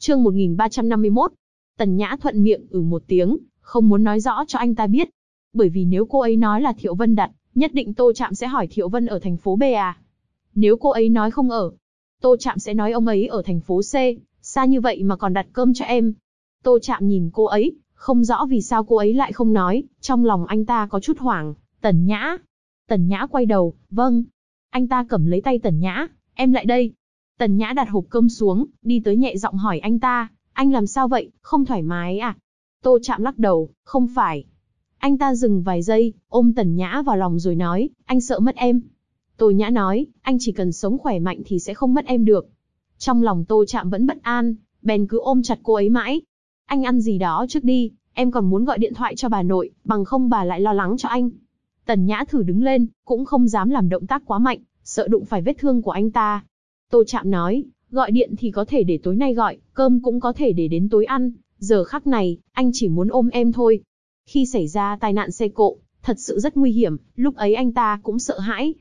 Chương 1351. Tần Nhã thuận miệng một tiếng, không muốn nói rõ cho anh ta biết. Bởi vì nếu cô ấy nói là Thiệu Vân đặt, nhất định Tô Trạm sẽ hỏi Thiệu Vân ở thành phố B à. Nếu cô ấy nói không ở, Tô Trạm sẽ nói ông ấy ở thành phố C, xa như vậy mà còn đặt cơm cho em. Tô Trạm nhìn cô ấy, không rõ vì sao cô ấy lại không nói, trong lòng anh ta có chút hoảng. Tần Nhã. Tần Nhã quay đầu, vâng. Anh ta cầm lấy tay Tần Nhã, em lại đây. Tần Nhã đặt hộp cơm xuống, đi tới nhẹ giọng hỏi anh ta, anh làm sao vậy, không thoải mái à? Tô Trạm lắc đầu, không phải. Anh ta dừng vài giây, ôm Tần Nhã vào lòng rồi nói, anh sợ mất em. Tô Nhã nói, anh chỉ cần sống khỏe mạnh thì sẽ không mất em được. Trong lòng Tô Trạm vẫn bất an, bèn cứ ôm chặt cô ấy mãi. Anh ăn gì đó trước đi, em còn muốn gọi điện thoại cho bà nội, bằng không bà lại lo lắng cho anh. Tần Nhã thử đứng lên, cũng không dám làm động tác quá mạnh, sợ đụng phải vết thương của anh ta. Tô Trạm nói, gọi điện thì có thể để tối nay gọi, cơm cũng có thể để đến tối ăn, giờ khắc này, anh chỉ muốn ôm em thôi. Khi xảy ra tai nạn xe cộ, thật sự rất nguy hiểm, lúc ấy anh ta cũng sợ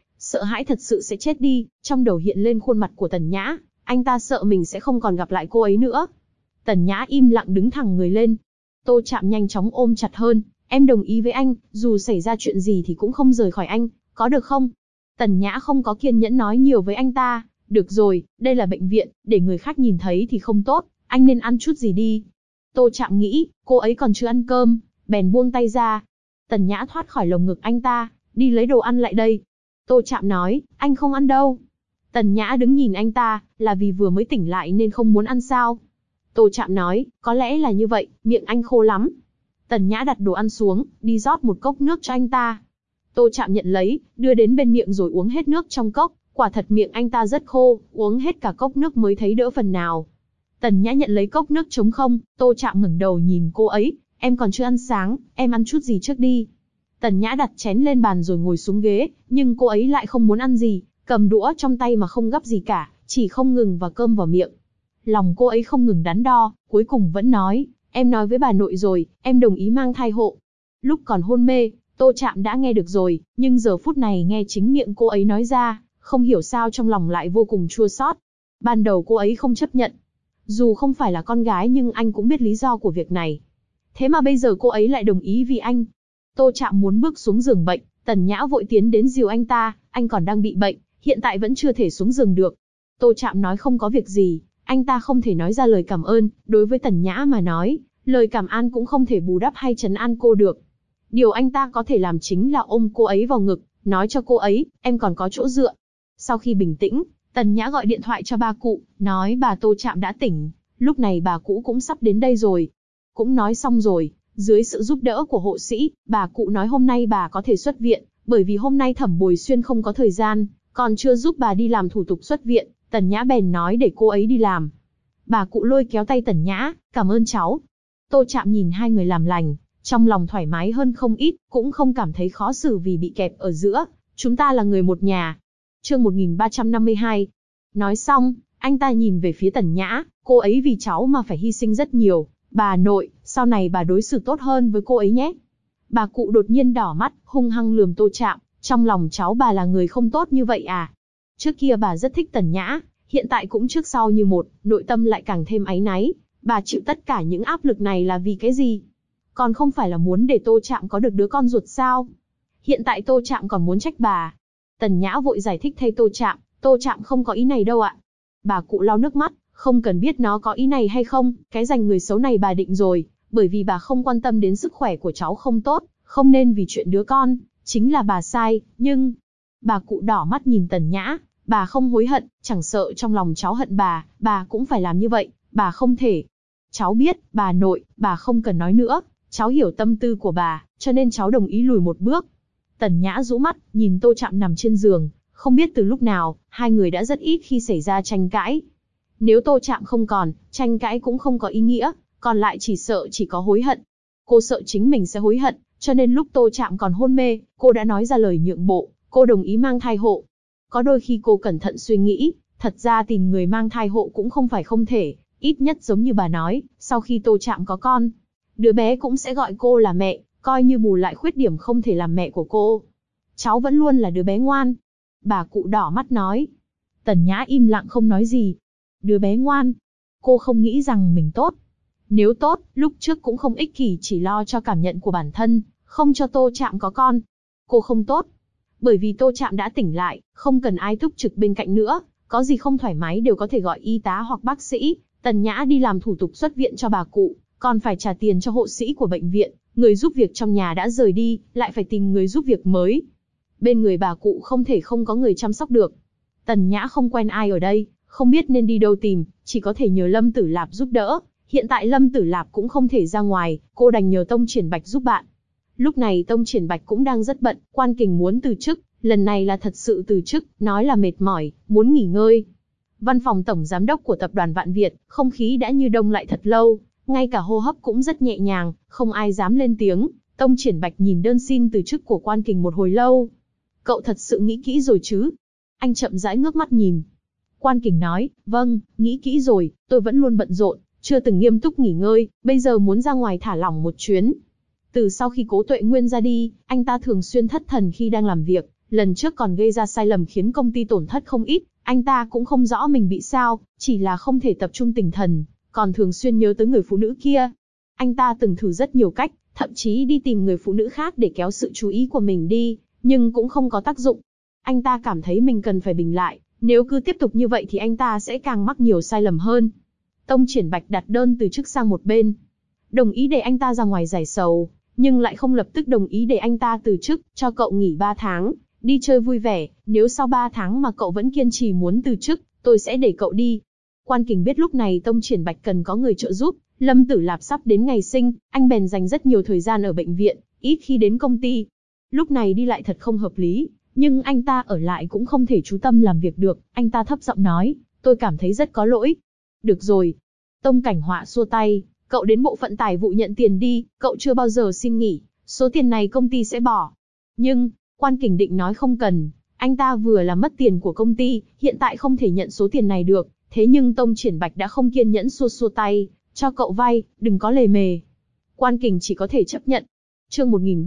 hãi thật sự sẽ chết đi, trong đầu hiện lên khuôn mặt của Tần Nhã, anh ta sợ mình sẽ không còn gặp lại cô ấy nữa. Tần Nhã im lặng đứng thẳng người lên. Tô Trạm nhanh chóng ôm chặt hơn, em đồng ý với anh, dù xảy ra chuyện gì thì cũng không rời khỏi anh, có được không? Tần Nhã không có kiên nhẫn nói nhiều với anh ta, được rồi, đây là bệnh viện, để người khác nhìn thấy thì không tốt, anh nên ăn chút gì đi. Tô Trạm nghĩ, cô ấy còn chưa ăn cơm, bèn buông tay ra. Tần Nhã thoát khỏi lồng ngực anh ta, đi lấy đồ ăn lại đây. Tô Trạm nói, anh không ăn đâu. Tần Nhã đứng nhìn anh ta, là vì vừa mới tỉnh lại nên không muốn ăn sao? Tô Trạm nói, có lẽ là như vậy, miệng anh khô lắm. Tần Nhã đặt đồ ăn xuống, đi rót một cốc nước cho anh ta. Tô Trạm nhận lấy, đưa đến bên miệng rồi uống hết nước trong cốc, quả thật miệng anh ta rất khô, uống hết cả cốc nước mới thấy đỡ phần nào. Tần Nhã nhận lấy cốc nước trống không, Tô Trạm ngẩng đầu nhìn cô ấy, em còn chưa ăn sáng, em ăn chút gì trước đi. Tần Nhã đặt chén lên bàn rồi ngồi xuống ghế, nhưng cô ấy lại không muốn ăn gì, cầm đũa trong tay mà không gắp gì cả, chỉ không ngừng vào cơm vào miệng. Lòng cô ấy không ngừng đắn đo, cuối cùng vẫn nói, em nói với bà nội rồi, em đồng ý mang thai hộ. Lúc còn hôn mê, Tô Trạm đã nghe được rồi, nhưng giờ phút này nghe chính miệng cô ấy nói ra, không hiểu sao trong lòng lại vô cùng chua xót. Ban đầu cô ấy không chấp nhận. Dù không phải là con gái nhưng anh cũng biết lý do của việc này. Thế mà bây giờ cô ấy lại đồng ý vì anh. Tô Trạm muốn bước xuống giường bệnh, Tần Nhã vội tiến đến dìu anh ta, anh còn đang bị bệnh, hiện tại vẫn chưa thể xuống giường được. Tô Trạm nói không có việc gì, anh ta không thể nói ra lời cảm ơn, đối với Tần Nhã mà nói, lời cảm ơn cũng không thể bù đắp hay trấn an cô được. Điều anh ta có thể làm chính là ôm cô ấy vào ngực, nói cho cô ấy, em còn có chỗ dựa. Sau khi bình tĩnh, Tần Nhã gọi điện thoại cho ba cụ, nói bà Tô Trạm đã tỉnh, lúc này bà cũ cũng sắp đến đây rồi. Cũng nói xong rồi, dưới sự giúp đỡ của hộ sĩ, bà cụ nói hôm nay bà có thể xuất viện, bởi vì hôm nay Thẩm Bồi Xuyên không có thời gian, còn chưa giúp bà đi làm thủ tục xuất viện, Tần Nhã bèn nói để cô ấy đi làm. Bà cụ lôi kéo tay Tần Nhã, cảm ơn cháu. Tô Trạm nhìn hai người làm lành, trong lòng thoải mái hơn không ít, cũng không cảm thấy khó xử vì bị kẹp ở giữa, chúng ta là người một nhà. Chương 1352. Nói xong, anh ta nhìn về phía Tần Nhã, cô ấy vì cháu mà phải hy sinh rất nhiều, bà nội, sau này bà đối xử tốt hơn với cô ấy nhé. Bà cụ đột nhiên đỏ mắt, hung hăng lườm Tô Trạm, trong lòng cháu bà là người không tốt như vậy à? Trước kia bà rất thích Tần Nhã, hiện tại cũng trước sau như một, nội tâm lại càng thêm áy náy, bà chịu tất cả những áp lực này là vì cái gì? Còn không phải là muốn để Tô Trạm có được đứa con ruột sao? Hiện tại Tô Trạm còn muốn trách bà. Tần Nhã vội giải thích thay Tô Trạm không có ý này đâu ạ. Bà cụ lau nước mắt, không cần biết nó có ý này hay không, cái giành người xấu này bà định rồi, bởi vì bà không quan tâm đến sức khỏe của cháu không tốt, không nên vì chuyện đứa con, chính là bà sai, nhưng... Bà cụ đỏ mắt nhìn Tần Nhã, bà không hối hận, chẳng sợ trong lòng cháu hận bà cũng phải làm như vậy, bà không thể. Cháu biết, bà nội, bà không cần nói nữa, cháu hiểu tâm tư của bà, cho nên cháu đồng ý lùi một bước. Tần Nhã rũ mắt, nhìn Tô Trạm nằm trên giường, không biết từ lúc nào, hai người đã rất ít khi xảy ra tranh cãi. Nếu Tô Trạm không còn, tranh cãi cũng không có ý nghĩa, còn lại chỉ sợ chỉ có hối hận. Cô sợ chính mình sẽ hối hận, cho nên lúc Tô Trạm còn hôn mê, cô đã nói ra lời nhượng bộ, cô đồng ý mang thai hộ. Có đôi khi cô cẩn thận suy nghĩ, thật ra tìm người mang thai hộ cũng không phải không thể, ít nhất giống như bà nói, sau khi Tô Trạm có con, đứa bé cũng sẽ gọi cô là mẹ, coi như bù lại khuyết điểm không thể làm mẹ của cô. Cháu vẫn luôn là đứa bé ngoan. Bà cụ đỏ mắt nói. Tần Nhã im lặng không nói gì. Đứa bé ngoan. Cô không nghĩ rằng mình tốt. Nếu tốt, lúc trước cũng không ích kỷ chỉ lo cho cảm nhận của bản thân, không cho Tô Trạm có con. Cô không tốt. Bởi vì Tô Trạm đã tỉnh lại, không cần ai túc trực bên cạnh nữa, có gì không thoải mái đều có thể gọi y tá hoặc bác sĩ. Tần Nhã đi làm thủ tục xuất viện cho bà cụ, còn phải trả tiền cho hộ sĩ của bệnh viện, người giúp việc trong nhà đã rời đi, lại phải tìm người giúp việc mới. Bên người bà cụ không thể không có người chăm sóc được. Tần Nhã không quen ai ở đây, không biết nên đi đâu tìm, chỉ có thể nhờ Lâm Tử Lạp giúp đỡ. Hiện tại Lâm Tử Lạp cũng không thể ra ngoài, cô đành nhờ Tông Triển Bạch giúp bạn. Lúc này Tông Triển Bạch cũng đang rất bận, Quan Kình muốn từ chức, lần này là thật sự từ chức, nói là mệt mỏi, muốn nghỉ ngơi. Văn phòng tổng giám đốc của tập đoàn Vạn Việt, không khí đã như đông lại thật lâu, ngay cả hô hấp cũng rất nhẹ nhàng, không ai dám lên tiếng. Tông Triển Bạch nhìn đơn xin từ chức của Quan Kình một hồi lâu. Cậu thật sự nghĩ kỹ rồi chứ? Anh chậm rãi ngước mắt nhìn. Quan Kình nói, vâng, nghĩ kỹ rồi, tôi vẫn luôn bận rộn, chưa từng nghiêm túc nghỉ ngơi, bây giờ muốn ra ngoài thả lỏng một chuyến. Từ sau khi Cố Tuệ Nguyên ra đi, anh ta thường xuyên thất thần khi đang làm việc, lần trước còn gây ra sai lầm khiến công ty tổn thất không ít, anh ta cũng không rõ mình bị sao, chỉ là không thể tập trung tinh thần, còn thường xuyên nhớ tới người phụ nữ kia. Anh ta từng thử rất nhiều cách, thậm chí đi tìm người phụ nữ khác để kéo sự chú ý của mình đi, nhưng cũng không có tác dụng. Anh ta cảm thấy mình cần phải bình lại, nếu cứ tiếp tục như vậy thì anh ta sẽ càng mắc nhiều sai lầm hơn. Tông Triển Bạch đặt đơn từ chức sang một bên, đồng ý để anh ta ra ngoài giải sầu, nhưng lại không lập tức đồng ý để anh ta từ chức, cho cậu nghỉ 3 tháng, đi chơi vui vẻ, nếu sau 3 tháng mà cậu vẫn kiên trì muốn từ chức, tôi sẽ để cậu đi. Quan Kình biết lúc này Tông Triển Bạch cần có người trợ giúp, Lâm Tử Lạp sắp đến ngày sinh, anh bèn dành rất nhiều thời gian ở bệnh viện, ít khi đến công ty. Lúc này đi lại thật không hợp lý, nhưng anh ta ở lại cũng không thể chú tâm làm việc được, anh ta thấp giọng nói, tôi cảm thấy rất có lỗi. Được rồi. Tông Cảnh Họa xua tay, cậu đến bộ phận tài vụ nhận tiền đi, cậu chưa bao giờ xin nghỉ, số tiền này công ty sẽ bỏ. Nhưng, Quan Kình định nói không cần, anh ta vừa là mất tiền của công ty, hiện tại không thể nhận số tiền này được, thế nhưng Tông Triển Bạch đã không kiên nhẫn xua tay, cho cậu vay, đừng có lề mề. Quan Kình chỉ có thể chấp nhận. Chương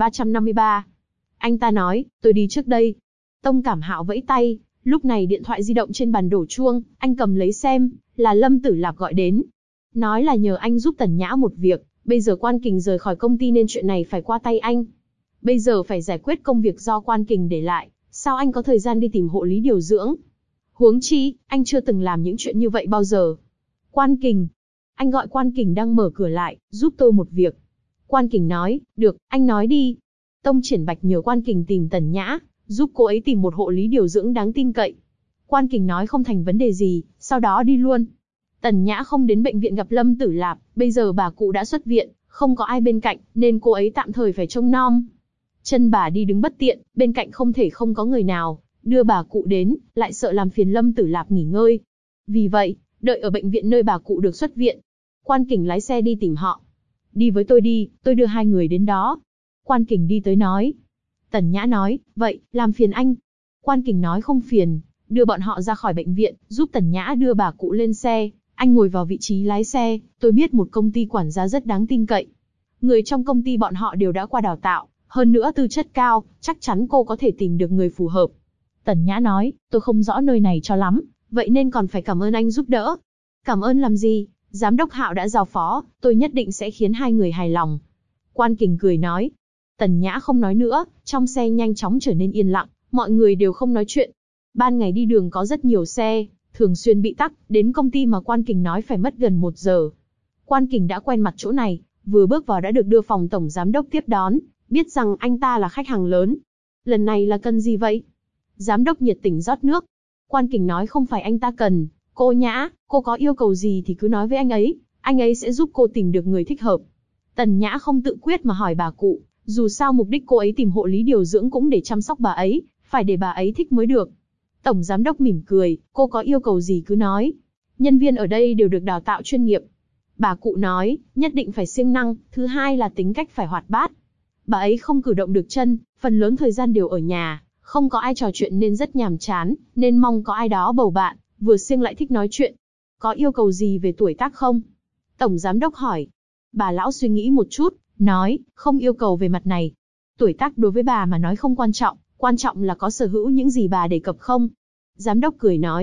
1353. Anh ta nói, tôi đi trước đây. Tông Cảm Hạo vẫy tay, lúc này điện thoại di động trên bàn đổ chuông, anh cầm lấy xem, là Lâm Tử Lạp gọi đến. Nói là nhờ anh giúp Tần Nhã một việc, bây giờ Quan Kình rời khỏi công ty nên chuyện này phải qua tay anh. Bây giờ phải giải quyết công việc do Quan Kình để lại, sao anh có thời gian đi tìm hộ lý điều dưỡng? Huống chi, anh chưa từng làm những chuyện như vậy bao giờ. Quan Kình. Anh gọi Quan Kình đang mở cửa lại, giúp tôi một việc. Quan Kình nói, được, anh nói đi. Tông Triển Bạch nhờ Quan Kình tìm Tần Nhã, giúp cô ấy tìm một hộ lý điều dưỡng đáng tin cậy. Quan Kình nói không thành vấn đề gì, sau đó đi luôn. Tần Nhã không đến bệnh viện gặp Lâm Tử Lạp, bây giờ bà cụ đã xuất viện, không có ai bên cạnh, nên cô ấy tạm thời phải trông nom. Chân bà đi đứng bất tiện, bên cạnh không thể không có người nào, đưa bà cụ đến, lại sợ làm phiền Lâm Tử Lạp nghỉ ngơi. Vì vậy, đợi ở bệnh viện nơi bà cụ được xuất viện. Quan Kình lái xe đi tìm họ. Đi với tôi đi, tôi đưa hai người đến đó. Quan Kình đi tới nói. Tần Nhã nói, vậy, làm phiền anh. Quan Kình nói không phiền, đưa bọn họ ra khỏi bệnh viện, giúp Tần Nhã đưa bà cụ lên xe. Anh ngồi vào vị trí lái xe, tôi biết một công ty quản gia rất đáng tin cậy. Người trong công ty bọn họ đều đã qua đào tạo, hơn nữa tư chất cao, chắc chắn cô có thể tìm được người phù hợp. Tần Nhã nói, tôi không rõ nơi này cho lắm, vậy nên còn phải cảm ơn anh giúp đỡ. Cảm ơn làm gì, giám đốc Hạo đã giao phó, tôi nhất định sẽ khiến hai người hài lòng. Quan Kình cười nói. Tần Nhã không nói nữa, trong xe nhanh chóng trở nên yên lặng, mọi người đều không nói chuyện. Ban ngày đi đường có rất nhiều xe, thường xuyên bị tắc, đến công ty mà Quan Kình nói phải mất gần 1 giờ. Quan Kình đã quen mặt chỗ này, vừa bước vào đã được đưa phòng tổng giám đốc tiếp đón, biết rằng anh ta là khách hàng lớn. Lần này là cần gì vậy? Giám đốc nhiệt tình rót nước. Quan Kình nói không phải anh ta cần, cô Nhã, cô có yêu cầu gì thì cứ nói với anh ấy sẽ giúp cô tìm được người thích hợp. Tần Nhã không tự quyết mà hỏi bà cụ, dù sao mục đích cô ấy tìm hộ lý điều dưỡng cũng để chăm sóc bà ấy, phải để bà ấy thích mới được. Tổng giám đốc mỉm cười, cô có yêu cầu gì cứ nói. Nhân viên ở đây đều được đào tạo chuyên nghiệp. Bà cụ nói, nhất định phải siêng năng, thứ hai là tính cách phải hoạt bát. Bà ấy không cử động được chân, phần lớn thời gian đều ở nhà, không có ai trò chuyện nên rất nhàm chán, nên mong có ai đó bầu bạn, vừa siêng lại thích nói chuyện. Có yêu cầu gì về tuổi tác không? Tổng giám đốc hỏi. Bà lão suy nghĩ một chút, nói, không yêu cầu về mặt này. Tuổi tác đối với bà mà nói không quan trọng là có sở hữu những gì bà đề cập không? Giám đốc cười nói,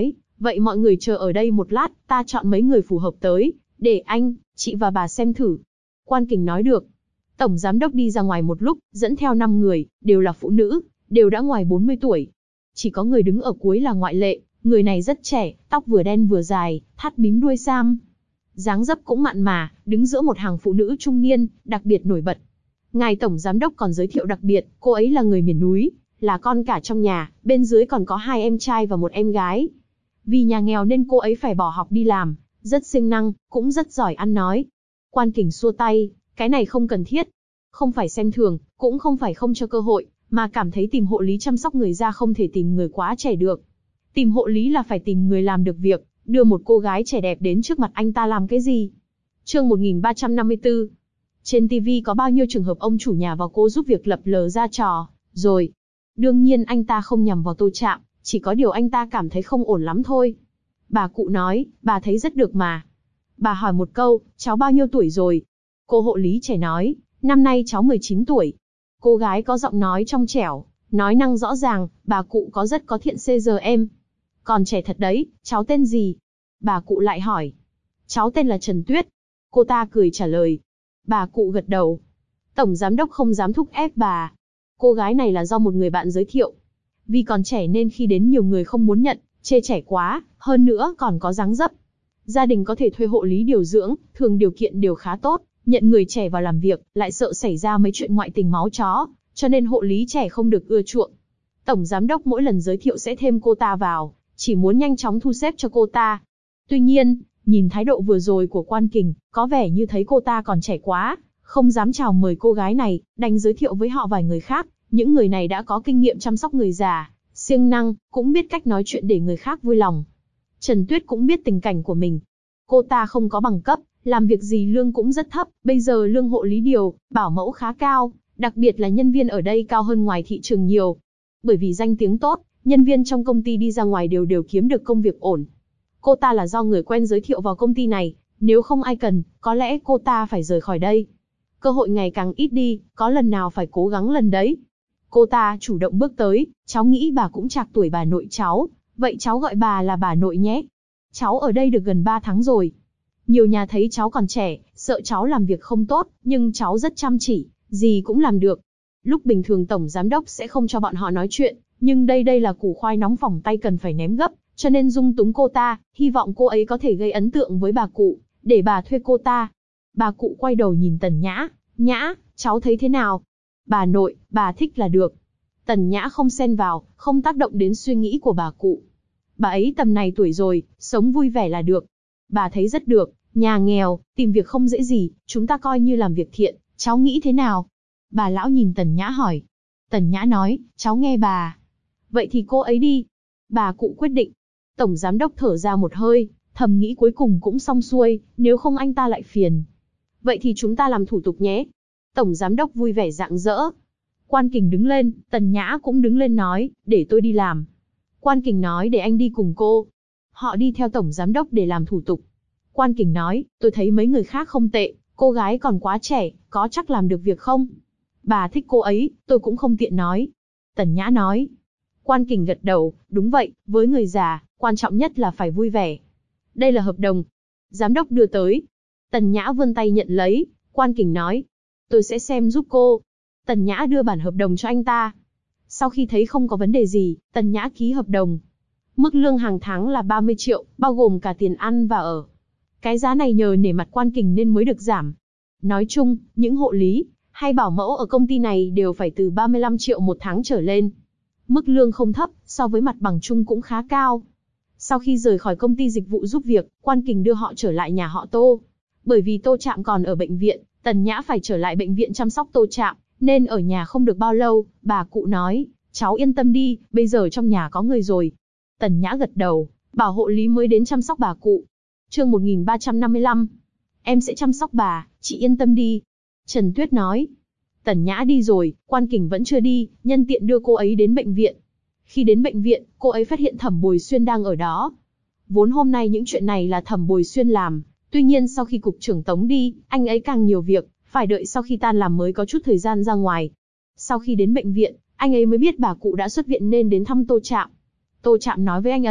Vậy mọi người chờ ở đây một lát, ta chọn mấy người phù hợp tới, để anh, chị và bà xem thử. Quan Kình nói được. Tổng giám đốc đi ra ngoài một lúc, dẫn theo 5 người, đều là phụ nữ, đều đã ngoài 40 tuổi. Chỉ có người đứng ở cuối là ngoại lệ, người này rất trẻ, tóc vừa đen vừa dài, thắt bím đuôi sam. Dáng dấp cũng mặn mà, đứng giữa một hàng phụ nữ trung niên, đặc biệt nổi bật. Ngài tổng giám đốc còn giới thiệu đặc biệt, cô ấy là người miền núi, là con cả trong nhà, bên dưới còn có 2 em trai và 1 em gái. Vì nhà nghèo nên cô ấy phải bỏ học đi làm, rất siêng năng, cũng rất giỏi ăn nói. Quan Kình xua tay, cái này không cần thiết. Không phải xem thường, cũng không phải không cho cơ hội, mà cảm thấy tìm hộ lý chăm sóc người già không thể tìm người quá trẻ được. Tìm hộ lý là phải tìm người làm được việc, đưa một cô gái trẻ đẹp đến trước mặt anh ta làm cái gì? Chương 1354. Trên TV có bao nhiêu trường hợp ông chủ nhà và cô giúp việc lập lờ ra trò, rồi. Đương nhiên anh ta không nhằm vào Tô Trạm, chỉ có điều anh ta cảm thấy không ổn lắm thôi. Bà cụ nói, bà thấy rất được mà. Bà hỏi một câu, cháu bao nhiêu tuổi rồi? Cô hộ lý trẻ nói, năm nay cháu 19 tuổi. Cô gái có giọng nói trong trẻo, nói năng rõ ràng, bà cụ rất có thiện CRM. Còn trẻ thật đấy, cháu tên gì? Bà cụ lại hỏi. Cháu tên là Trần Tuyết. Cô ta cười trả lời. Bà cụ gật đầu. Tổng giám đốc không dám thúc ép bà. Cô gái này là do một người bạn giới thiệu. Vì còn trẻ nên khi đến nhiều người không muốn nhận, chê trẻ quá, hơn nữa còn có dáng dấp. Gia đình có thể thuê hộ lý điều dưỡng, thường điều kiện đều khá tốt, nhận người trẻ vào làm việc, lại sợ xảy ra mấy chuyện ngoại tình máu chó, cho nên hộ lý trẻ không được ưa chuộng. Tổng giám đốc mỗi lần giới thiệu sẽ thêm cô ta vào, chỉ muốn nhanh chóng thu xếp cho cô ta. Tuy nhiên, nhìn thái độ vừa rồi của Quan Kình, có vẻ như thấy cô ta còn trẻ quá, không dám chào mời cô gái này, đành giới thiệu với họ vài người khác. Những người này đã có kinh nghiệm chăm sóc người già, siêng năng, cũng biết cách nói chuyện để người khác vui lòng. Trần Tuyết cũng biết tình cảnh của mình. Cô ta không có bằng cấp, làm việc gì lương cũng rất thấp, bây giờ lương hộ lý điều, bảo mẫu khá cao, đặc biệt là nhân viên ở đây cao hơn ngoài thị trường nhiều. Bởi vì danh tiếng tốt, nhân viên trong công ty đi ra ngoài đều kiếm được công việc ổn. Cô ta là do người quen giới thiệu vào công ty này, nếu không ai cần, có lẽ cô ta phải rời khỏi đây. Cơ hội ngày càng ít đi, có lần nào phải cố gắng lần đấy. Cô ta chủ động bước tới, cháu nghĩ bà cũng trạc tuổi bà nội cháu, vậy cháu gọi bà là bà nội nhé. Cháu ở đây được gần 3 tháng rồi. Nhiều nhà thấy cháu còn trẻ, sợ cháu làm việc không tốt, nhưng cháu rất chăm chỉ, gì cũng làm được. Lúc bình thường tổng giám đốc sẽ không cho bọn họ nói chuyện, nhưng đây là củ khoai nóng phỏng tay cần phải ném gấp, cho nên dung túng cô ta, hy vọng cô ấy có thể gây ấn tượng với bà cụ, để bà thuê cô ta. Bà cụ quay đầu nhìn Tần Nhã, Nhã, cháu thấy thế nào? Bà nội, bà thích là được. Tần Nhã không xen vào, không tác động đến suy nghĩ của bà cụ. Bà ấy tầm này tuổi rồi, sống vui vẻ là được. Bà thấy rất được, nhà nghèo, tìm việc không dễ gì, chúng ta coi như làm việc thiện, cháu nghĩ thế nào? Bà lão nhìn Tần Nhã hỏi. Tần Nhã nói, cháu nghe bà. Vậy thì cô ấy đi. Bà cụ quyết định. Tổng giám đốc thở ra một hơi, thầm nghĩ cuối cùng cũng xong xuôi, nếu không anh ta lại phiền. Vậy thì chúng ta làm thủ tục nhé. Tổng giám đốc vui vẻ rạng rỡ. Quan Kình đứng lên, Tần Nhã cũng đứng lên nói, để tôi đi làm. Quan Kình nói để anh đi cùng cô. Họ đi theo tổng giám đốc để làm thủ tục. Quan Kình nói, tôi thấy mấy người khác không tệ, cô gái còn quá trẻ, có chắc làm được việc không? Bà thích cô ấy, tôi cũng không tiện nói. Tần Nhã nói. Quan Kình gật đầu, đúng vậy, với người già, quan trọng nhất là phải vui vẻ. Đây là hợp đồng. Giám đốc đưa tới. Tần Nhã vươn tay nhận lấy, Quan Kình nói. Tôi sẽ xem giúp cô. Tần Nhã đưa bản hợp đồng cho anh ta. Sau khi thấy không có vấn đề gì, Tần Nhã ký hợp đồng. Mức lương hàng tháng là 30 triệu, bao gồm cả tiền ăn và ở. Cái giá này nhờ nể mặt Quan Kình nên mới được giảm. Nói chung, những hộ lý hay bảo mẫu ở công ty này đều phải từ 35 triệu một tháng trở lên. Mức lương không thấp, so với mặt bằng chung cũng khá cao. Sau khi rời khỏi công ty dịch vụ giúp việc, Quan Kình đưa họ trở lại nhà họ Tô. Bởi vì Tô Trạm còn ở bệnh viện, Tần Nhã phải trở lại bệnh viện chăm sóc Tô Trạm, nên ở nhà không được bao lâu. Bà cụ nói, cháu yên tâm đi, bây giờ trong nhà có người rồi. Tần Nhã gật đầu, bảo hộ lý mới đến chăm sóc bà cụ. Chương 1355. Em sẽ chăm sóc bà, chị yên tâm đi. Trần Tuyết nói. Tần Nhã đi rồi, Quan Kình vẫn chưa đi, nhân tiện đưa cô ấy đến bệnh viện. Khi đến bệnh viện, cô ấy phát hiện Thẩm Bồi Xuyên đang ở đó. Vốn hôm nay những chuyện này là Thẩm Bồi Xuyên làm, tuy nhiên sau khi cục trưởng tống đi, anh ấy càng nhiều việc, phải đợi sau khi tan làm mới có chút thời gian ra ngoài. Sau khi đến bệnh viện, anh ấy mới biết bà cụ đã xuất viện nên đến thăm Tô Trạm. Tô Trạm nói với anh ấy,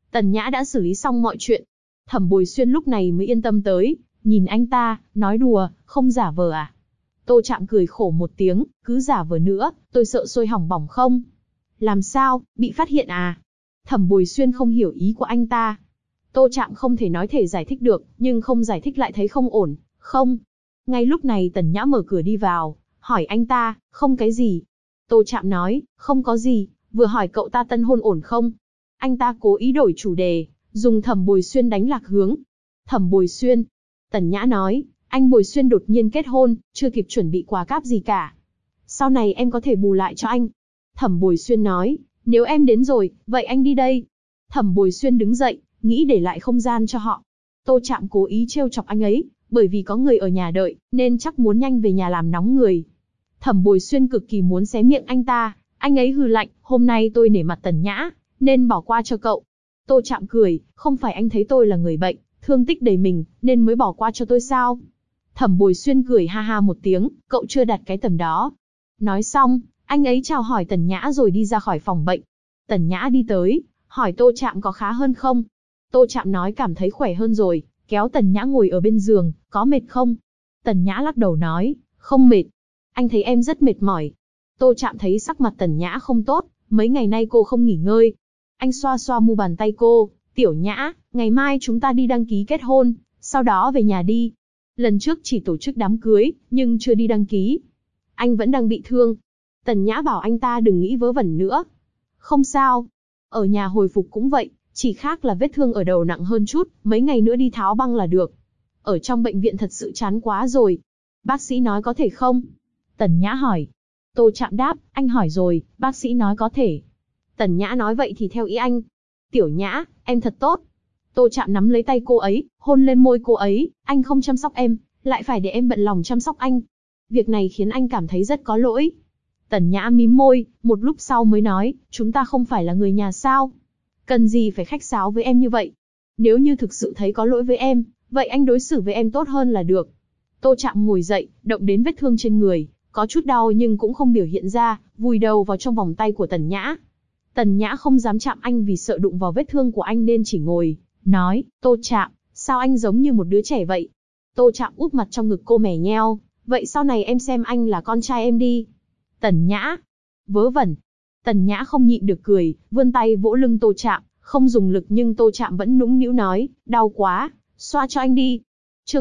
Tần Nhã đã xử lý xong mọi chuyện. Thẩm Bồi Xuyên lúc này mới yên tâm tới, nhìn anh ta, nói đùa, không giả vờ à? Tô Trạm cười khổ một tiếng, cứ giả vờ nữa, tôi sợ sôi hỏng bỏng không? Làm sao, bị phát hiện à? Thẩm Bồi Xuyên không hiểu ý của anh ta. Tô Trạm không thể nói thể giải thích được, nhưng không giải thích lại thấy không ổn, không. Ngay lúc này Tần Nhã mở cửa đi vào, hỏi anh ta, không cái gì. Tô Trạm nói, không có gì, vừa hỏi cậu ta tân hôn ổn không? Anh ta cố ý đổi chủ đề, dùng Thẩm Bồi Xuyên đánh lạc hướng. Thẩm Bồi Xuyên. Tần Nhã nói, anh Bồi Xuyên đột nhiên kết hôn, chưa kịp chuẩn bị quà cáp gì cả. Sau này em có thể bù lại cho anh. Thẩm Bồi Xuyên nói, nếu em đến rồi, vậy anh đi đây. Thẩm Bồi Xuyên đứng dậy, nghĩ để lại không gian cho họ. Tô Trạm cố ý trêu chọc anh ấy, bởi vì có người ở nhà đợi, nên chắc muốn nhanh về nhà làm nóng người. Thẩm Bồi Xuyên cực kỳ muốn xé miệng anh ta, anh ấy hừ lạnh, hôm nay tôi nể mặt Tần Nhã, nên bỏ qua cho cậu. Tô Trạm cười, không phải anh thấy tôi là người bệnh, thương tích đầy mình, nên mới bỏ qua cho tôi sao? Thẩm Bồi Xuyên cười ha ha một tiếng, cậu chưa đặt cái tầm đó. Nói xong, anh ấy chào hỏi Tần Nhã rồi đi ra khỏi phòng bệnh. Tần Nhã đi tới, hỏi Tô Trạm có khá hơn không? Tô Trạm nói cảm thấy khỏe hơn rồi, kéo Tần Nhã ngồi ở bên giường, có mệt không? Tần Nhã lắc đầu nói, không mệt. Anh thấy em rất mệt mỏi. Tô Trạm thấy sắc mặt Tần Nhã không tốt, mấy ngày nay cô không nghỉ ngơi. Anh xoa xoa mu bàn tay cô, Tiểu Nhã, ngày mai chúng ta đi đăng ký kết hôn, sau đó về nhà đi. Lần trước chỉ tổ chức đám cưới, nhưng chưa đi đăng ký. Anh vẫn đang bị thương. Tần Nhã bảo anh ta đừng nghĩ vớ vẩn nữa. Không sao. Ở nhà hồi phục cũng vậy, chỉ khác là vết thương ở đầu nặng hơn chút, mấy ngày nữa đi tháo băng là được. Ở trong bệnh viện thật sự chán quá rồi. Bác sĩ nói có thể không? Tần Nhã hỏi. Tô Trạm đáp, anh hỏi rồi, bác sĩ nói có thể. Tần Nhã nói vậy thì theo ý anh. Tiểu Nhã, em thật tốt. Tô Trạm nắm lấy tay cô ấy, hôn lên môi cô ấy, anh không chăm sóc em, lại phải để em bận lòng chăm sóc anh. Việc này khiến anh cảm thấy rất có lỗi. Tần Nhã mím môi, một lúc sau mới nói, chúng ta không phải là người nhà sao? Cần gì phải khách sáo với em như vậy? Nếu như thực sự thấy có lỗi với em, vậy anh đối xử với em tốt hơn là được. Tô Trạm ngồi dậy, động đến vết thương trên người, có chút đau nhưng cũng không biểu hiện ra, vùi đầu vào trong vòng tay của Tần Nhã. Tần Nhã không dám chạm anh vì sợ đụng vào vết thương của anh nên chỉ ngồi, nói, Tô Trạm, sao anh giống như một đứa trẻ vậy? Tô Trạm úp mặt trong ngực cô mè nheo, vậy sau này em xem anh là con trai em đi. Tần Nhã, vớ vẩn. Tần Nhã không nhịn được cười, vươn tay vỗ lưng Tô Trạm, không dùng lực nhưng Tô Trạm vẫn nũng nĩu nói, đau quá, xoa cho anh đi. Chương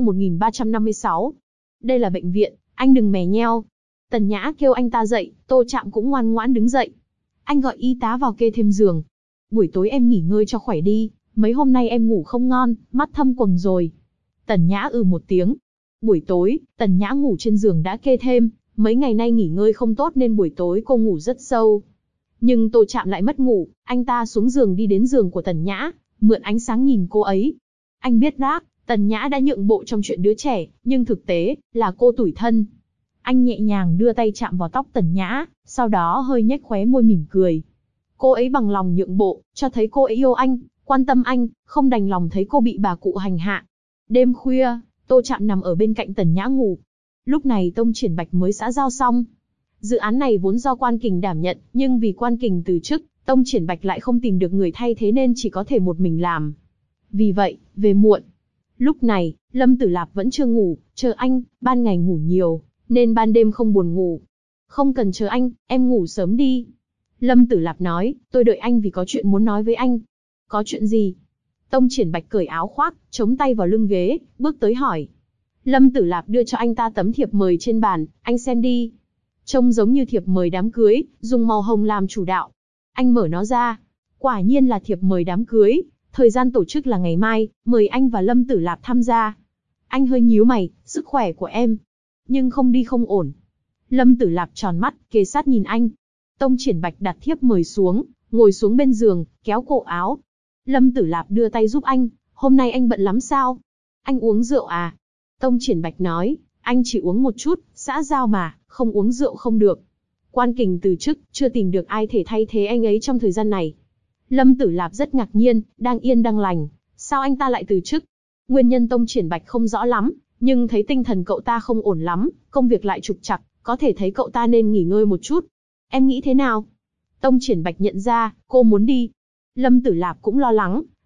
1356. Đây là bệnh viện, anh đừng mè nheo. Tần Nhã kêu anh ta dậy, Tô Trạm cũng ngoan ngoãn đứng dậy. Anh gọi y tá vào kê thêm giường. Buổi tối em nghỉ ngơi cho khỏe đi, mấy hôm nay em ngủ không ngon, mắt thâm quầng rồi. Tần Nhã một tiếng. Buổi tối, Tần Nhã ngủ trên giường đã kê thêm, mấy ngày nay nghỉ ngơi không tốt nên buổi tối cô ngủ rất sâu. Nhưng Tô Trạm lại mất ngủ, anh ta xuống giường đi đến giường của Tần Nhã, mượn ánh sáng nhìn cô ấy. Anh biết rác, Tần Nhã đã nhượng bộ trong chuyện đứa trẻ, nhưng thực tế là cô tủi thân. Anh nhẹ nhàng đưa tay chạm vào tóc Tần Nhã, sau đó hơi nhếch khóe môi mỉm cười. Cô ấy bằng lòng nhượng bộ, cho thấy cô ấy yêu anh, quan tâm anh, không đành lòng thấy cô bị bà cụ hành hạ. Đêm khuya, Tô Trạm nằm ở bên cạnh Tần Nhã ngủ. Lúc này Tông Triển Bạch mới xã giao xong. Dự án này vốn do Quan Kình đảm nhận, nhưng vì Quan Kình từ chức, Tông Triển Bạch lại không tìm được người thay thế nên chỉ có thể một mình làm. Vì vậy, về muộn. Lúc này, Lâm Tử Lạp vẫn chưa ngủ, chờ anh, ban ngày ngủ nhiều, nên ban đêm không buồn ngủ. Không cần chờ anh, em ngủ sớm đi. Lâm Tử Lạp nói, tôi đợi anh vì có chuyện muốn nói với anh. Có chuyện gì? Tông Triển Bạch cởi áo khoác, chống tay vào lưng ghế, bước tới hỏi. Lâm Tử Lạp đưa cho anh ta tấm thiệp mời trên bàn, anh xem đi. Trông giống như thiệp mời đám cưới, dùng màu hồng làm chủ đạo. Anh mở nó ra. Quả nhiên là thiệp mời đám cưới, thời gian tổ chức là ngày mai, mời anh và Lâm Tử Lạp tham gia. Anh hơi nhíu mày, sức khỏe của em. Nhưng không đi không ổn. Lâm Tử Lạp tròn mắt, kề sát nhìn anh. Tông Triển Bạch đặt thiếp mời xuống, ngồi xuống bên giường, kéo cổ áo. Lâm Tử Lạp đưa tay giúp anh, hôm nay anh bận lắm sao? Anh uống rượu à? Tông Triển Bạch nói, anh chỉ uống một chút, xã giao mà, không uống rượu không được. Quan Kình từ chức, chưa tìm được ai thể thay thế anh ấy trong thời gian này. Lâm Tử Lạp rất ngạc nhiên, đang yên đang lành, sao anh ta lại từ chức? Nguyên nhân Tông Triển Bạch không rõ lắm, nhưng thấy tinh thần cậu ta không ổn lắm, công việc lại trục trặc, có thể thấy cậu ta nên nghỉ ngơi một chút. Em nghĩ thế nào? Tông Triển Bạch nhận ra, cô muốn đi. Lâm Tử Lạp cũng lo lắng,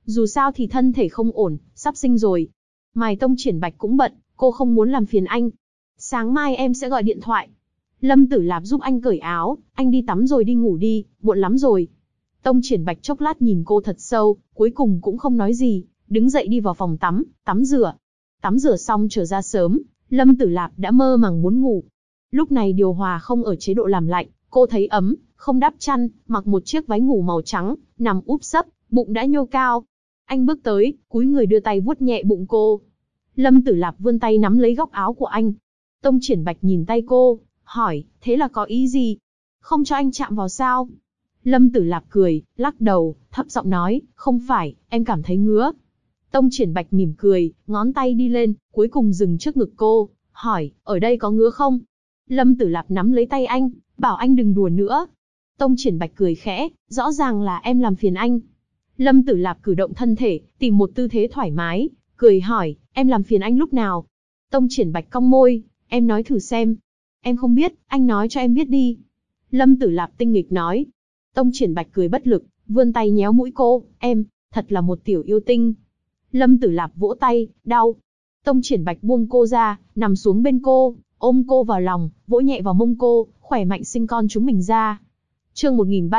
Dù sao thì thân thể không ổn, sắp sinh rồi. Mai Tông Triển Bạch cũng bận, cô không muốn làm phiền anh. Sáng mai em sẽ gọi điện thoại. Lâm Tử Lạp giúp anh cởi áo, anh đi tắm rồi đi ngủ đi, muộn lắm rồi. Tông Triển Bạch chốc lát nhìn cô thật sâu, cuối cùng cũng không nói gì, đứng dậy đi vào phòng tắm, tắm rửa. Tắm rửa xong trở ra sớm, Lâm Tử Lạp đã mơ màng muốn ngủ. Lúc này điều hòa không ở chế độ làm lạnh, cô thấy ấm, không đắp chăn, mặc một chiếc váy ngủ màu trắng, nằm úp sấp, bụng đã nhô cao. Anh bước tới, cúi người đưa tay vuốt nhẹ bụng cô. Lâm Tử Lạp vươn tay nắm lấy góc áo của anh. Tông Triển Bạch nhìn tay cô, hỏi, thế là có ý gì? Không cho anh chạm vào sao? Lâm Tử Lạp cười, lắc đầu, thấp giọng nói, không phải, em cảm thấy ngứa. Tông Triển Bạch mỉm cười, ngón tay đi lên, cuối cùng dừng trước ngực cô, hỏi, ở đây có ngứa không? Lâm Tử Lạp nắm lấy tay anh, bảo anh đừng đùa nữa. Tông Triển Bạch cười khẽ, rõ ràng là em làm phiền anh. Lâm Tử Lạp cử động thân thể, tìm một tư thế thoải mái, cười hỏi, em làm phiền anh lúc nào? Tông Triển Bạch cong môi, em nói thử xem. Em không biết, anh nói cho em biết đi. Lâm Tử Lạp tinh nghịch nói. Tông Triển Bạch cười bất lực, vươn tay nhéo mũi cô, em, thật là một tiểu yêu tinh. Lâm Tử Lạp vỗ tay, đau. Tông Triển Bạch buông cô ra, nằm xuống bên cô, ôm cô vào lòng, vỗ nhẹ vào mông cô, khỏe mạnh sinh con chúng mình ra. Chương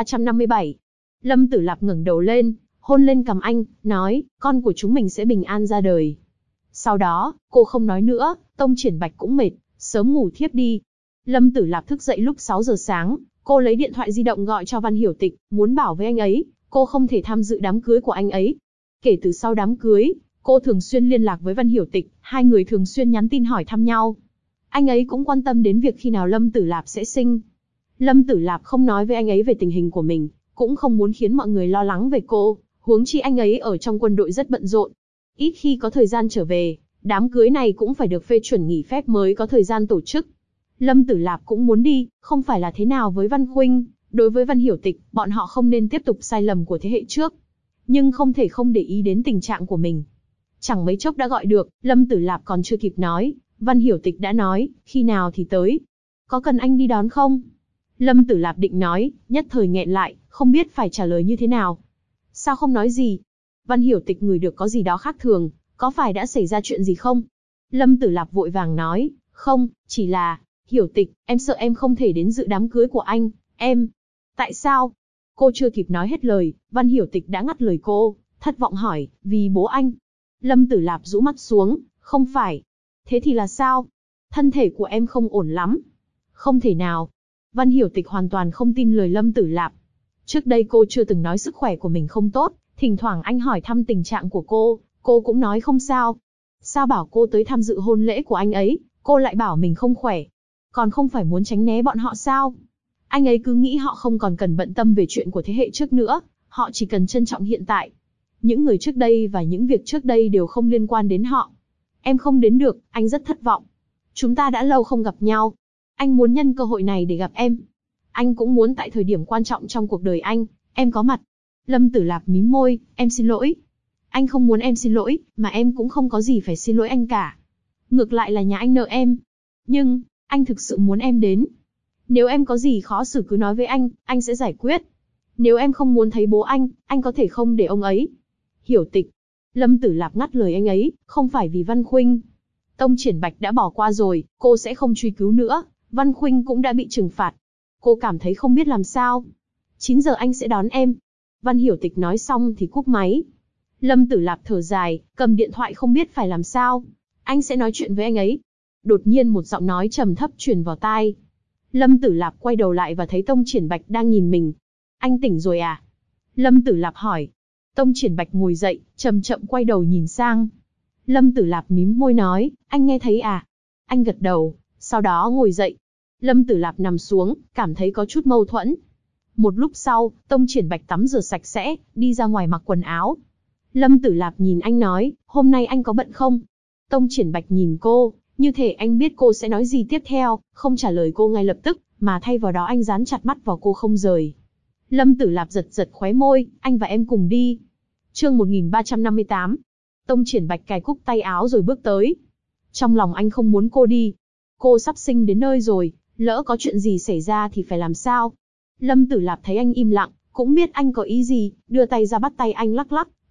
1357. Lâm Tử Lạp ngẩng đầu lên, hôn lên cằm anh, nói, con của chúng mình sẽ bình an ra đời. Sau đó, cô không nói nữa, Tông Triển Bạch cũng mệt, sớm ngủ thiếp đi. Lâm Tử Lạp thức dậy lúc 6 giờ sáng, cô lấy điện thoại di động gọi cho Văn Hiểu Tịch, muốn bảo với anh ấy, cô không thể tham dự đám cưới của anh ấy. Kể từ sau đám cưới, cô thường xuyên liên lạc với Văn Hiểu Tịch, hai người thường xuyên nhắn tin hỏi thăm nhau. Anh ấy cũng quan tâm đến việc khi nào Lâm Tử Lạp sẽ sinh. Lâm Tử Lạp không nói với anh ấy về tình hình của mình, cũng không muốn khiến mọi người lo lắng về cô, huống chi anh ấy ở trong quân đội rất bận rộn. Ít khi có thời gian trở về, đám cưới này cũng phải được phê chuẩn nghỉ phép mới có thời gian tổ chức. Lâm Tử Lạp cũng muốn đi, không phải là thế nào với Văn Khuynh, đối với Văn Hiểu Tịch, bọn họ không nên tiếp tục sai lầm của thế hệ trước. Nhưng không thể không để ý đến tình trạng của mình. Chẳng mấy chốc đã gọi được, Lâm Tử Lạp còn chưa kịp nói, Văn Hiểu Tịch đã nói, khi nào thì tới. Có cần anh đi đón không? Lâm Tử Lạp định nói, nhất thời nghẹn lại, không biết phải trả lời như thế nào. Sao không nói gì? Văn Hiểu Tịch ngửi được có gì đó khác thường, có phải đã xảy ra chuyện gì không? Lâm Tử Lạp vội vàng nói, không, chỉ là, Hiểu Tịch, em sợ em không thể đến dự đám cưới của anh, em. Tại sao? Cô chưa kịp nói hết lời, Văn Hiểu Tịch đã ngắt lời cô, thất vọng hỏi, vì bố anh. Lâm Tử Lạp rũ mắt xuống, không phải. Thế thì là sao? Thân thể của em không ổn lắm. Không thể nào. Văn Hiểu Tịch hoàn toàn không tin lời Lâm Tử Lạp. Trước đây cô chưa từng nói sức khỏe của mình không tốt, thỉnh thoảng anh hỏi thăm tình trạng của cô cũng nói không sao. Sao bảo cô tới tham dự hôn lễ của anh ấy, cô lại bảo mình không khỏe. Còn không phải muốn tránh né bọn họ sao? Anh ấy cứ nghĩ họ không còn cần bận tâm về chuyện của thế hệ trước nữa, họ chỉ cần trân trọng hiện tại. Những người trước đây và những việc trước đây đều không liên quan đến họ. Em không đến được, anh rất thất vọng. Chúng ta đã lâu không gặp nhau. Anh muốn nhân cơ hội này để gặp em. Anh cũng muốn tại thời điểm quan trọng trong cuộc đời anh, em có mặt. Lâm Tử Lạp mím môi, em xin lỗi. Anh không muốn em xin lỗi, mà em cũng không có gì phải xin lỗi anh cả. Ngược lại là nhà anh nợ em. Nhưng, anh thực sự muốn em đến. Nếu em có gì khó xử cứ nói với anh sẽ giải quyết. Nếu em không muốn thấy bố anh có thể không để ông ấy. Hiểu Tịch. Lâm Tử Lạp ngắt lời anh ấy, không phải vì Văn Khuynh. Tông Triển Bạch đã bỏ qua rồi, cô sẽ không truy cứu nữa, Văn Khuynh cũng đã bị trừng phạt. Cô cảm thấy không biết làm sao. 9 giờ anh sẽ đón em. Văn Hiểu Tịch nói xong thì cúp máy. Lâm Tử Lạp thở dài, cầm điện thoại không biết phải làm sao. Anh sẽ nói chuyện với anh ấy. Đột nhiên một giọng nói trầm thấp truyền vào tai. Lâm Tử Lạp quay đầu lại và thấy Tông Triển Bạch đang nhìn mình. Anh tỉnh rồi à? Lâm Tử Lạp hỏi. Tông Triển Bạch ngồi dậy, chậm chậm quay đầu nhìn sang. Lâm Tử Lạp mím môi nói, anh nghe thấy à? Anh gật đầu, sau đó ngồi dậy. Lâm Tử Lạp nằm xuống, cảm thấy có chút mâu thuẫn. Một lúc sau, Tông Triển Bạch tắm rửa sạch sẽ, đi ra ngoài mặc quần áo. Lâm Tử Lạp nhìn anh nói, hôm nay anh có bận không? Tông Triển Bạch nhìn cô, như thể anh biết cô sẽ nói gì tiếp theo, không trả lời cô ngay lập tức, mà thay vào đó anh dán chặt mắt vào cô không rời. Lâm Tử Lạp giật giật khóe môi, anh và em cùng đi. Chương 1358. Tông Triển Bạch cài cúc tay áo rồi bước tới. Trong lòng anh không muốn cô đi. Cô sắp sinh đến nơi rồi, lỡ có chuyện gì xảy ra thì phải làm sao? Lâm Tử Lạp thấy anh im lặng, cũng biết anh có ý gì, đưa tay ra bắt tay anh lắc lắc,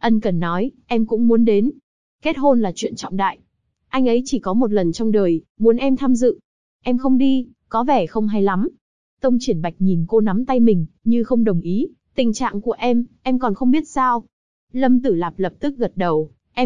ân cần nói, em cũng muốn đến. Kết hôn là chuyện trọng đại. Anh ấy chỉ có một lần trong đời, muốn em tham dự. Em không đi, có vẻ không hay lắm. Tông Triển Bạch nhìn cô nắm tay mình, như không đồng ý. Tình trạng của em còn không biết sao. Lâm Tử Lạp lập tức gật đầu,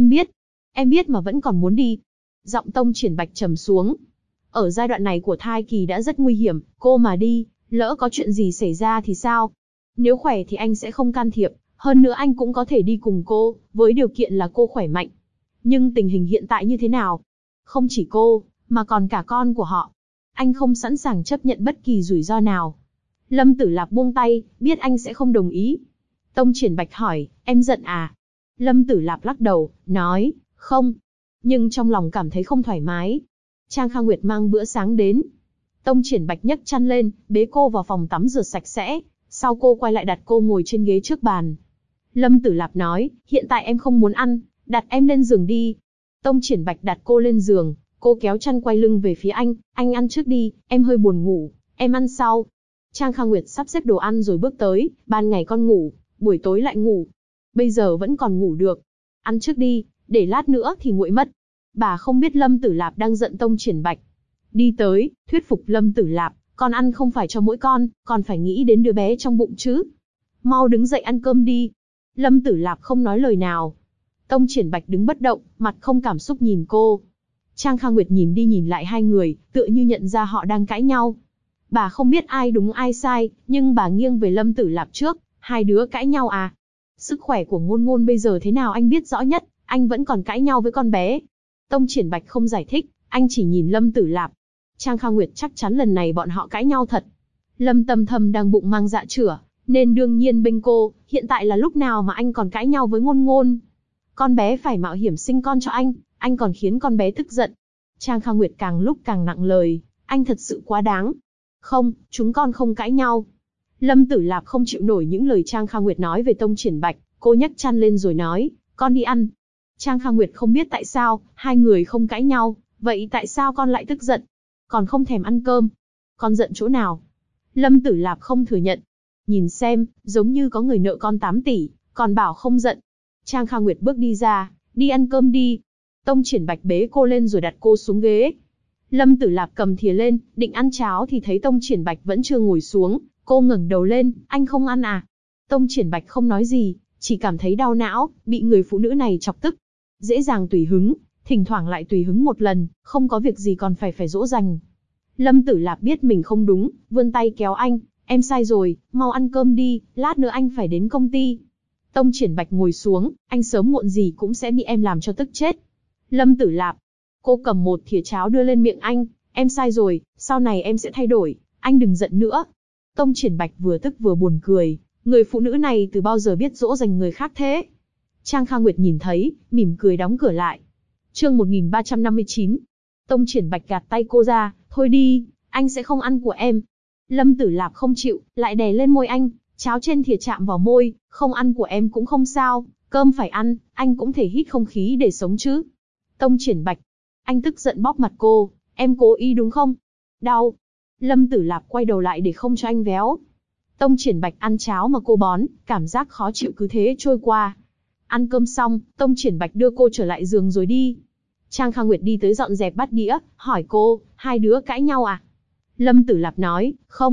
em biết mà vẫn còn muốn đi. Giọng Tông Triển Bạch trầm xuống. Ở giai đoạn này của thai kỳ đã rất nguy hiểm, cô mà đi, lỡ có chuyện gì xảy ra thì sao? Nếu khỏe thì anh sẽ không can thiệp, hơn nữa anh cũng có thể đi cùng cô, với điều kiện là cô khỏe mạnh. Nhưng tình hình hiện tại như thế nào? Không chỉ cô, mà còn cả con của họ. Anh không sẵn sàng chấp nhận bất kỳ rủi ro nào. Lâm Tử Lạp buông tay, biết anh sẽ không đồng ý. Tông Triển Bạch hỏi, em giận à? Lâm Tử Lạp lắc đầu, nói, không. Nhưng trong lòng cảm thấy không thoải mái. Trang Kha Nguyệt mang bữa sáng đến. Tông Triển Bạch nhấc chăn lên, bế cô vào phòng tắm rửa sạch sẽ. Sau cô quay lại đặt cô ngồi trên ghế trước bàn. Lâm Tử Lạp nói, hiện tại em không muốn ăn, đặt em lên giường đi. Tông Triển Bạch đặt cô lên giường, cô kéo chăn quay lưng về phía anh ăn trước đi, em hơi buồn ngủ, em ăn sau. Trang Kha Nguyệt sắp xếp đồ ăn rồi bước tới, ban ngày con ngủ, buổi tối lại ngủ. Bây giờ vẫn còn ngủ được. Ăn trước đi, để lát nữa thì nguội mất. Bà không biết Lâm Tử Lạp đang giận Tông Triển Bạch. Đi tới, thuyết phục Lâm Tử Lạp, con ăn không phải cho mỗi con, còn phải nghĩ đến đứa bé trong bụng chứ. Mau đứng dậy ăn cơm đi. Lâm Tử Lạp không nói lời nào. Tông Triển Bạch đứng bất động, mặt không cảm xúc nhìn cô. Trang Kha Nguyệt nhìn đi nhìn lại hai người, tựa như nhận ra họ đang cãi nhau. Bà không biết ai đúng ai sai, nhưng bà nghiêng về Lâm Tử Lạp trước, hai đứa cãi nhau à? Sức khỏe của Ngôn Ngôn bây giờ thế nào anh biết rõ nhất, anh vẫn còn cãi nhau với con bé. Tông Triển Bạch không giải thích, anh chỉ nhìn Lâm Tử Lạp. Trang Kha Nguyệt chắc chắn lần này bọn họ cãi nhau thật. Lâm Tâm Thâm đang bụng mang dạ chửa, nên đương nhiên bênh cô, hiện tại là lúc nào mà anh còn cãi nhau với Ngôn Ngôn. Con bé phải mạo hiểm sinh con cho anh còn khiến con bé tức giận. Trang Kha Nguyệt càng lúc càng nặng lời, anh thật sự quá đáng. Không, chúng con không cãi nhau. Lâm Tử Lạp không chịu nổi những lời Trang Kha Nguyệt nói về Tông Triển Bạch, cô nhấc chăn lên rồi nói, con đi ăn. Trang Kha Nguyệt không biết tại sao, hai người không cãi nhau, vậy tại sao con lại tức giận? Còn không thèm ăn cơm. Con giận chỗ nào? Lâm Tử Lạp không thừa nhận. Nhìn xem, giống như có người nợ con 8 tỷ, còn bảo không giận. Trang Kha Nguyệt bước đi ra, đi ăn cơm đi. Tông Triển Bạch bế cô lên rồi đặt cô xuống ghế. Lâm Tử Lạp cầm thìa lên, định ăn cháo thì thấy Tông Triển Bạch vẫn chưa ngồi xuống, cô ngẩng đầu lên, anh không ăn à? Tông Triển Bạch không nói gì, chỉ cảm thấy đau não, bị người phụ nữ này chọc tức. Dễ dàng tùy hứng, thỉnh thoảng lại tùy hứng một lần, không có việc gì còn phải dỗ dành. Lâm Tử Lạp biết mình không đúng, vươn tay kéo anh, em sai rồi, mau ăn cơm đi, lát nữa anh phải đến công ty. Tông Triển Bạch ngồi xuống, anh sớm muộn gì cũng sẽ bị em làm cho tức chết. Lâm Tử Lạp, cô cầm một thìa cháo đưa lên miệng anh, em sai rồi, sau này em sẽ thay đổi, anh đừng giận nữa. Tông Triển Bạch vừa tức vừa buồn cười, người phụ nữ này từ bao giờ biết dỗ dành người khác thế? Trang Kha Nguyệt nhìn thấy, mỉm cười đóng cửa lại. Chương 1359. Tông Triển Bạch gạt tay cô ra, thôi đi, anh sẽ không ăn của em. Lâm Tử Lạp không chịu, lại đè lên môi anh, cháo trên thìa chạm vào môi, không ăn của em cũng không sao, cơm phải ăn, anh cũng thể hít không khí để sống chứ. Tông Triển Bạch, anh tức giận bóp mặt cô, em cố ý đúng không? Đau. Lâm Tử Lạp quay đầu lại để không cho anh véo. Tông Triển Bạch ăn cháo mà cô bón, cảm giác khó chịu cứ thế trôi qua. Ăn cơm xong, Tông Triển Bạch đưa cô trở lại giường rồi đi. Trang Kha Nguyệt đi tới dọn dẹp bát đĩa, hỏi cô, hai đứa cãi nhau à? Lâm Tử Lạp nói,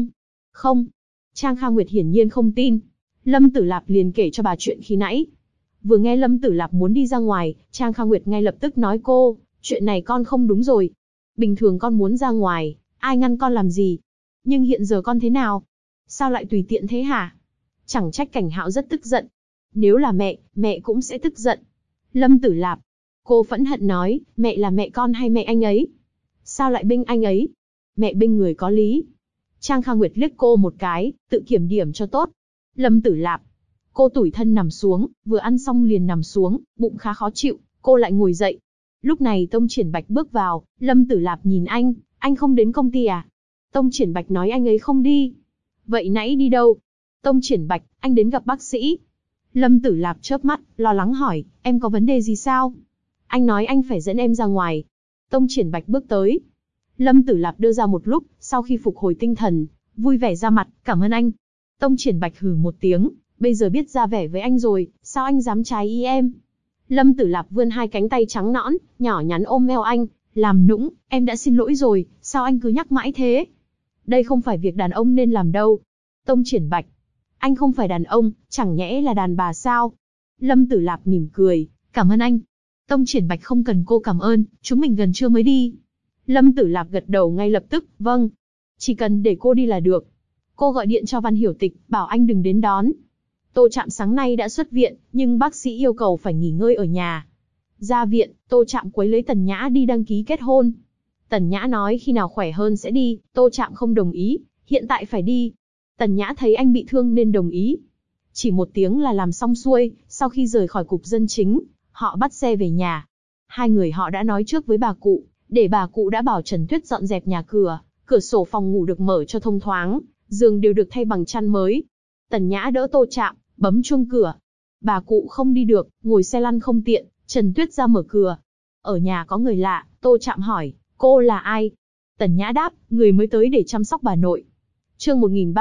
không. Trang Kha Nguyệt hiển nhiên không tin. Lâm Tử Lạp liền kể cho bà chuyện khi nãy. Vừa nghe Lâm Tử Lạp muốn đi ra ngoài, Trang Kha Nguyệt ngay lập tức nói cô, chuyện này con không đúng rồi. Bình thường con muốn ra ngoài, ai ngăn con làm gì? Nhưng hiện giờ con thế nào? Sao lại tùy tiện thế hả? Chẳng trách Cảnh Hạo rất tức giận. Nếu là mẹ cũng sẽ tức giận. Lâm Tử Lạp, cô phẫn hận nói, mẹ là mẹ con hay mẹ anh ấy? Sao lại bênh anh ấy? Mẹ bênh người có lý. Trang Kha Nguyệt liếc cô một cái, tự kiểm điểm cho tốt. Lâm Tử Lạp, cô tủi thân nằm xuống, vừa ăn xong liền nằm xuống, bụng khá khó chịu, cô lại ngồi dậy. Lúc này Tông Triển Bạch bước vào, Lâm Tử Lạp nhìn anh không đến công ty à? Tông Triển Bạch nói anh ấy không đi. Vậy nãy đi đâu? Tông Triển Bạch, anh đến gặp bác sĩ. Lâm Tử Lạp chớp mắt, lo lắng hỏi, em có vấn đề gì sao? Anh nói anh phải dẫn em ra ngoài. Tông Triển Bạch bước tới. Lâm Tử Lạp đưa ra một lúc, sau khi phục hồi tinh thần, vui vẻ ra mặt, cảm ơn anh. Tông Triển Bạch hừ một tiếng, bây giờ biết ra vẻ với anh rồi, Sao anh dám trái ý em? Lâm Tử Lạp vươn hai cánh tay trắng nõn, nhỏ nhắn ôm eo anh, làm nũng, em đã xin lỗi rồi, sao anh cứ nhắc mãi thế? Đây không phải việc đàn ông nên làm đâu. Tông Triển Bạch, anh không phải đàn ông, chẳng nhẽ là đàn bà sao? Lâm Tử Lạp mỉm cười, cảm ơn anh. Tông Triển Bạch không cần cô cảm ơn, chúng mình gần trưa mới đi. Lâm Tử Lạp gật đầu ngay lập tức, vâng. Chỉ cần để cô đi là được. Cô gọi điện cho Văn Hiểu Tịch, bảo anh đừng đến đón. Tô Trạm sáng nay đã xuất viện, nhưng bác sĩ yêu cầu phải nghỉ ngơi ở nhà. Ra viện, Tô Trạm quấy lấy Tần Nhã đi đăng ký kết hôn. Tần Nhã nói khi nào khỏe hơn sẽ đi, Tô Trạm không đồng ý, hiện tại phải đi. Tần Nhã thấy anh bị thương nên đồng ý. Chỉ một tiếng là làm xong xuôi, sau khi rời khỏi cục dân chính, họ bắt xe về nhà. Hai người họ đã nói trước với bà cụ, để bà cụ đã bảo Trần Tuyết dọn dẹp nhà cửa, cửa sổ phòng ngủ được mở cho thông thoáng, giường đều được thay bằng chăn mới. Tần Nhã đỡ Tô Trạm, bấm chuông cửa. Bà cụ không đi được, ngồi xe lăn không tiện, Trần Tuyết ra mở cửa. Ở nhà có người lạ, Tô Trạm hỏi, cô là ai? Tần Nhã đáp, người mới tới để chăm sóc bà nội. Chương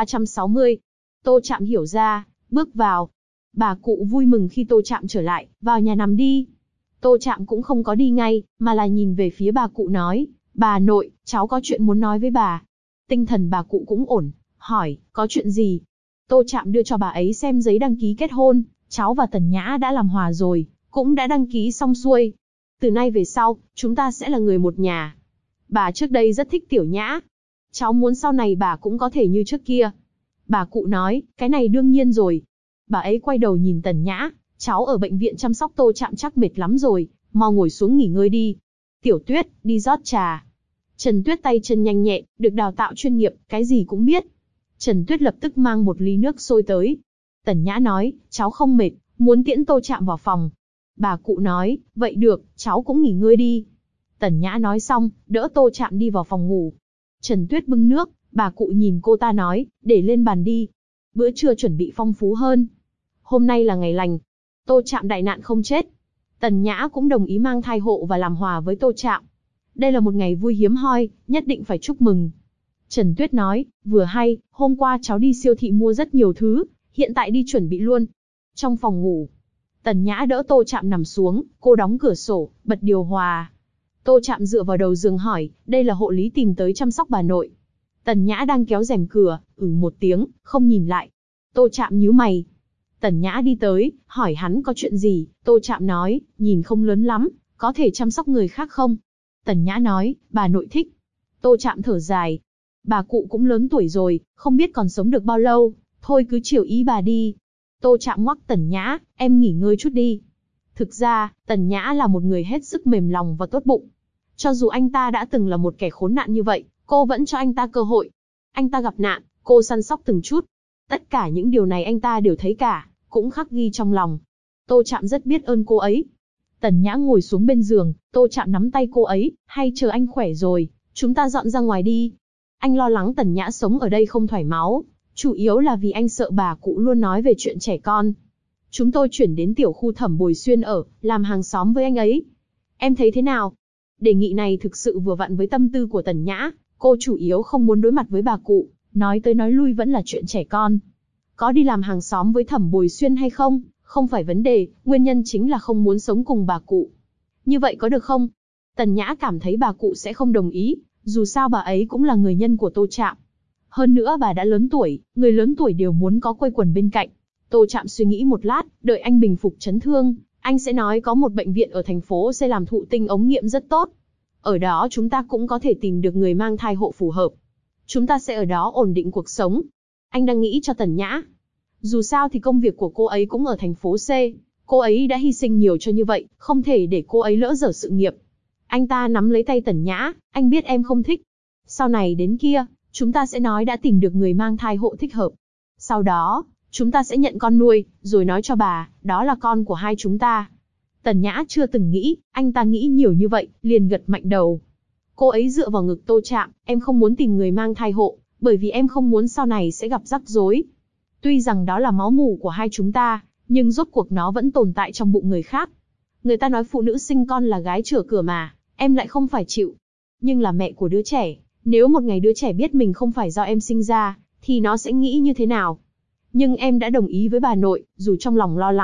1360. Tô Trạm hiểu ra, bước vào. Bà cụ vui mừng khi Tô Trạm trở lại, vào nhà nằm đi. Tô Trạm cũng không có đi ngay, mà là nhìn về phía bà cụ nói, bà nội, cháu có chuyện muốn nói với bà. Tinh thần bà cụ cũng ổn, hỏi, có chuyện gì? Tô Trạm đưa cho bà ấy xem giấy đăng ký kết hôn, cháu và Tần Nhã đã làm hòa rồi, cũng đã đăng ký xong xuôi. Từ nay về sau, chúng ta sẽ là người một nhà. Bà trước đây rất thích Tiểu Nhã. Cháu muốn sau này bà cũng có thể như trước kia. Bà cụ nói, cái này đương nhiên rồi. Bà ấy quay đầu nhìn Tần Nhã, cháu ở bệnh viện chăm sóc Tô Trạm chắc mệt lắm rồi, mau ngồi xuống nghỉ ngơi đi. Tiểu Tuyết, đi rót trà. Trần Tuyết tay chân nhanh nhẹn, được đào tạo chuyên nghiệp, cái gì cũng biết. Trần Tuyết lập tức mang một ly nước sôi tới. Tần Nhã nói, cháu không mệt, muốn tiễn Tô Trạm vào phòng. Bà cụ nói, vậy được, cháu cũng nghỉ ngơi đi. Tần Nhã nói xong, đỡ Tô Trạm đi vào phòng ngủ. Trần Tuyết bưng nước, bà cụ nhìn cô ta nói, để lên bàn đi. Bữa trưa chuẩn bị phong phú hơn. Hôm nay là ngày lành. Tô Trạm đại nạn không chết. Tần Nhã cũng đồng ý mang thai hộ và làm hòa với Tô Trạm. Đây là một ngày vui hiếm hoi, nhất định phải chúc mừng. Trần Tuyết nói, vừa hay, hôm qua cháu đi siêu thị mua rất nhiều thứ, hiện tại đi chuẩn bị luôn. Trong phòng ngủ, Tần Nhã đỡ Tô Trạm nằm xuống, cô đóng cửa sổ, bật điều hòa. Tô Trạm dựa vào đầu giường hỏi, đây là hộ lý tìm tới chăm sóc bà nội. Tần Nhã đang kéo rèm cửa, một tiếng, không nhìn lại. Tô Trạm nhíu mày. Tần Nhã đi tới, hỏi hắn có chuyện gì, Tô Trạm nói, nhìn không lớn lắm, có thể chăm sóc người khác không? Tần Nhã nói, bà nội thích. Tô Trạm thở dài. Bà cụ cũng lớn tuổi rồi, không biết còn sống được bao lâu, thôi cứ chiều ý bà đi. Tô Trạm ngoắc Tần Nhã, em nghỉ ngơi chút đi. Thực ra, Tần Nhã là một người hết sức mềm lòng và tốt bụng. Cho dù anh ta đã từng là một kẻ khốn nạn như vậy, cô vẫn cho anh ta cơ hội. Anh ta gặp nạn, cô săn sóc từng chút. Tất cả những điều này anh ta đều thấy cả, cũng khắc ghi trong lòng. Tô Trạm rất biết ơn cô ấy. Tần Nhã ngồi xuống bên giường, Tô Trạm nắm tay cô ấy, hay chờ anh khỏe rồi, chúng ta dọn ra ngoài đi. Anh lo lắng Tần Nhã sống ở đây không thoải máu, chủ yếu là vì anh sợ bà cụ luôn nói về chuyện trẻ con. Chúng tôi chuyển đến tiểu khu Thẩm Bồi Xuyên ở, làm hàng xóm với anh ấy. Em thấy thế nào? Đề nghị này thực sự vừa vặn với tâm tư của Tần Nhã, cô chủ yếu không muốn đối mặt với bà cụ, nói tới nói lui vẫn là chuyện trẻ con. Có đi làm hàng xóm với Thẩm Bồi Xuyên hay không, không phải vấn đề, nguyên nhân chính là không muốn sống cùng bà cụ. Như vậy có được không? Tần Nhã cảm thấy bà cụ sẽ không đồng ý, dù sao bà ấy cũng là người nhân của Tô Trạm. Hơn nữa bà đã lớn tuổi, người lớn tuổi đều muốn có quây quần bên cạnh. Tô Trạm suy nghĩ một lát, đợi anh bình phục chấn thương, anh sẽ nói có một bệnh viện ở thành phố sẽ làm thụ tinh ống nghiệm rất tốt. Ở đó chúng ta cũng có thể tìm được người mang thai hộ phù hợp. Chúng ta sẽ ở đó ổn định cuộc sống. Anh đang nghĩ cho Tần Nhã. Dù sao thì công việc của cô ấy cũng ở thành phố C. Cô ấy đã hy sinh nhiều cho như vậy, không thể để cô ấy lỡ dở sự nghiệp. Anh ta nắm lấy tay Tần Nhã, anh biết em không thích. Sau này đến kia, chúng ta sẽ nói đã tìm được người mang thai hộ thích hợp. Sau đó, chúng ta sẽ nhận con nuôi, rồi nói cho bà, đó là con của hai chúng ta. Tần Nhã chưa từng nghĩ, anh ta nghĩ nhiều như vậy, liền gật mạnh đầu. Cô ấy dựa vào ngực Tô Trạm, em không muốn tìm người mang thai hộ, bởi vì em không muốn sau này sẽ gặp rắc rối. Tuy rằng đó là máu mủ của hai chúng ta, nhưng rốt cuộc nó vẫn tồn tại trong bụng người khác. Người ta nói phụ nữ sinh con là gái chửa cửa mà, em lại không phải chịu. Nhưng là mẹ của đứa trẻ, nếu một ngày đứa trẻ biết mình không phải do em sinh ra, thì nó sẽ nghĩ như thế nào? Nhưng em đã đồng ý với bà nội, dù trong lòng lo lắng,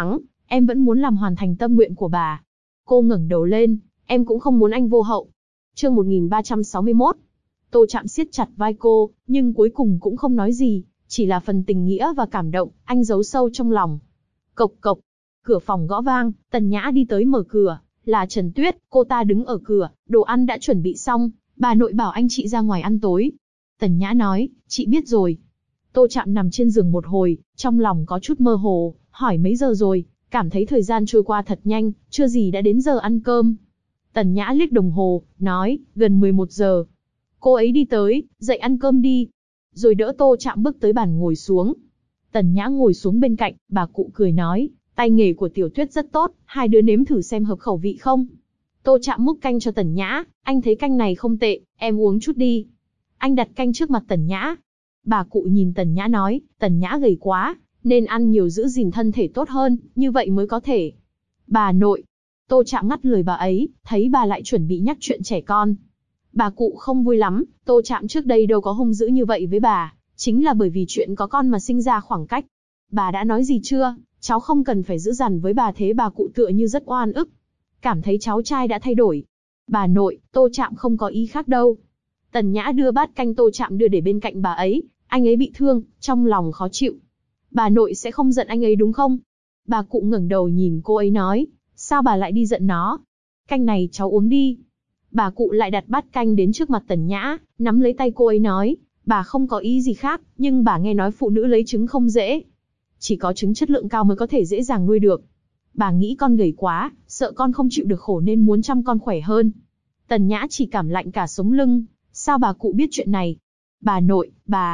em vẫn muốn làm hoàn thành tâm nguyện của bà. Cô ngẩng đầu lên, em cũng không muốn anh vô hậu. Chương 1361. Tô Trạm siết chặt vai cô, nhưng cuối cùng cũng không nói gì, chỉ là phần tình nghĩa và cảm động, anh giấu sâu trong lòng. Cộc cộc, cửa phòng gõ vang, Tần Nhã đi tới mở cửa, là Trần Tuyết, cô ta đứng ở cửa, đồ ăn đã chuẩn bị xong, bà nội bảo anh chị ra ngoài ăn tối. Tần Nhã nói, chị biết rồi. Tô Trạm nằm trên giường một hồi, trong lòng có chút mơ hồ, hỏi mấy giờ rồi, cảm thấy thời gian trôi qua thật nhanh, chưa gì đã đến giờ ăn cơm. Tần Nhã liếc đồng hồ, nói, gần 11 giờ. Cô ấy đi tới, dậy ăn cơm đi. Rồi đỡ Tô Trạm bước tới bàn ngồi xuống. Tần Nhã ngồi xuống bên cạnh, bà cụ cười nói, tay nghề của Tiểu Tuyết rất tốt, hai đứa nếm thử xem hợp khẩu vị không. Tô Trạm múc canh cho Tần Nhã, anh thấy canh này không tệ, em uống chút đi. Anh đặt canh trước mặt Tần Nhã. Bà cụ nhìn Tần Nhã nói, Tần Nhã gầy quá, nên ăn nhiều giữ gìn thân thể tốt hơn, như vậy mới có thể. Bà nội. Tô Trạm ngắt lời bà ấy, thấy bà lại chuẩn bị nhắc chuyện trẻ con. Bà cụ không vui lắm, Tô Trạm trước đây đâu có hung dữ như vậy với bà, chính là bởi vì chuyện có con mà sinh ra khoảng cách. Bà đã nói gì chưa, cháu không cần phải giữ dằn với bà, thế bà cụ tựa như rất oan ức. Cảm thấy cháu trai đã thay đổi. Bà nội, Tô Trạm không có ý khác đâu. Tần Nhã đưa bát canh Tô Trạm đưa để bên cạnh bà ấy, anh ấy bị thương, trong lòng khó chịu. Bà nội sẽ không giận anh ấy đúng không? Bà cụ ngẩng đầu nhìn cô ấy nói, sao bà lại đi giận nó? Canh này cháu uống đi. Bà cụ lại đặt bát canh đến trước mặt Tần Nhã, nắm lấy tay cô ấy nói, bà không có ý gì khác, nhưng bà nghe nói phụ nữ lấy trứng không dễ. Chỉ có trứng chất lượng cao mới có thể dễ dàng nuôi được. Bà nghĩ con gầy quá, sợ con không chịu được khổ nên muốn chăm con khỏe hơn. Tần Nhã chỉ cảm lạnh cả sống lưng, sao bà cụ biết chuyện này? Bà nội,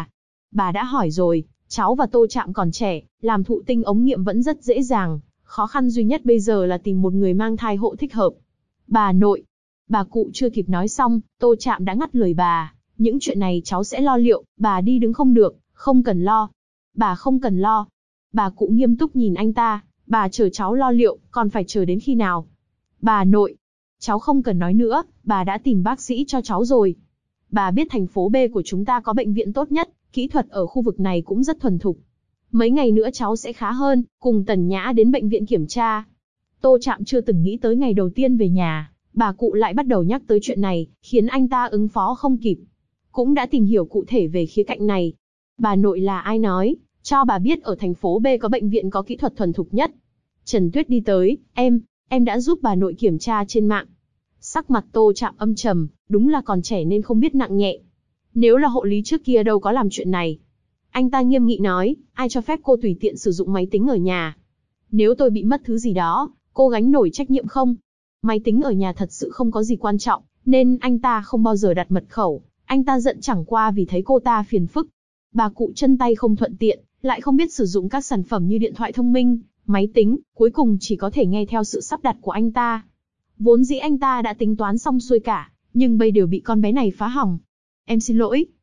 bà đã hỏi rồi, cháu và Tô Trạm còn trẻ, làm thụ tinh ống nghiệm vẫn rất dễ dàng, khó khăn duy nhất bây giờ là tìm một người mang thai hộ thích hợp. Bà nội, bà cụ chưa kịp nói xong, Tô Trạm đã ngắt lời bà, những chuyện này cháu sẽ lo liệu, bà đi đứng không được, không cần lo. Bà không cần lo. Bà cụ nghiêm túc nhìn anh ta, bà chờ cháu lo liệu, còn phải chờ đến khi nào? Bà nội, cháu không cần nói nữa, bà đã tìm bác sĩ cho cháu rồi. Bà biết thành phố B của chúng ta có bệnh viện tốt nhất, kỹ thuật ở khu vực này cũng rất thuần thục. Mấy ngày nữa cháu sẽ khá hơn, cùng Tần Nhã đến bệnh viện kiểm tra. Tô Trạm chưa từng nghĩ tới ngày đầu tiên về nhà, bà cụ lại bắt đầu nhắc tới chuyện này, khiến anh ta ứng phó không kịp. Cũng đã tìm hiểu cụ thể về khía cạnh này. Bà nội là ai nói, cho bà biết ở thành phố B có bệnh viện có kỹ thuật thuần thục nhất. Trần Tuyết đi tới, em đã giúp bà nội kiểm tra trên mạng. Sắc mặt Tô Trạm âm trầm, đúng là còn trẻ nên không biết nặng nhẹ. Nếu là hộ lý trước kia đâu có làm chuyện này. Anh ta nghiêm nghị nói, ai cho phép cô tùy tiện sử dụng máy tính ở nhà? Nếu tôi bị mất thứ gì đó, cô gánh nổi trách nhiệm không? Máy tính ở nhà thật sự không có gì quan trọng, nên anh ta không bao giờ đặt mật khẩu. Anh ta giận chẳng qua vì thấy cô ta phiền phức. Bà cụ chân tay không thuận tiện, lại không biết sử dụng các sản phẩm như điện thoại thông minh, máy tính, cuối cùng chỉ có thể nghe theo sự sắp đặt của anh ta. Vốn dĩ anh ta đã tính toán xong xuôi cả, nhưng bây đều bị con bé này phá hỏng. Em xin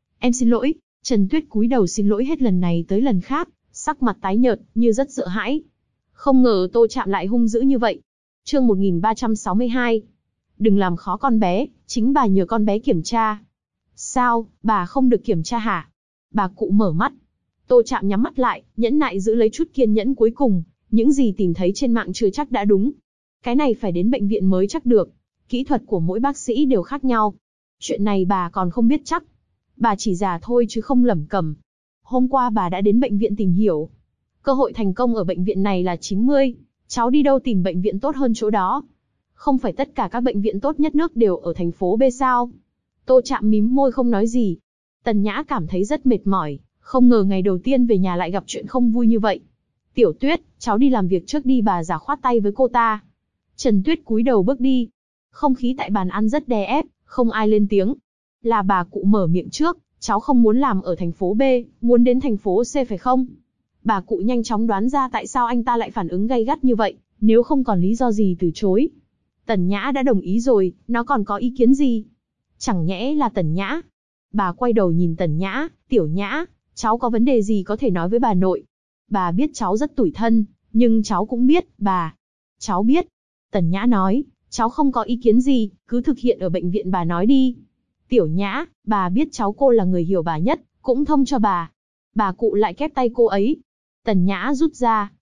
lỗi. Trần Tuyết cúi đầu xin lỗi hết lần này tới lần khác, sắc mặt tái nhợt, như rất sợ hãi. Không ngờ Tô Trạm lại hung dữ như vậy. Chương 1362. Đừng làm khó con bé, chính bà nhờ con bé kiểm tra. Sao, bà không được kiểm tra hả? Bà cụ mở mắt. Tô Trạm nhắm mắt lại, nhẫn nại giữ lấy chút kiên nhẫn cuối cùng. Những gì tìm thấy trên mạng chưa chắc đã đúng. Cái này phải đến bệnh viện mới chắc được. Kỹ thuật của mỗi bác sĩ đều khác nhau. Chuyện này bà còn không biết chắc. Bà chỉ giả thôi chứ không lẩm cẩm. Hôm qua bà đã đến bệnh viện tìm hiểu. Cơ hội thành công ở bệnh viện này là 90. Cháu đi đâu tìm bệnh viện tốt hơn chỗ đó? Không phải tất cả các bệnh viện tốt nhất nước đều ở thành phố B sao? Tô Trạm mím môi không nói gì. Tần Nhã cảm thấy rất mệt mỏi, không ngờ ngày đầu tiên về nhà lại gặp chuyện không vui như vậy. Tiểu Tuyết, cháu đi làm việc trước đi, bà già khoát tay với cô ta. Trần Tuyết cúi đầu bước đi. Không khí tại bàn ăn rất đè ép, không ai lên tiếng. Là bà cụ mở miệng trước, cháu không muốn làm ở thành phố B, muốn đến thành phố C phải không? Bà cụ nhanh chóng đoán ra tại sao anh ta lại phản ứng gay gắt như vậy, nếu không còn lý do gì từ chối. Tần Nhã đã đồng ý rồi, nó còn có ý kiến gì? Chẳng nhẽ là Tần Nhã? Bà quay đầu nhìn Tần Nhã, Tiểu Nhã, cháu có vấn đề gì có thể nói với bà nội. Bà biết cháu rất tủi thân, nhưng cháu cũng biết, bà. Cháu biết. Tần Nhã nói, cháu không có ý kiến gì, cứ thực hiện ở bệnh viện bà nói đi. Tiểu Nhã, bà biết cháu cô là người hiểu bà nhất, cũng thông cho bà. Bà cụ lại kép tay cô ấy. Tần Nhã rút ra,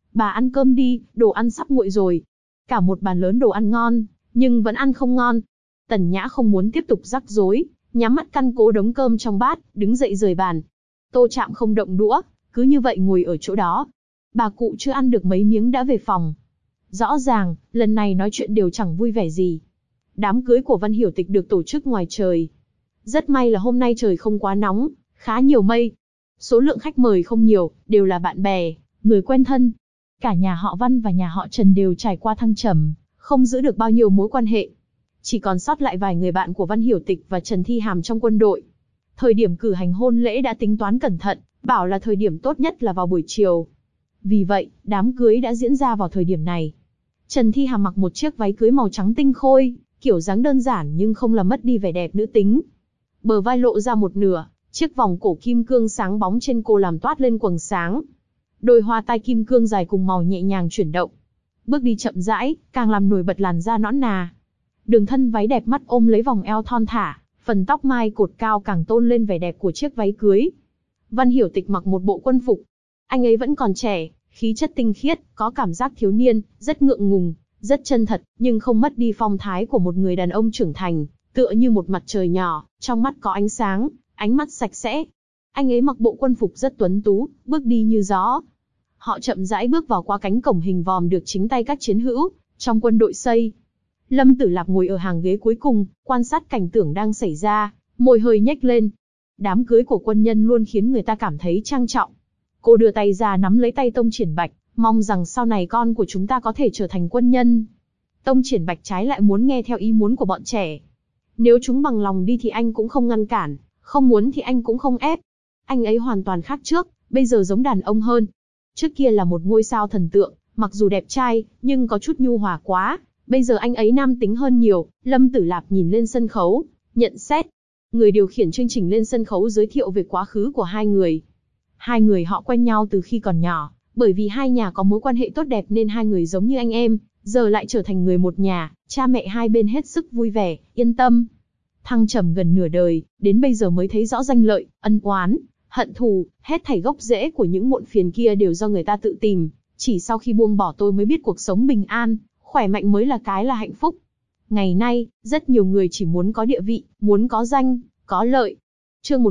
Bà ăn cơm đi, đồ ăn sắp nguội rồi. Cả một bàn lớn đồ ăn ngon, nhưng vẫn ăn không ngon. Tần Nhã không muốn tiếp tục rắc rối, nhắm mắt căn cố đống cơm trong bát, đứng dậy rời bàn. Tô Trạm không động đũa, cứ như vậy ngồi ở chỗ đó. Bà cụ chưa ăn được mấy miếng đã về phòng. Rõ ràng, lần này nói chuyện đều chẳng vui vẻ gì. Đám cưới của Văn Hiểu Tịch được tổ chức ngoài trời. Rất may là hôm nay trời không quá nóng, khá nhiều mây. Số lượng khách mời không nhiều, đều là bạn bè, người quen thân. Cả nhà họ Văn và nhà họ Trần đều trải qua thăng trầm, không giữ được bao nhiêu mối quan hệ. Chỉ còn sót lại vài người bạn của Văn Hiểu Tịch và Trần Thi Hàm trong quân đội. Thời điểm cử hành hôn lễ đã tính toán cẩn thận, bảo là thời điểm tốt nhất là vào buổi chiều. Vì vậy, đám cưới đã diễn ra vào thời điểm này. Trần Thi Hàm mặc một chiếc váy cưới màu trắng tinh khôi, kiểu dáng đơn giản nhưng không làm mất đi vẻ đẹp nữ tính. Bờ vai lộ ra một nửa, chiếc vòng cổ kim cương sáng bóng trên cô làm toát lên quầng sáng. Đôi hoa tai kim cương dài cùng màu nhẹ nhàng chuyển động. Bước đi chậm rãi, càng làm nổi bật làn da nõn nà. Đường thân váy đẹp mắt ôm lấy vòng eo thon thả, phần tóc mai cột cao càng tôn lên vẻ đẹp của chiếc váy cưới. Văn Hiểu Tịch mặc một bộ quân phục. Anh ấy vẫn còn trẻ, khí chất tinh khiết, có cảm giác thiếu niên, rất ngượng ngùng, rất chân thật, nhưng không mất đi phong thái của một người đàn ông trưởng thành, tựa như một mặt trời nhỏ, trong mắt có ánh sáng, ánh mắt sạch sẽ. Anh ấy mặc bộ quân phục rất tuấn tú, bước đi như gió. Họ chậm rãi bước vào qua cánh cổng hình vòm được chính tay các chiến hữu trong quân đội xây. Lâm Tử Lạp ngồi ở hàng ghế cuối cùng, quan sát cảnh tượng đang xảy ra, môi hơi nhếch lên. Đám cưới của quân nhân luôn khiến người ta cảm thấy trang trọng. Cô đưa tay ra nắm lấy tay Tông Triển Bạch, mong rằng sau này con của chúng ta có thể trở thành quân nhân. Tông Triển Bạch trái lại muốn nghe theo ý muốn của bọn trẻ. Nếu chúng bằng lòng đi thì anh cũng không ngăn cản, không muốn thì anh cũng không ép. Anh ấy hoàn toàn khác trước, bây giờ giống đàn ông hơn. Trước kia là một ngôi sao thần tượng, mặc dù đẹp trai, nhưng có chút nhu hòa quá. Bây giờ anh ấy nam tính hơn nhiều. Lâm Tử Lạp nhìn lên sân khấu, nhận xét. Người điều khiển chương trình lên sân khấu giới thiệu về quá khứ của hai người. Hai người họ quen nhau từ khi còn nhỏ, bởi vì hai nhà có mối quan hệ tốt đẹp nên hai người giống như anh em, giờ lại trở thành người một nhà, cha mẹ hai bên hết sức vui vẻ, yên tâm. Thăng trầm gần nửa đời, đến bây giờ mới thấy rõ danh lợi, ân oán, hận thù, hết thảy gốc rễ của những muộn phiền kia đều do người ta tự tìm. Chỉ sau khi buông bỏ tôi mới biết cuộc sống bình an, khỏe mạnh mới là hạnh phúc. Ngày nay, rất nhiều người chỉ muốn có địa vị, muốn có danh, có lợi. Chương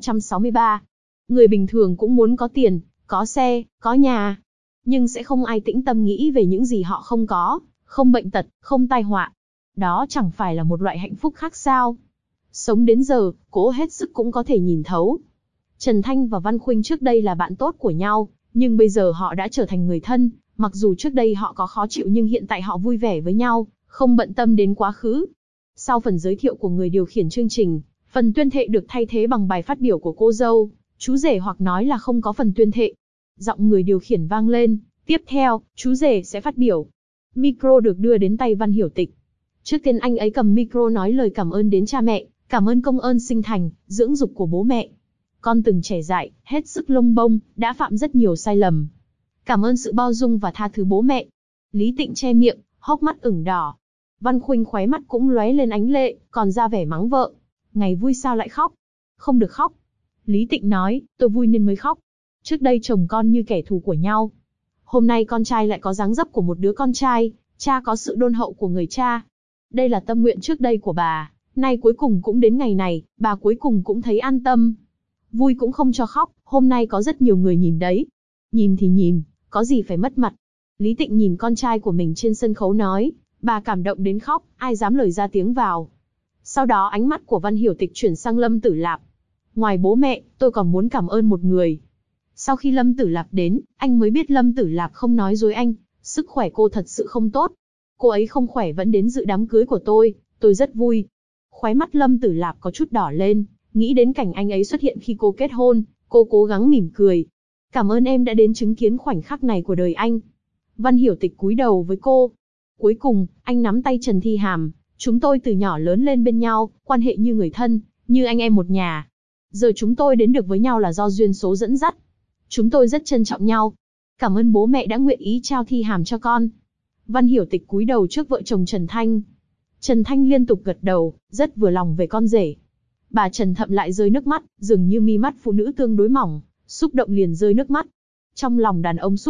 1363. Người bình thường cũng muốn có tiền, có xe, có nhà. Nhưng sẽ không ai tĩnh tâm nghĩ về những gì họ không có, không bệnh tật, không tai họa. Đó chẳng phải là một loại hạnh phúc khác sao? Sống đến giờ, cố hết sức cũng có thể nhìn thấu. Trần Thanh và Văn Khuynh trước đây là bạn tốt của nhau, nhưng bây giờ họ đã trở thành người thân. Mặc dù trước đây họ có khó chịu nhưng hiện tại họ vui vẻ với nhau, không bận tâm đến quá khứ. Sau phần giới thiệu của người điều khiển chương trình, phần tuyên thệ được thay thế bằng bài phát biểu của cô dâu, chú rể, hoặc nói là không có phần tuyên thệ. Giọng người điều khiển vang lên, tiếp theo, chú rể sẽ phát biểu. Micro được đưa đến tay Văn Hiểu Tịch. Trước tiên anh ấy cầm micro nói lời cảm ơn đến cha mẹ, cảm ơn công ơn sinh thành, dưỡng dục của bố mẹ. Con từng trẻ dại, hết sức lông bông, đã phạm rất nhiều sai lầm. Cảm ơn sự bao dung và tha thứ bố mẹ. Lý Tịnh che miệng, hốc mắt ửng đỏ. Văn Khuynh khóe mắt cũng lóe lên ánh lệ, còn ra vẻ mắng vợ. Ngày vui sao lại khóc? Không được khóc. Lý Tịnh nói, tôi vui nên mới khóc. Trước đây chồng con như kẻ thù của nhau. Hôm nay con trai lại có dáng dấp của một đứa con trai, cha có sự đôn hậu của người cha. Đây là tâm nguyện trước đây của bà, nay cuối cùng cũng đến ngày này, bà cuối cùng cũng thấy an tâm. Vui cũng không cho khóc, hôm nay có rất nhiều người nhìn đấy. Nhìn thì nhìn, có gì phải mất mặt. Lý Tịnh nhìn con trai của mình trên sân khấu nói, bà cảm động đến khóc, ai dám lời ra tiếng vào. Sau đó ánh mắt của Văn Hiểu Tịch chuyển sang Lâm Tử Lạp. Ngoài bố mẹ, tôi còn muốn cảm ơn một người. Sau khi Lâm Tử Lạp đến, anh mới biết Lâm Tử Lạp không nói dối anh, sức khỏe cô thật sự không tốt. Cô ấy không khỏe vẫn đến dự đám cưới của tôi rất vui. Khóe mắt Lâm Tử Lạp có chút đỏ lên, nghĩ đến cảnh anh ấy xuất hiện khi cô kết hôn, cô cố gắng mỉm cười. Cảm ơn em đã đến chứng kiến khoảnh khắc này của đời anh. Văn Hiểu Tịch cúi đầu với cô. Cuối cùng, anh nắm tay Trần Thi Hàm. Chúng tôi từ nhỏ lớn lên bên nhau, quan hệ như người thân, như anh em một nhà. Giờ chúng tôi đến được với nhau là do duyên số dẫn dắt. Chúng tôi rất trân trọng nhau. Cảm ơn bố mẹ đã nguyện ý trao Thi Hàm cho con. Văn Hiểu Tịch cúi đầu trước vợ chồng Trần Thanh. Trần Thanh liên tục gật đầu, rất vừa lòng về con rể. Bà Trần thậm lại rơi nước mắt, dường như mi mắt phụ nữ tương đối mỏng, xúc động liền rơi nước mắt. Trong lòng đàn ông xúc động,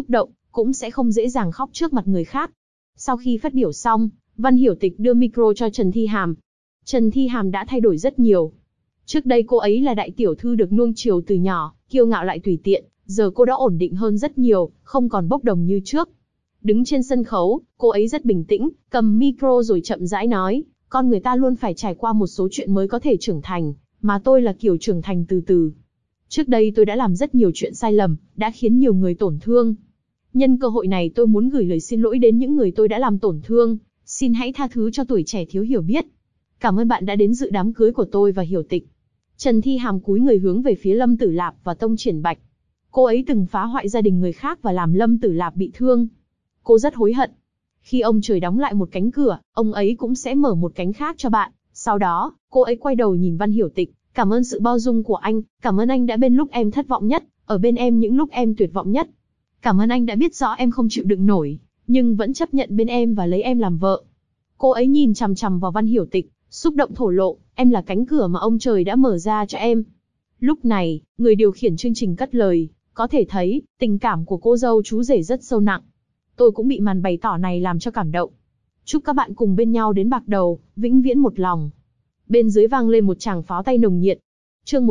cũng sẽ không dễ dàng khóc trước mặt người khác. Sau khi phát biểu xong, Văn Hiểu Tịch đưa micro cho Trần Thi Hàm. Trần Thi Hàm đã thay đổi rất nhiều. Trước đây cô ấy là đại tiểu thư được nuông chiều từ nhỏ, kiêu ngạo lại tùy tiện, giờ cô đã ổn định hơn rất nhiều, không còn bốc đồng như trước. Đứng trên sân khấu, cô ấy rất bình tĩnh, cầm micro rồi chậm rãi nói, con người ta luôn phải trải qua một số chuyện mới có thể trưởng thành, mà tôi là kiểu trưởng thành từ từ. Trước đây tôi đã làm rất nhiều chuyện sai lầm, đã khiến nhiều người tổn thương. Nhân cơ hội này tôi muốn gửi lời xin lỗi đến những người tôi đã làm tổn thương, xin hãy tha thứ cho tuổi trẻ thiếu hiểu biết. Cảm ơn bạn đã đến dự đám cưới của tôi và Hiểu Tịch. Trần Thi Hàm cúi người hướng về phía Lâm Tử Lạp và Tông Triển Bạch. Cô ấy từng phá hoại gia đình người khác và làm Lâm Tử Lạp bị thương. Cô rất hối hận. Khi ông trời đóng lại một cánh cửa, ông ấy cũng sẽ mở một cánh khác cho bạn. Sau đó, cô ấy quay đầu nhìn Văn Hiểu Tịch. Cảm ơn sự bao dung của anh, cảm ơn anh đã bên lúc em thất vọng nhất, ở bên em những lúc em tuyệt vọng nhất. Cảm ơn anh đã biết rõ em không chịu đựng nổi, nhưng vẫn chấp nhận bên em và lấy em làm vợ. Cô ấy nhìn chằm chằm vào Văn Hiểu Tịch, xúc động thổ lộ, em là cánh cửa mà ông trời đã mở ra cho em. Lúc này, người điều khiển chương trình cất lời, có thể thấy, tình cảm của cô dâu chú rể rất sâu nặng. Tôi cũng bị màn bày tỏ này làm cho cảm động. Chúc các bạn cùng bên nhau đến bạc đầu, vĩnh viễn một lòng. Bên dưới vang lên một tràng pháo tay nồng nhiệt. Chương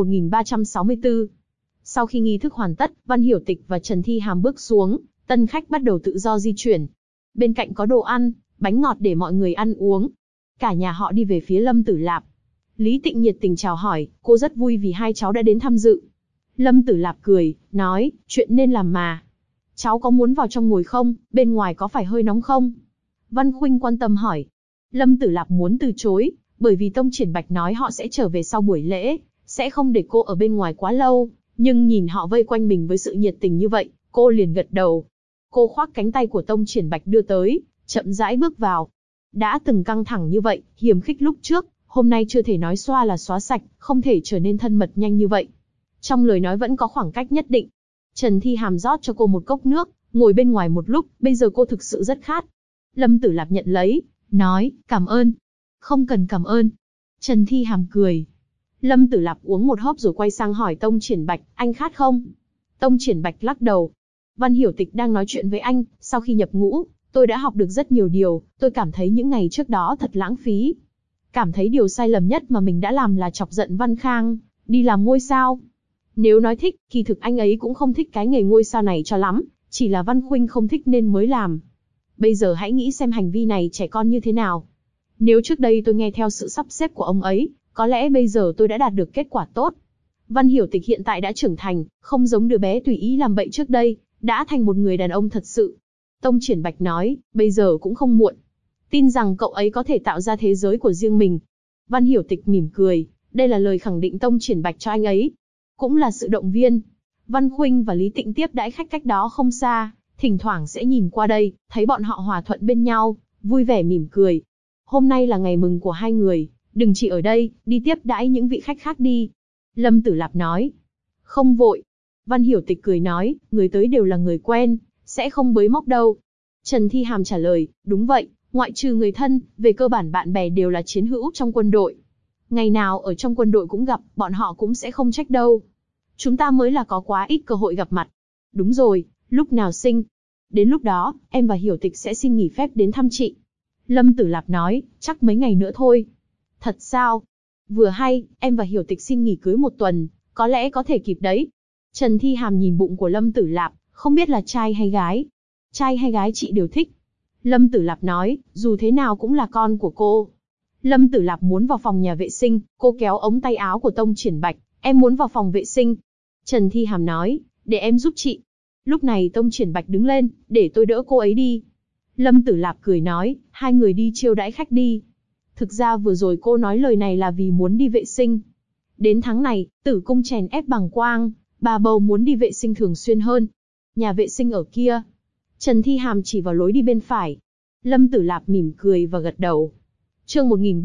1364. Sau khi nghi thức hoàn tất, Văn Hiểu Tịch và Trần Thi Hàm bước xuống, tân khách bắt đầu tự do di chuyển. Bên cạnh có đồ ăn, bánh ngọt để mọi người ăn uống. Cả nhà họ đi về phía Lâm Tử Lạp. Lý Tịnh nhiệt tình chào hỏi, cô rất vui vì hai cháu đã đến tham dự. Lâm Tử Lạp cười, nói, chuyện nên làm mà. Cháu có muốn vào trong ngồi không, bên ngoài có phải hơi nóng không? Văn Khuynh quan tâm hỏi. Lâm Tử Lạp muốn từ chối, bởi vì Tông Triển Bạch nói họ sẽ trở về sau buổi lễ, sẽ không để cô ở bên ngoài quá lâu, nhưng nhìn họ vây quanh mình với sự nhiệt tình như vậy, cô liền gật đầu. Cô khoác cánh tay của Tông Triển Bạch đưa tới, chậm rãi bước vào. Đã từng căng thẳng như vậy, hiềm khích lúc trước, hôm nay chưa thể nói xoa là xóa sạch, không thể trở nên thân mật nhanh như vậy. Trong lời nói vẫn có khoảng cách nhất định. Trần Thi Hàm rót cho cô một cốc nước, ngồi bên ngoài một lúc, bây giờ cô thực sự rất khát. Lâm Tử Lạp nhận lấy, nói, cảm ơn. Không cần cảm ơn. Trần Thi Hàm cười. Lâm Tử Lạp uống một hớp rồi quay sang hỏi Tông Triển Bạch, anh khát không? Tông Triển Bạch lắc đầu. Văn Hiểu Tịch đang nói chuyện với anh, sau khi nhập ngũ, tôi đã học được rất nhiều điều, tôi cảm thấy những ngày trước đó thật lãng phí. Cảm thấy điều sai lầm nhất mà mình đã làm là chọc giận Văn Khang, đi làm ngôi sao. Nếu nói thích, kỳ thực anh ấy cũng không thích cái nghề ngôi sao này cho lắm, chỉ là Văn Khuynh không thích nên mới làm. Bây giờ hãy nghĩ xem hành vi này trẻ con như thế nào. Nếu trước đây tôi nghe theo sự sắp xếp của ông ấy, có lẽ bây giờ tôi đã đạt được kết quả tốt. Văn Hiểu Tịch hiện tại đã trưởng thành, không giống đứa bé tùy ý làm bậy trước đây, đã thành một người đàn ông thật sự. Tông Triển Bạch nói, bây giờ cũng không muộn. Tin rằng cậu ấy có thể tạo ra thế giới của riêng mình. Văn Hiểu Tịch mỉm cười, đây là lời khẳng định Tông Triển Bạch cho anh ấy. Cũng là sự động viên. Văn Khuynh và Lý Tịnh tiếp đãi khách cách đó không xa, thỉnh thoảng sẽ nhìn qua đây, thấy bọn họ hòa thuận bên nhau, vui vẻ mỉm cười. Hôm nay là ngày mừng của hai người, đừng chỉ ở đây, đi tiếp đãi những vị khách khác đi. Lâm Tử Lạp nói. Không vội. Văn Hiểu Tịch cười nói, người tới đều là người quen, sẽ không bới móc đâu. Trần Thi Hàm trả lời, đúng vậy, ngoại trừ người thân, về cơ bản bạn bè đều là chiến hữu trong quân đội. Ngày nào ở trong quân đội cũng gặp, bọn họ cũng sẽ không trách đâu. Chúng ta mới là có quá ít cơ hội gặp mặt. Đúng rồi, lúc nào sinh? Đến lúc đó, em và Hiểu Tịch sẽ xin nghỉ phép đến thăm chị. Lâm Tử Lạp nói, chắc mấy ngày nữa thôi. Thật sao? Vừa hay, em và Hiểu Tịch xin nghỉ cưới một tuần, có lẽ có thể kịp đấy. Trần Thi Hàm nhìn bụng của Lâm Tử Lạp, không biết là trai hay gái. Trai hay gái chị đều thích. Lâm Tử Lạp nói, dù thế nào cũng là con của cô. Lâm Tử Lạp muốn vào phòng nhà vệ sinh, cô kéo ống tay áo của Tông Triển Bạch, em muốn vào phòng vệ sinh. Trần Thi Hàm nói, để em giúp chị. Lúc này Tông Triển Bạch đứng lên, để tôi đỡ cô ấy đi. Lâm Tử Lạp cười nói, hai người đi chiêu đãi khách đi. Thực ra vừa rồi cô nói lời này là vì muốn đi vệ sinh. Đến tháng này, Tử Cung chèn ép Bàng Quang, bà bầu muốn đi vệ sinh thường xuyên hơn. Nhà vệ sinh ở kia. Trần Thi Hàm chỉ vào lối đi bên phải. Lâm Tử Lạp mỉm cười và gật đầu. Chương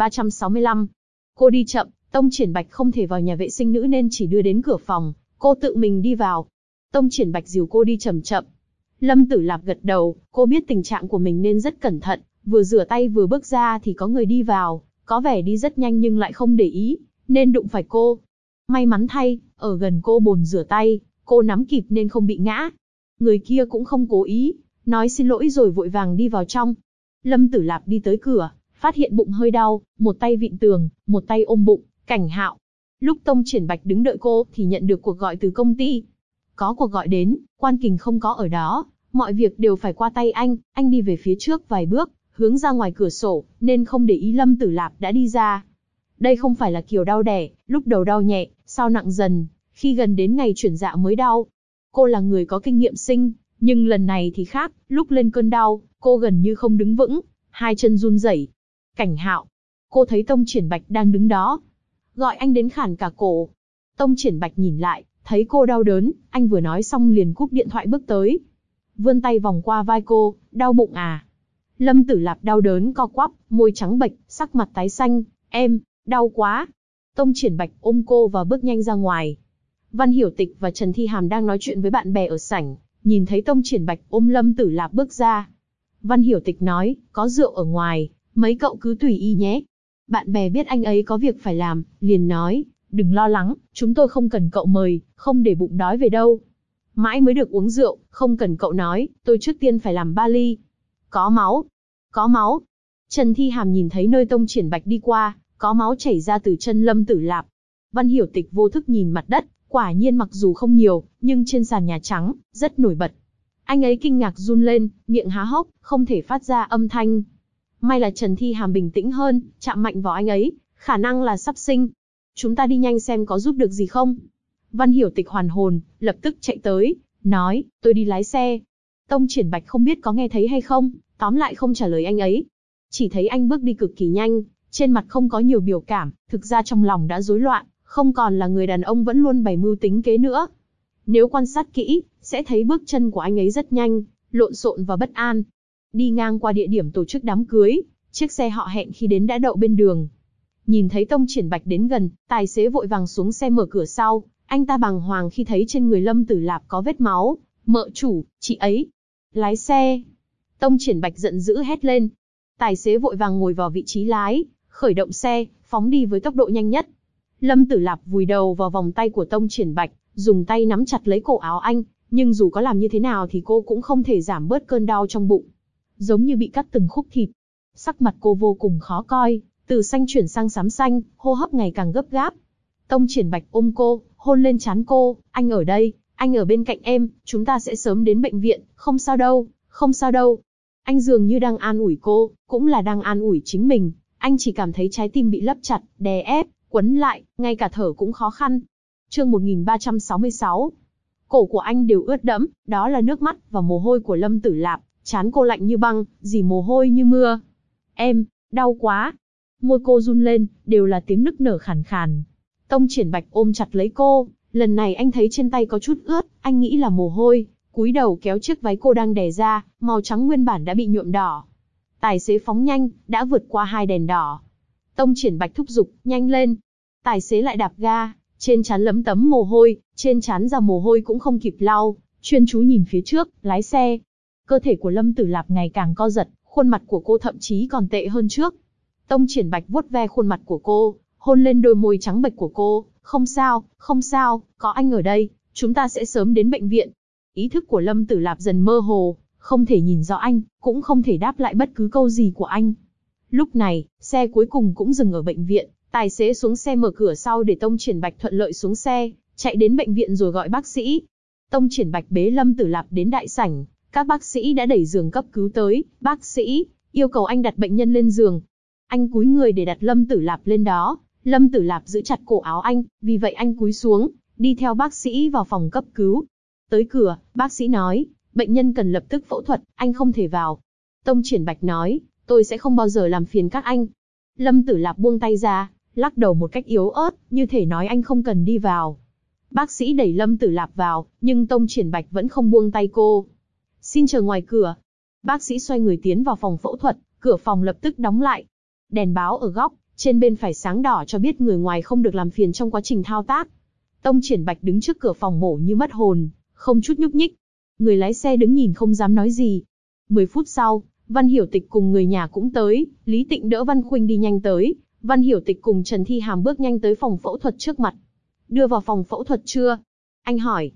1365. Cô đi chậm, Tông Triển Bạch không thể vào nhà vệ sinh nữ nên chỉ đưa đến cửa phòng, cô tự mình đi vào. Tông Triển Bạch dìu cô đi chậm chậm. Lâm Tử Lạp gật đầu, cô biết tình trạng của mình nên rất cẩn thận, vừa rửa tay vừa bước ra thì có người đi vào, có vẻ đi rất nhanh nhưng lại không để ý, nên đụng phải cô. May mắn thay, ở gần cô bồn rửa tay, cô nắm kịp nên không bị ngã. Người kia cũng không cố ý, nói xin lỗi rồi vội vàng đi vào trong. Lâm Tử Lạp đi tới cửa, phát hiện bụng hơi đau, một tay vịn tường, một tay ôm bụng. Cảnh Hạo. Lúc Tông Triển Bạch đứng đợi cô thì nhận được cuộc gọi từ công ty. Có cuộc gọi đến, Quan Kình không có ở đó, mọi việc đều phải qua tay anh đi về phía trước vài bước, hướng ra ngoài cửa sổ, nên không để ý Lâm Tử Lạp đã đi ra. Đây không phải là kiểu đau đẻ, lúc đầu đau nhẹ, sau nặng dần, khi gần đến ngày chuyển dạ mới đau. Cô là người có kinh nghiệm sinh, nhưng lần này thì khác, lúc lên cơn đau, cô gần như không đứng vững, hai chân run rẩy. Cảnh Hạo. Cô thấy Tông Triển Bạch đang đứng đó. Gọi anh đến khản cả cổ. Tông Triển Bạch nhìn lại, thấy cô đau đớn, anh vừa nói xong liền cúp điện thoại bước tới. Vươn tay vòng qua vai cô, đau bụng à? Lâm Tử Lạp đau đớn co quắp, môi trắng bệch, sắc mặt tái xanh, em, đau quá. Tông Triển Bạch ôm cô và bước nhanh ra ngoài. Văn Hiểu Tịch và Trần Thi Hàm đang nói chuyện với bạn bè ở sảnh, nhìn thấy Tông Triển Bạch ôm Lâm Tử Lạp bước ra. Văn Hiểu Tịch nói, có rượu ở ngoài, mấy cậu cứ tùy ý nhé. Bạn bè biết anh ấy có việc phải làm, liền nói, đừng lo lắng, chúng tôi không cần cậu mời, không để bụng đói về đâu. Mãi mới được uống rượu, không cần cậu nói, tôi trước tiên phải làm 3 ly. Có máu, có máu. Trần Thi Hàm nhìn thấy nơi Tông Triển Bạch đi qua, có máu chảy ra từ chân Lâm Tử Lạp. Văn Hiểu Tịch vô thức nhìn mặt đất, quả nhiên mặc dù không nhiều, nhưng trên sàn nhà trắng, rất nổi bật. Anh ấy kinh ngạc run lên, miệng há hốc, không thể phát ra âm thanh. May là Trần Thi Hàm bình tĩnh hơn, chạm mạnh vào anh ấy, khả năng là sắp sinh. Chúng ta đi nhanh xem có giúp được gì không. Văn Hiểu Tịch hoàn hồn, lập tức chạy tới, nói, tôi đi lái xe. Tông Triển Bạch không biết có nghe thấy hay không, tóm lại không trả lời anh ấy. Chỉ thấy anh bước đi cực kỳ nhanh, trên mặt không có nhiều biểu cảm, thực ra trong lòng đã rối loạn, không còn là người đàn ông vẫn luôn bày mưu tính kế nữa. Nếu quan sát kỹ, sẽ thấy bước chân của anh ấy rất nhanh, lộn xộn và bất an. Đi ngang qua địa điểm tổ chức đám cưới, chiếc xe họ hẹn khi đến đã đậu bên đường. Nhìn thấy Tông Triển Bạch đến gần, tài xế vội vàng xuống xe mở cửa sau, anh ta bàng hoàng khi thấy trên người Lâm Tử Lạp có vết máu. Mợ chủ, chị ấy. Lái xe. Tông Triển Bạch giận dữ hét lên. Tài xế vội vàng ngồi vào vị trí lái, khởi động xe, phóng đi với tốc độ nhanh nhất. Lâm Tử Lạp vùi đầu vào vòng tay của Tông Triển Bạch, dùng tay nắm chặt lấy cổ áo anh, nhưng dù có làm như thế nào thì cô cũng không thể giảm bớt cơn đau trong bụng. Giống như bị cắt từng khúc thịt. Sắc mặt cô vô cùng khó coi, từ xanh chuyển sang xám xanh, hô hấp ngày càng gấp gáp. Tông Triển Bạch ôm cô, hôn lên trán cô, anh ở đây, anh ở bên cạnh em, chúng ta sẽ sớm đến bệnh viện, không sao đâu, không sao đâu. Anh dường như đang an ủi cô, cũng là đang an ủi chính mình, anh chỉ cảm thấy trái tim bị lấp chặt, đè ép, quấn lại, ngay cả thở cũng khó khăn. Chương 1366. Cổ của anh đều ướt đẫm, đó là nước mắt và mồ hôi của Lâm Tử Lạp, trán cô lạnh như băng, dì mồ hôi như mưa. Em, đau quá. Môi cô run lên, đều là tiếng nức nở khàn khàn. Tông Triển Bạch ôm chặt lấy cô, lần này anh thấy trên tay có chút ướt, anh nghĩ là mồ hôi, cúi đầu kéo chiếc váy cô đang đè ra, màu trắng nguyên bản đã bị nhuộm đỏ. Tài xế phóng nhanh, đã vượt qua 2 đèn đỏ. Tông Triển Bạch thúc giục, nhanh lên. Tài xế lại đạp ga, trên trán lấm tấm mồ hôi, trên trán ra mồ hôi cũng không kịp lau, chuyên chú nhìn phía trước, lái xe. Cơ thể của Lâm Tử Lạp ngày càng co giật, khuôn mặt của cô thậm chí còn tệ hơn trước. Tông Triển Bạch vuốt ve khuôn mặt của cô, hôn lên đôi môi trắng bệch của cô, không sao, không sao, có anh ở đây, chúng ta sẽ sớm đến bệnh viện. Ý thức của Lâm Tử Lạp dần mơ hồ, không thể nhìn rõ anh, cũng không thể đáp lại bất cứ câu gì của anh. Lúc này, xe cuối cùng cũng dừng ở bệnh viện, tài xế xuống xe mở cửa sau để Tông Triển Bạch thuận lợi xuống xe, chạy đến bệnh viện rồi gọi bác sĩ. Tông Triển Bạch bế Lâm Tử Lạp đến đại sảnh, các bác sĩ đã đẩy giường cấp cứu tới, bác sĩ yêu cầu anh đặt bệnh nhân lên giường. Anh cúi người để đặt Lâm Tử Lạp lên đó, Lâm Tử Lạp giữ chặt cổ áo anh, vì vậy anh cúi xuống, đi theo bác sĩ vào phòng cấp cứu. Tới cửa, bác sĩ nói, bệnh nhân cần lập tức phẫu thuật, anh không thể vào. Tông Triển Bạch nói, tôi sẽ không bao giờ làm phiền các anh. Lâm Tử Lạp buông tay ra, lắc đầu một cách yếu ớt, như thể nói anh không cần đi vào. Bác sĩ đẩy Lâm Tử Lạp vào, nhưng Tông Triển Bạch vẫn không buông tay cô. Xin chờ ngoài cửa. Bác sĩ xoay người tiến vào phòng phẫu thuật, cửa phòng lập tức đóng lại. Đèn báo ở góc, trên bên phải sáng đỏ cho biết người ngoài không được làm phiền trong quá trình thao tác. Tông Triển Bạch đứng trước cửa phòng mổ như mất hồn, không chút nhúc nhích. Người lái xe đứng nhìn không dám nói gì. 10 phút sau, Văn Hiểu Tịch cùng người nhà cũng tới, Lý Tịnh đỡ Văn Khuynh đi nhanh tới, Văn Hiểu Tịch cùng Trần Thi Hàm bước nhanh tới phòng phẫu thuật trước mặt. Đưa vào phòng phẫu thuật chưa? Anh hỏi.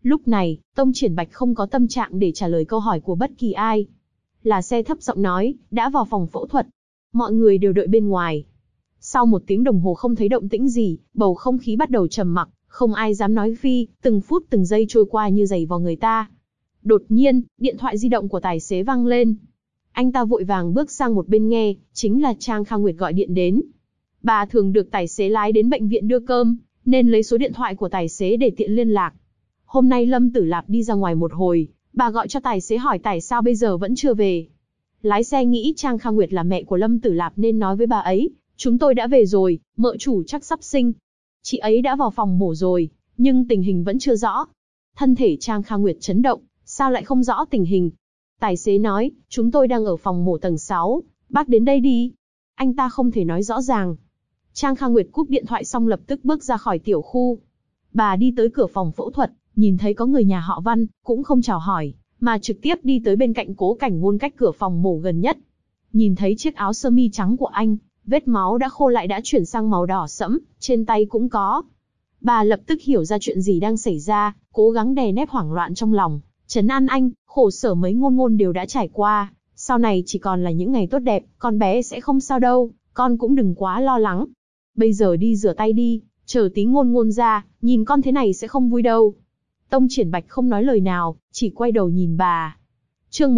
Lúc này, Tông Triển Bạch không có tâm trạng để trả lời câu hỏi của bất kỳ ai. Là xe thấp giọng nói, đã vào phòng phẫu thuật. Mọi người đều đợi bên ngoài. Sau 1 tiếng đồng hồ không thấy động tĩnh gì, bầu không khí bắt đầu trầm mặc, không ai dám nói phi, từng phút từng giây trôi qua như giày vò người ta. Đột nhiên, điện thoại di động của tài xế vang lên. Anh ta vội vàng bước sang một bên nghe, chính là Trang Kha Nguyệt gọi điện đến. Bà thường được tài xế lái đến bệnh viện đưa cơm, nên lấy số điện thoại của tài xế để tiện liên lạc. Hôm nay Lâm Tử Lạp đi ra ngoài một hồi, bà gọi cho tài xế hỏi tại sao bây giờ vẫn chưa về. Lái xe nghĩ Trang Kha Nguyệt là mẹ của Lâm Tử Lạp nên nói với bà ấy, chúng tôi đã về rồi, mợ chủ chắc sắp sinh. Chị ấy đã vào phòng mổ rồi, nhưng tình hình vẫn chưa rõ. Thân thể Trang Kha Nguyệt chấn động, sao lại không rõ tình hình? Tài xế nói, chúng tôi đang ở phòng mổ tầng 6, bác đến đây đi. Anh ta không thể nói rõ ràng. Trang Kha Nguyệt cúp điện thoại xong lập tức bước ra khỏi tiểu khu. Bà đi tới cửa phòng phẫu thuật, nhìn thấy có người nhà họ Văn, cũng không chào hỏi, mà trực tiếp đi tới bên cạnh Cố Cảnh Ngôn cách cửa phòng mổ gần nhất. Nhìn thấy chiếc áo sơ mi trắng của anh, vết máu đã khô lại đã chuyển sang màu đỏ sẫm, trên tay cũng có. Bà lập tức hiểu ra chuyện gì đang xảy ra, cố gắng đè nép hoảng loạn trong lòng, trấn an anh, khổ sở mấy Ngôn Ngôn đều đã trải qua, sau này chỉ còn là những ngày tốt đẹp, con bé sẽ không sao đâu, con cũng đừng quá lo lắng. Bây giờ đi rửa tay đi, chờ tí Ngôn Ngôn ra, nhìn con thế này sẽ không vui đâu. Tông Triển Bạch không nói lời nào, chỉ quay đầu nhìn bà. Chương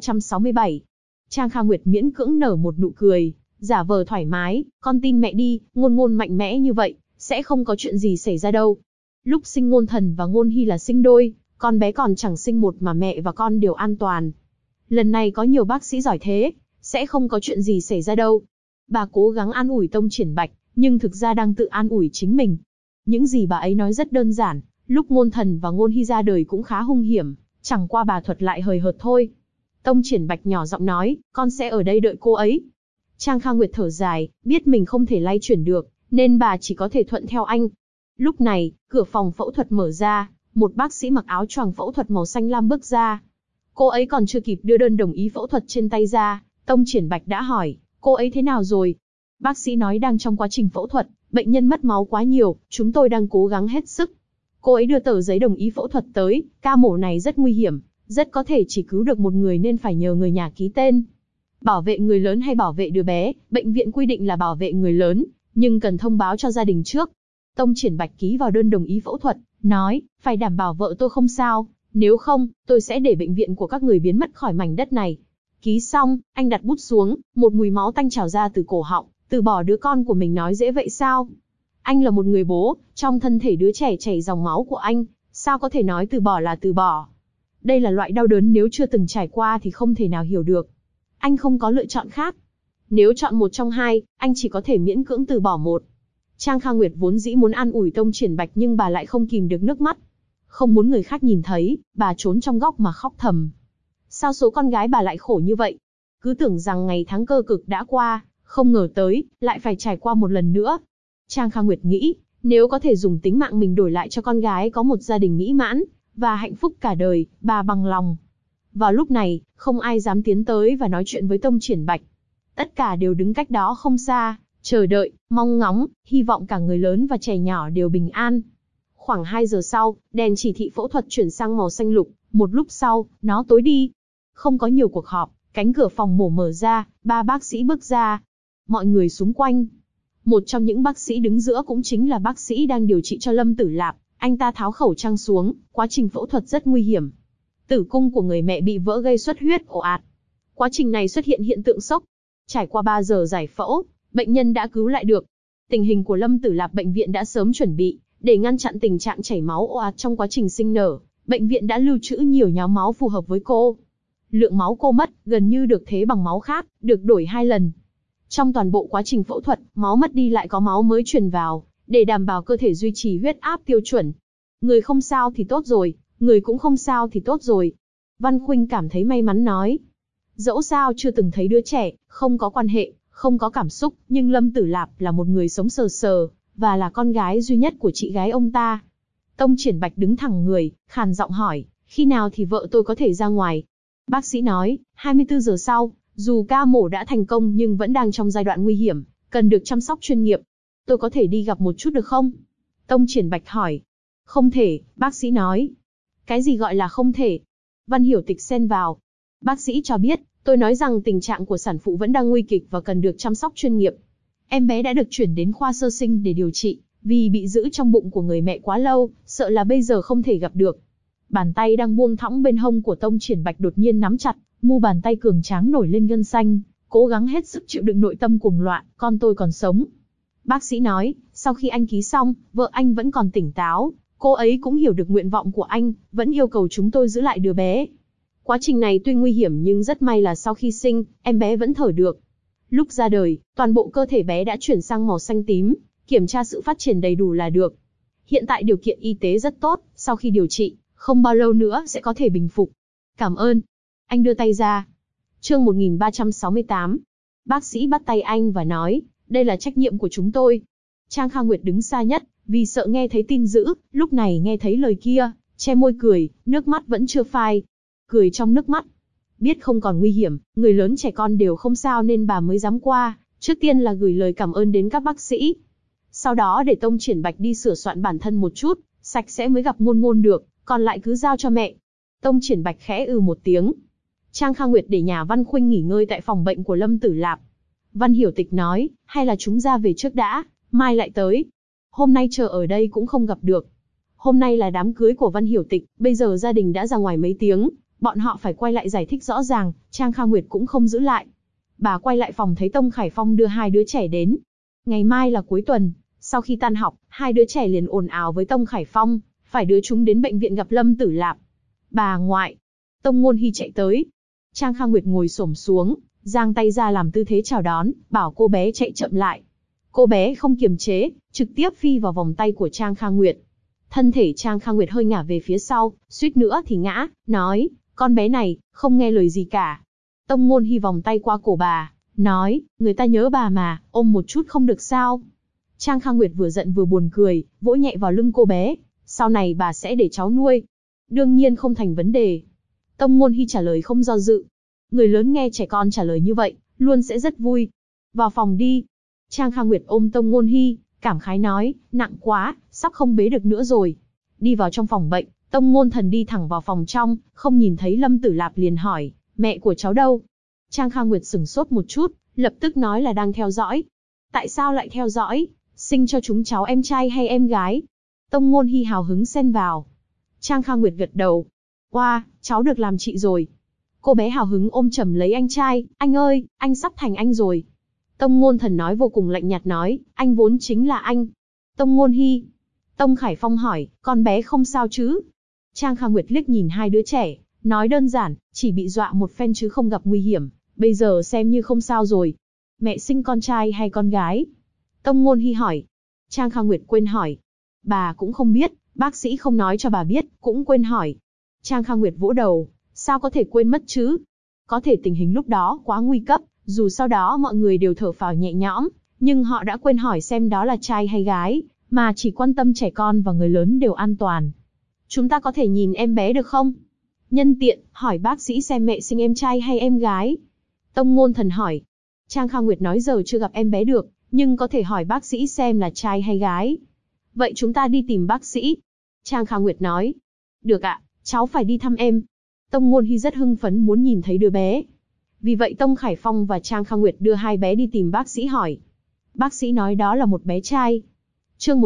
1367. Trang Kha Nguyệt miễn cưỡng nở một nụ cười, giả vờ thoải mái, con tin mẹ đi, Ngôn Ngôn mạnh mẽ như vậy, sẽ không có chuyện gì xảy ra đâu. Lúc sinh Ngôn Thần và Ngôn Hy là sinh đôi, con bé còn chẳng sinh một mà mẹ và con đều an toàn. Lần này có nhiều bác sĩ giỏi thế, sẽ không có chuyện gì xảy ra đâu. Bà cố gắng an ủi Tông Triển Bạch, nhưng thực ra đang tự an ủi chính mình. Những gì bà ấy nói rất đơn giản, lúc Ngôn Thần và Ngôn Hy ra đời cũng khá hung hiểm, chẳng qua bà thuật lại hời hợt thôi. Tông Triển Bạch nhỏ giọng nói, con sẽ ở đây đợi cô ấy. Trang Kha Nguyệt thở dài, biết mình không thể lay chuyển được, nên bà chỉ có thể thuận theo anh. Lúc này, cửa phòng phẫu thuật mở ra, một bác sĩ mặc áo choàng phẫu thuật màu xanh lam bước ra. Cô ấy còn chưa kịp đưa đơn đồng ý phẫu thuật trên tay ra, Tông Triển Bạch đã hỏi, cô ấy thế nào rồi? Bác sĩ nói đang trong quá trình phẫu thuật, bệnh nhân mất máu quá nhiều, chúng tôi đang cố gắng hết sức. Cô ấy đưa tờ giấy đồng ý phẫu thuật tới, ca mổ này rất nguy hiểm, rất có thể chỉ cứu được một người nên phải nhờ người nhà ký tên. Bảo vệ người lớn hay bảo vệ đứa bé, bệnh viện quy định là bảo vệ người lớn, nhưng cần thông báo cho gia đình trước. Tông Triển Bạch ký vào đơn đồng ý phẫu thuật, nói, phải đảm bảo vợ tôi không sao, nếu không, tôi sẽ để bệnh viện của các người biến mất khỏi mảnh đất này. Ký xong, anh đặt bút xuống, một mùi máu tanh trào ra từ cổ họng, từ bỏ đứa con của mình nói dễ vậy sao? Anh là một người bố, trong thân thể đứa trẻ chảy dòng máu của anh, sao có thể nói từ bỏ là từ bỏ? Đây là loại đau đớn nếu chưa từng trải qua thì không thể nào hiểu được. Anh không có lựa chọn khác. Nếu chọn một trong hai, anh chỉ có thể miễn cưỡng từ bỏ một. Trang Kha Nguyệt vốn dĩ muốn an ủi Tông Triển Bạch nhưng bà lại không kìm được nước mắt. Không muốn người khác nhìn thấy, bà trốn trong góc mà khóc thầm. Sao số con gái bà lại khổ như vậy? Cứ tưởng rằng ngày tháng cơ cực đã qua, không ngờ tới, lại phải trải qua một lần nữa. Trang Kha Nguyệt nghĩ, nếu có thể dùng tính mạng mình đổi lại cho con gái có một gia đình mỹ mãn, và hạnh phúc cả đời, bà bằng lòng. Vào lúc này, không ai dám tiến tới và nói chuyện với Tông Triển Bạch. Tất cả đều đứng cách đó không xa, chờ đợi, mong ngóng, hy vọng cả người lớn và trẻ nhỏ đều bình an. Khoảng 2 giờ sau, đèn chỉ thị phẫu thuật chuyển sang màu xanh lục, một lúc sau, nó tối đi. Không có nhiều cuộc họp, cánh cửa phòng mổ mở ra, 3 bác sĩ bước ra. Mọi người xung quanh. Một trong những bác sĩ đứng giữa cũng chính là bác sĩ đang điều trị cho Lâm Tử Lạp, anh ta tháo khẩu trang xuống, quá trình phẫu thuật rất nguy hiểm. Tử cung của người mẹ bị vỡ gây xuất huyết ồ ạt. Quá trình này xuất hiện hiện tượng sốc. Trải qua 3 giờ giải phẫu, bệnh nhân đã cứu lại được. Tình hình của Lâm Tử Lạp bệnh viện đã sớm chuẩn bị, để ngăn chặn tình trạng chảy máu ồ ạt trong quá trình sinh nở. Bệnh viện đã lưu trữ nhiều nhóm máu phù hợp với cô. Lượng máu cô mất, gần như được thế bằng máu khác, được đổi 2 lần. Trong toàn bộ quá trình phẫu thuật, máu mất đi lại có máu mới truyền vào, để đảm bảo cơ thể duy trì huyết áp tiêu chuẩn. Người không sao thì tốt rồi, người cũng không sao thì tốt rồi. Văn Khuynh cảm thấy may mắn nói. Dẫu sao chưa từng thấy đứa trẻ, không có quan hệ, không có cảm xúc, nhưng Lâm Tử Lạp là một người sống sờ sờ, và là con gái duy nhất của chị gái ông ta. Tông Triển Bạch đứng thẳng người, khàn giọng hỏi, khi nào thì vợ tôi có thể ra ngoài? Bác sĩ nói, 24 giờ sau, dù ca mổ đã thành công nhưng vẫn đang trong giai đoạn nguy hiểm, cần được chăm sóc chuyên nghiệp. Tôi có thể đi gặp một chút được không? Tông Triển Bạch hỏi. Không thể, bác sĩ nói. Cái gì gọi là không thể? Văn Hiểu Tịch xen vào. Bác sĩ cho biết, tôi nói rằng tình trạng của sản phụ vẫn đang nguy kịch và cần được chăm sóc chuyên nghiệp. Em bé đã được chuyển đến khoa sơ sinh để điều trị, vì bị giữ trong bụng của người mẹ quá lâu, sợ là bây giờ không thể gặp được. Bàn tay đang buông thõng bên hông của Tông Triển Bạch đột nhiên nắm chặt, mu bàn tay cường tráng nổi lên gân xanh, cố gắng hết sức chịu đựng nội tâm cuồng loạn, con tôi còn sống. Bác sĩ nói, sau khi anh ký xong, vợ anh vẫn còn tỉnh táo, cô ấy cũng hiểu được nguyện vọng của anh, vẫn yêu cầu chúng tôi giữ lại đứa bé. Quá trình này tuy nguy hiểm nhưng rất may là sau khi sinh, em bé vẫn thở được. Lúc ra đời, toàn bộ cơ thể bé đã chuyển sang màu xanh tím, kiểm tra sự phát triển đầy đủ là được. Hiện tại điều kiện y tế rất tốt, sau khi điều trị, không bao lâu nữa sẽ có thể bình phục. Cảm ơn. Anh đưa tay ra. Chương 1368. Bác sĩ bắt tay anh và nói, đây là trách nhiệm của chúng tôi. Trang Kha Nguyệt đứng xa nhất, vì sợ nghe thấy tin dữ, lúc này nghe thấy lời kia, che môi cười, nước mắt vẫn chưa phai. Cười trong nước mắt. Biết không còn nguy hiểm, người lớn trẻ con đều không sao nên bà mới dám qua, trước tiên là gửi lời cảm ơn đến các bác sĩ. Sau đó để Tông Triển Bạch đi sửa soạn bản thân một chút, sạch sẽ mới gặp Ngôn Ngôn được, còn lại cứ giao cho mẹ. Tông Triển Bạch khẽ một tiếng. Trang Kha Nguyệt để nhà Văn Khuynh nghỉ ngơi tại phòng bệnh của Lâm Tử Lạp. Văn Hiểu Tịch nói, hay là chúng ra về trước đã, mai lại tới. Hôm nay chờ ở đây cũng không gặp được. Hôm nay là đám cưới của Văn Hiểu Tịch, bây giờ gia đình đã ra ngoài mấy tiếng, bọn họ phải quay lại giải thích rõ ràng, Trang Kha Nguyệt cũng không giữ lại. Bà quay lại phòng thấy Tông Khải Phong đưa hai đứa trẻ đến. Ngày mai là cuối tuần, sau khi tan học, hai đứa trẻ liền ồn ào với Tông Khải Phong, phải đưa chúng đến bệnh viện gặp Lâm Tử Lạp. Bà ngoại. Tông Ngôn Hy chạy tới. Trang Kha Nguyệt ngồi xổm xuống, giang tay ra làm tư thế chào đón, bảo cô bé chạy chậm lại. Cô bé không kiềm chế, trực tiếp phi vào vòng tay của Trang Kha Nguyệt. Thân thể Trang Kha Nguyệt hơi ngả về phía sau, suýt nữa thì ngã, nói, con bé này, không nghe lời gì cả. Tông Ngôn Hy vòng tay qua cổ bà, nói, người ta nhớ bà mà, ôm một chút không được sao. Trang Kha Nguyệt vừa giận vừa buồn cười, vỗ nhẹ vào lưng cô bé, sau này bà sẽ để cháu nuôi. Đương nhiên không thành vấn đề. Tông Ngôn Hy trả lời không do dự. Người lớn nghe trẻ con trả lời như vậy, luôn sẽ rất vui. Vào phòng đi. Trang Kha Nguyệt ôm Tông Ngôn Hy, cảm khái nói, nặng quá, sắp không bế được nữa rồi. Đi vào trong phòng bệnh, Tông Ngôn Thần đi thẳng vào phòng trong, không nhìn thấy Lâm Tử Lạp liền hỏi, mẹ của cháu đâu? Trang Kha Nguyệt sửng sốt một chút, lập tức nói là đang theo dõi. Tại sao lại theo dõi? Sinh cho chúng cháu em trai hay em gái? Tông Ngôn Hy hào hứng xen vào. Trang Kha Nguyệt gật đầu. Wow, cháu được làm chị rồi. Cô bé hào hứng ôm chầm lấy anh trai, anh ơi, anh sắp thành anh rồi. Tông Ngôn Thần nói vô cùng lạnh nhạt nói, anh vốn chính là anh. Tông Ngôn Hy. Tông Khải Phong hỏi, con bé không sao chứ? Trang Kha Nguyệt liếc nhìn hai đứa trẻ, nói đơn giản, chỉ bị dọa một phen chứ không gặp nguy hiểm, bây giờ xem như không sao rồi. Mẹ sinh con trai hay con gái? Tông Ngôn Hy hỏi. Trang Kha Nguyệt quên hỏi. Bà cũng không biết, bác sĩ không nói cho bà biết, cũng quên hỏi. Trang Kha Nguyệt vỗ đầu, sao có thể quên mất chứ? Có thể tình hình lúc đó quá nguy cấp, dù sau đó mọi người đều thở phào nhẹ nhõm, nhưng họ đã quên hỏi xem đó là trai hay gái, mà chỉ quan tâm trẻ con và người lớn đều an toàn. Chúng ta có thể nhìn em bé được không? Nhân tiện, hỏi bác sĩ xem mẹ sinh em trai hay em gái. Tông Ngôn Thần hỏi. Trang Kha Nguyệt nói giờ chưa gặp em bé được, nhưng có thể hỏi bác sĩ xem là trai hay gái. Vậy chúng ta đi tìm bác sĩ. Trang Kha Nguyệt nói. Được ạ, cháu phải đi thăm em. Tông Ngôn Hy rất hưng phấn muốn nhìn thấy đứa bé. Vì vậy Tông Khải Phong và Trang Kha Nguyệt đưa hai bé đi tìm bác sĩ hỏi. Bác sĩ nói đó là một bé trai. Chương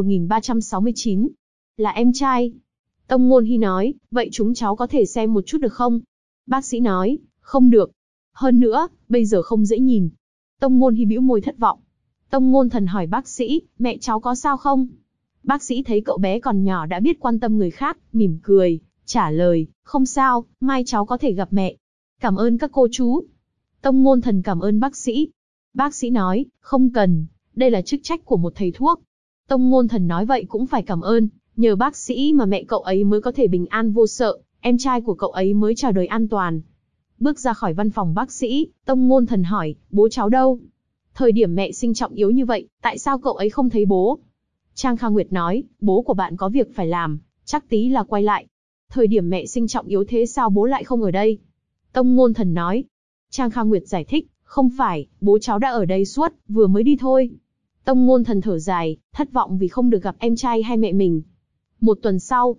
1369. Là em trai. Tông Ngôn Hy nói, vậy chúng cháu có thể xem một chút được không? Bác sĩ nói, không được. Hơn nữa, bây giờ không dễ nhìn. Tông Ngôn Hy bĩu môi thất vọng. Tông Ngôn Thần hỏi bác sĩ, mẹ cháu có sao không? Bác sĩ thấy cậu bé còn nhỏ đã biết quan tâm người khác, mỉm cười, trả lời, không sao, mai cháu có thể gặp mẹ. Cảm ơn các cô chú. Tông Ngôn Thần cảm ơn bác sĩ. Bác sĩ nói, không cần, đây là chức trách của một thầy thuốc. Tông Ngôn Thần nói vậy cũng phải cảm ơn, nhờ bác sĩ mà mẹ cậu ấy mới có thể bình an vô sợ, em trai của cậu ấy mới chào đời an toàn. Bước ra khỏi văn phòng bác sĩ, Tông Ngôn Thần hỏi, bố cháu đâu? Thời điểm mẹ sinh trọng yếu như vậy, tại sao cậu ấy không thấy bố? Trang Kha Nguyệt nói, bố của bạn có việc phải làm, chắc tí là quay lại. Thời điểm mẹ sinh trọng yếu thế sao bố lại không ở đây? Tông Ngôn Thần nói. Trang Kha Nguyệt giải thích, không phải, bố cháu đã ở đây suốt, vừa mới đi thôi. Tông Ngôn Thần thở dài, thất vọng vì không được gặp em trai hay mẹ mình. Một tuần sau,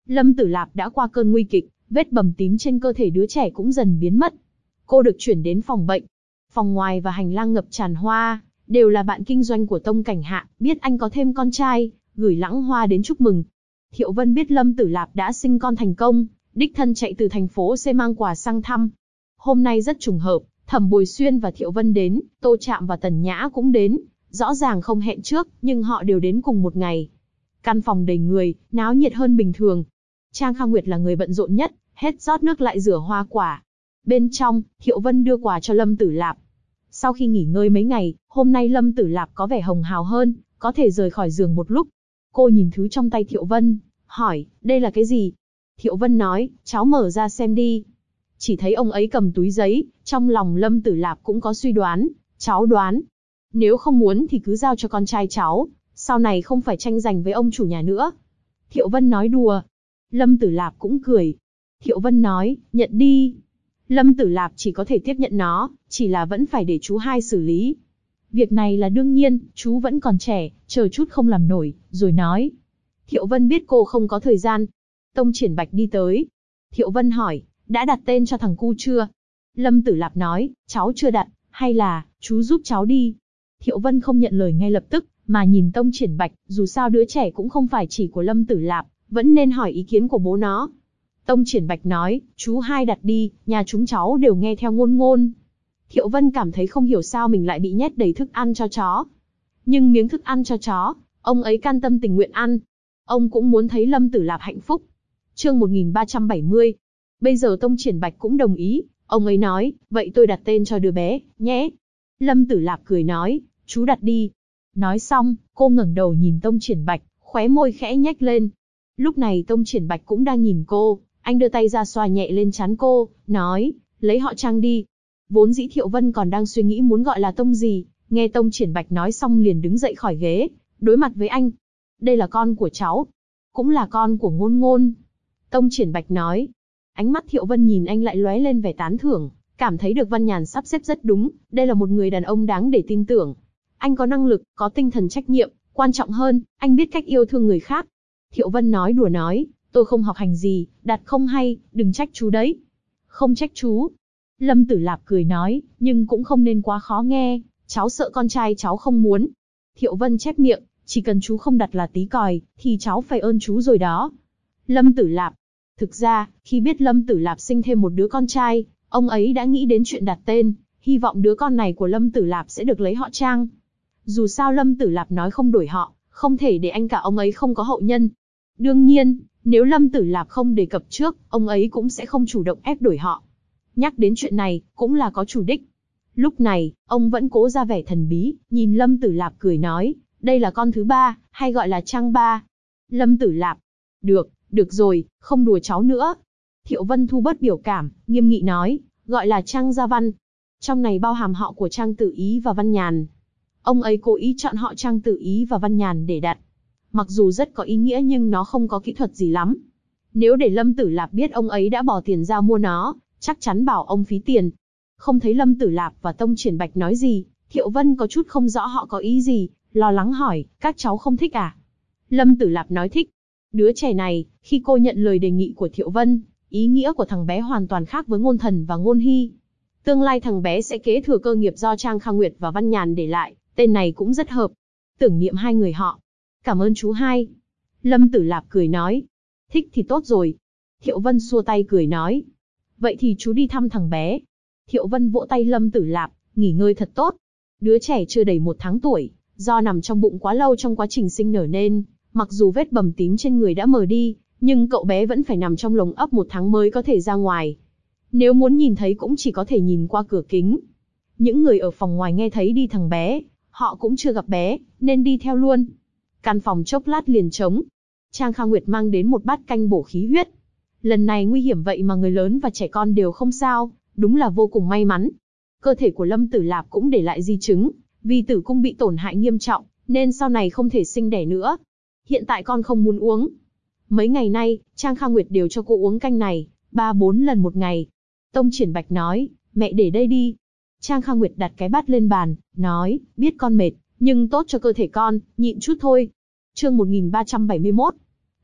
Lâm Tử Lạp đã qua cơn nguy kịch, vết bầm tím trên cơ thể đứa trẻ cũng dần biến mất. Cô được chuyển đến phòng bệnh. Phòng ngoài và hành lang ngập tràn hoa, đều là bạn kinh doanh của Tông Cảnh Hạ, biết anh có thêm con trai, gửi lãng hoa đến chúc mừng. Thiệu Vân biết Lâm Tử Lạp đã sinh con thành công, đích thân chạy từ thành phố C mang quà sang thăm. Hôm nay rất trùng hợp, Thẩm Bồi Xuyên và Thiệu Vân đến, Tô Trạm và Tần Nhã cũng đến, rõ ràng không hẹn trước, nhưng họ đều đến cùng một ngày. Căn phòng đầy người, náo nhiệt hơn bình thường. Trang Kha Nguyệt là người bận rộn nhất, hết rót nước lại rửa hoa quả. Bên trong, Thiệu Vân đưa quà cho Lâm Tử Lạp. Sau khi nghỉ ngơi mấy ngày, hôm nay Lâm Tử Lạp có vẻ hồng hào hơn, có thể rời khỏi giường một lúc. Cô nhìn thứ trong tay Thiệu Vân, hỏi, đây là cái gì? Thiệu Vân nói, cháu mở ra xem đi. Chỉ thấy ông ấy cầm túi giấy, trong lòng Lâm Tử Lạp cũng có suy đoán, cháu đoán. Nếu không muốn thì cứ giao cho con trai cháu, sau này không phải tranh giành với ông chủ nhà nữa. Thiệu Vân nói đùa. Lâm Tử Lạp cũng cười. Thiệu Vân nói, nhận đi. Lâm Tử Lạp chỉ có thể tiếp nhận nó, chỉ là vẫn phải để chú hai xử lý. Việc này là đương nhiên, chú vẫn còn trẻ, chờ chút không làm nổi, rồi nói. Thiệu Vân biết cô không có thời gian. Tông Triển Bạch đi tới. Thiệu Vân hỏi, đã đặt tên cho thằng cu chưa? Lâm Tử Lạp nói, cháu chưa đặt, hay là, chú giúp cháu đi. Thiệu Vân không nhận lời ngay lập tức, mà nhìn Tông Triển Bạch, dù sao đứa trẻ cũng không phải chỉ của Lâm Tử Lạp, vẫn nên hỏi ý kiến của bố nó. Tông Triển Bạch nói, chú hai đặt đi, nhà chúng cháu đều nghe theo ngôn ngôn. Thiệu Vân cảm thấy không hiểu sao mình lại bị nhét đầy thức ăn cho chó. Nhưng miếng thức ăn cho chó, ông ấy can tâm tình nguyện ăn. Ông cũng muốn thấy Lâm Tử Lạp hạnh phúc. Chương 1370. Bây giờ Tông Triển Bạch cũng đồng ý, ông ấy nói, vậy tôi đặt tên cho đứa bé, nhé. Lâm Tử Lạp cười nói, chú đặt đi. Nói xong, cô ngẩng đầu nhìn Tông Triển Bạch, khóe môi khẽ nhếch lên. Lúc này Tông Triển Bạch cũng đang nhìn cô, anh đưa tay ra xoa nhẹ lên trán cô, nói, lấy họ Trang đi. Vốn dĩ Thiệu Vân còn đang suy nghĩ muốn gọi là Tông gì, nghe Tông Triển Bạch nói xong liền đứng dậy khỏi ghế, đối mặt với anh. Đây là con của cháu, cũng là con của Ngôn Ngôn. Tông Triển Bạch nói. Ánh mắt Thiệu Vân nhìn anh lại lóe lên vẻ tán thưởng, cảm thấy được Văn Nhàn sắp xếp rất đúng, đây là một người đàn ông đáng để tin tưởng. Anh có năng lực, có tinh thần trách nhiệm, quan trọng hơn, anh biết cách yêu thương người khác. Thiệu Vân nói đùa nói, tôi không học hành gì, đặt không hay, đừng trách chú đấy. Không trách chú. Lâm Tử Lạp cười nói, nhưng cũng không nên quá khó nghe, cháu sợ con trai cháu không muốn. Thiệu Vân chép miệng, chỉ cần chú không đặt là tí còi, thì cháu phải ơn chú rồi đó. Lâm Tử Lạp. Thực ra, khi biết Lâm Tử Lạp sinh thêm một đứa con trai, ông ấy đã nghĩ đến chuyện đặt tên, hy vọng đứa con này của Lâm Tử Lạp sẽ được lấy họ Trang. Dù sao Lâm Tử Lạp nói không đổi họ, không thể để anh cả ông ấy không có hậu nhân. Đương nhiên, nếu Lâm Tử Lạp không đề cập trước, ông ấy cũng sẽ không chủ động ép đổi họ. Nhắc đến chuyện này, cũng là có chủ đích. Lúc này, ông vẫn cố ra vẻ thần bí, nhìn Lâm Tử Lạp cười nói, đây là con thứ ba, hay gọi là Trang ba. Lâm Tử Lạp. Được rồi, không đùa cháu nữa. Thiệu Vân thu bớt biểu cảm, nghiêm nghị nói, gọi là Trang Gia Văn. Trong này bao hàm họ của Trang Tử Ý và Văn Nhàn. Ông ấy cố ý chọn họ Trang Tử Ý và Văn Nhàn để đặt. Mặc dù rất có ý nghĩa nhưng nó không có kỹ thuật gì lắm. Nếu để Lâm Tử Lạp biết ông ấy đã bỏ tiền ra mua nó, chắc chắn bảo ông phí tiền. Không thấy Lâm Tử Lạp và Tông Triển Bạch nói gì, Thiệu Vân có chút không rõ họ có ý gì, lo lắng hỏi, các cháu không thích à? Lâm Tử Lạp nói thích. Đứa trẻ này, khi cô nhận lời đề nghị của Thiệu Vân, ý nghĩa của thằng bé hoàn toàn khác với Ngôn Thần và Ngôn Hy. Tương lai thằng bé sẽ kế thừa cơ nghiệp do Trang Kha Nguyệt và Văn Nhàn để lại, tên này cũng rất hợp. Tưởng niệm hai người họ. Cảm ơn chú hai. Lâm Tử Lạp cười nói. Thích thì tốt rồi. Thiệu Vân xua tay cười nói. Vậy thì chú đi thăm thằng bé. Thiệu Vân vỗ tay Lâm Tử Lạp, nghỉ ngơi thật tốt. Đứa trẻ chưa đầy 1 tháng tuổi, do nằm trong bụng quá lâu trong quá trình sinh nở nên, mặc dù vết bầm tím trên người đã mờ đi, nhưng cậu bé vẫn phải nằm trong lồng ấp 1 tháng mới có thể ra ngoài. Nếu muốn nhìn thấy cũng chỉ có thể nhìn qua cửa kính. Những người ở phòng ngoài nghe thấy đi thằng bé, họ cũng chưa gặp bé, nên đi theo luôn. Căn phòng chốc lát liền trống. Trang Kha Nguyệt mang đến một bát canh bổ khí huyết. Lần này nguy hiểm vậy mà người lớn và trẻ con đều không sao, đúng là vô cùng may mắn. Cơ thể của Lâm Tử Lạp cũng để lại di chứng, vì tử cung bị tổn hại nghiêm trọng, nên sau này không thể sinh đẻ nữa. Hiện tại con không muốn uống. Mấy ngày nay, Trang Kha Nguyệt đều cho cô uống canh này, 3-4 lần một ngày. Tông Triển Bạch nói, mẹ để đây đi. Trang Kha Nguyệt đặt cái bát lên bàn, nói, biết con mệt, nhưng tốt cho cơ thể con, nhịn chút thôi. Chương 1371.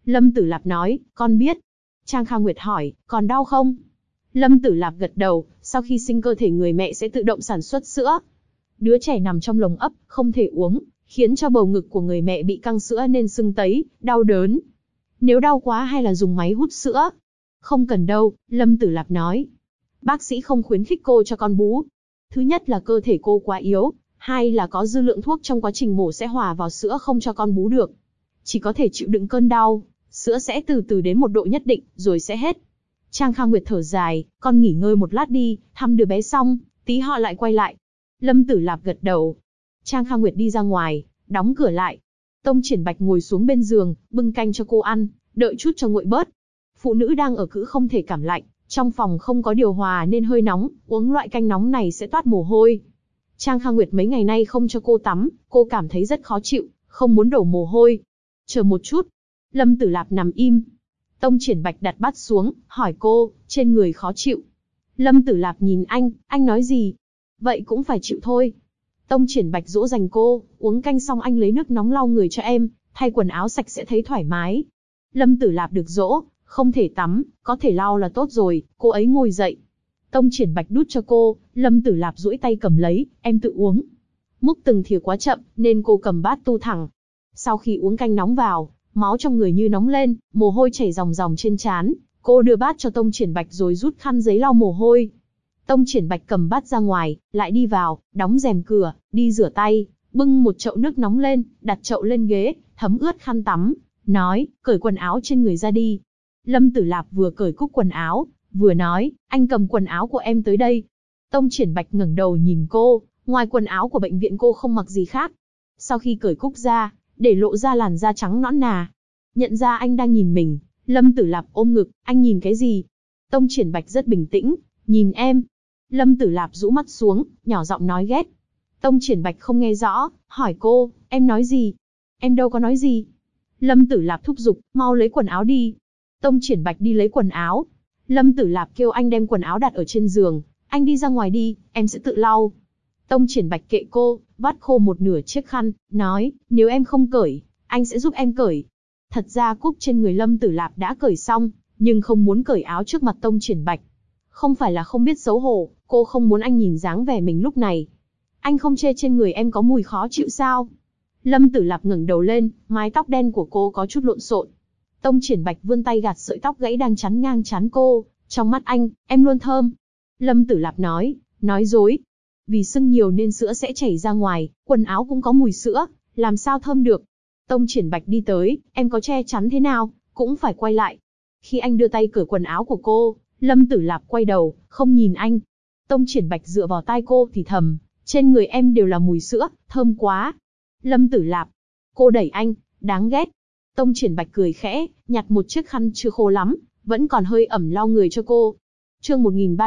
Lâm Tử Lạp nói, con biết. Trang Kha Nguyệt hỏi, còn đau không? Lâm Tử Lạp gật đầu, sau khi sinh cơ thể người mẹ sẽ tự động sản xuất sữa. Đứa trẻ nằm trong lồng ấp, không thể uống, khiến cho bầu ngực của người mẹ bị căng sữa nên sưng tấy, đau đớn. Nếu đau quá hay là dùng máy hút sữa? Không cần đâu, Lâm Tử Lạp nói. Bác sĩ không khuyến khích cô cho con bú. Thứ nhất là cơ thể cô quá yếu, hai là có dư lượng thuốc trong quá trình mổ sẽ hòa vào sữa không cho con bú được. Chỉ có thể chịu đựng cơn đau, sữa sẽ từ từ đến một độ nhất định, rồi sẽ hết. Trang Kha Nguyệt thở dài, con nghỉ ngơi một lát đi, thăm đứa bé xong, tí họ lại quay lại. Lâm Tử Lạp gật đầu. Trang Kha Nguyệt đi ra ngoài, đóng cửa lại. Tông Triển Bạch ngồi xuống bên giường, bưng canh cho cô ăn, đợi chút cho nguội bớt. Phụ nữ đang ở cữ không thể cảm lạnh, trong phòng không có điều hòa nên hơi nóng, uống loại canh nóng này sẽ toát mồ hôi. Trang Kha Nguyệt mấy ngày nay không cho cô tắm, cô cảm thấy rất khó chịu, không muốn đổ mồ hôi. Chờ một chút. Lâm Tử Lạp nằm im. Tông Triển Bạch đặt bát xuống, hỏi cô, trên người khó chịu. Lâm Tử Lạp nhìn anh nói gì? Vậy cũng phải chịu thôi. Tông Triển Bạch dỗ dành cô, uống canh xong anh lấy nước nóng lau người cho em, thay quần áo sạch sẽ thấy thoải mái. Lâm Tử Lạp được dỗ, không thể tắm, có thể lau là tốt rồi, cô ấy ngồi dậy. Tông Triển Bạch đút cho cô, Lâm Tử Lạp duỗi tay cầm lấy, em tự uống. Múc từng thìa quá chậm, nên cô cầm bát tu thẳng. Sau khi uống canh nóng vào, máu trong người như nóng lên, mồ hôi chảy ròng ròng trên trán. Cô đưa bát cho Tông Triển Bạch rồi rút khăn giấy lau mồ hôi. Tông Triển Bạch cầm bát ra ngoài, lại đi vào, đóng rèm cửa, đi rửa tay, bưng một chậu nước nóng lên, đặt chậu lên ghế, thấm ướt khăn tắm, nói, cởi quần áo trên người ra đi. Lâm Tử Lạp vừa cởi cúc quần áo, vừa nói, anh cầm quần áo của em tới đây. Tông Triển Bạch ngẩng đầu nhìn cô, ngoài quần áo của bệnh viện cô không mặc gì khác. Sau khi cởi cúc ra, để lộ ra làn da trắng nõn nà. Nhận ra anh đang nhìn mình, Lâm Tử Lạp ôm ngực, anh nhìn cái gì? Tông Triển Bạch rất bình tĩnh, nhìn em. Lâm Tử Lạp rũ mắt xuống, nhỏ giọng nói ghét. Tông Triển Bạch không nghe rõ, hỏi cô, em nói gì? Em đâu có nói gì. Lâm Tử Lạp thúc giục, mau lấy quần áo đi. Tông Triển Bạch đi lấy quần áo. Lâm Tử Lạp kêu anh đem quần áo đặt ở trên giường, anh đi ra ngoài đi, em sẽ tự lau. Tông Triển Bạch kệ cô, vắt khô một nửa chiếc khăn, nói, nếu em không cởi, anh sẽ giúp em cởi. Thật ra cúc trên người Lâm Tử Lạp đã cởi xong, nhưng không muốn cởi áo trước mặt Tông Triển Bạch. Không phải là không biết xấu hổ, cô không muốn anh nhìn dáng vẻ mình lúc này. Anh không chê trên người em có mùi khó chịu sao? Lâm Tử Lạp ngẩng đầu lên, mái tóc đen của cô có chút lộn xộn. Tông Triển Bạch vươn tay gạt sợi tóc gãy đang chắn ngang trán cô, trong mắt anh, em luôn thơm. Lâm Tử Lạp nói dối. Vì sưng nhiều nên sữa sẽ chảy ra ngoài, quần áo cũng có mùi sữa, làm sao thơm được. Tông Triển Bạch đi tới, em có che chắn thế nào, cũng phải quay lại. Khi anh đưa tay cởi quần áo của cô, Lâm Tử Lạp quay đầu, không nhìn anh. Tông Triển Bạch dựa vào tai cô thì thầm, trên người em đều là mùi sữa, thơm quá. Lâm Tử Lạp, cô đẩy anh, đáng ghét. Tông Triển Bạch cười khẽ, nhặt một chiếc khăn chưa khô lắm, vẫn còn hơi ẩm lau người cho cô. Chương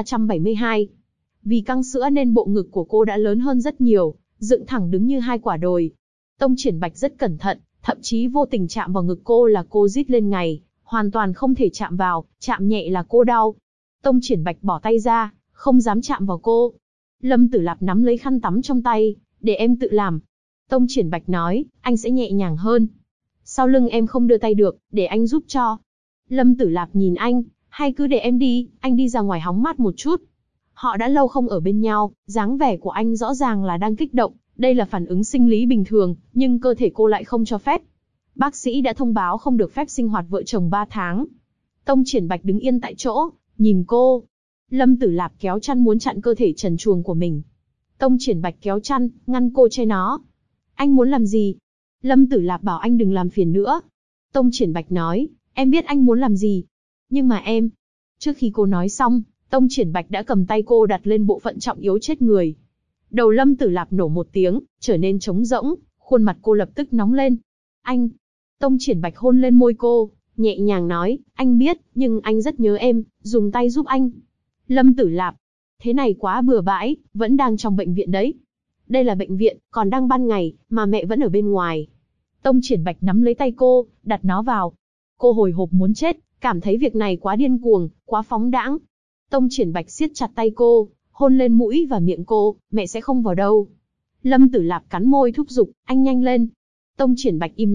1372. Vì căng sữa nên bộ ngực của cô đã lớn hơn rất nhiều, dựng thẳng đứng như hai quả đồi. Tông Triển Bạch rất cẩn thận, thậm chí vô tình chạm vào ngực cô là cô rít lên ngày, hoàn toàn không thể chạm vào, chạm nhẹ là cô đau. Tông Triển Bạch bỏ tay ra, không dám chạm vào cô. Lâm Tử Lạp nắm lấy khăn tắm trong tay, để em tự làm. Tông Triển Bạch nói, anh sẽ nhẹ nhàng hơn. Sau lưng em không đưa tay được, để anh giúp cho. Lâm Tử Lạp nhìn anh, hay cứ để em đi, anh đi ra ngoài hóng mát một chút. Họ đã lâu không ở bên nhau, dáng vẻ của anh rõ ràng là đang kích động, đây là phản ứng sinh lý bình thường, nhưng cơ thể cô lại không cho phép. Bác sĩ đã thông báo không được phép sinh hoạt vợ chồng 3 tháng. Tông Triển Bạch đứng yên tại chỗ, nhìn cô. Lâm Tử Lạp kéo chăn muốn chặn cơ thể trần truồng của mình. Tông Triển Bạch kéo chăn, ngăn cô che nó. Anh muốn làm gì? Lâm Tử Lạp bảo anh đừng làm phiền nữa. Tông Triển Bạch nói, em biết anh muốn làm gì. Nhưng mà em... Trước khi cô nói xong, Tông Triển Bạch đã cầm tay cô đặt lên bộ phận trọng yếu chết người. Đầu Lâm Tử Lạp nổ một tiếng, trở nên trống rỗng, khuôn mặt cô lập tức nóng lên. Anh... Tông Triển Bạch hôn lên môi cô, nhẹ nhàng nói, anh biết, nhưng anh rất nhớ em, dùng tay giúp anh. Lâm Tử Lạp, thế này quá bừa bãi, vẫn đang trong bệnh viện đấy. Đây là bệnh viện, còn đang ban ngày, mà mẹ vẫn ở bên ngoài. Tông Triển Bạch nắm lấy tay cô, đặt nó vào. Cô hồi hộp muốn chết, cảm thấy việc này quá điên cuồng, quá phóng đãng. Tông Triển Bạch siết chặt tay cô, hôn lên mũi và miệng cô, mẹ sẽ không vào đâu. Lâm Tử Lạp cắn môi thúc giục, anh nhanh lên. Tông Triển Bạch im lặng,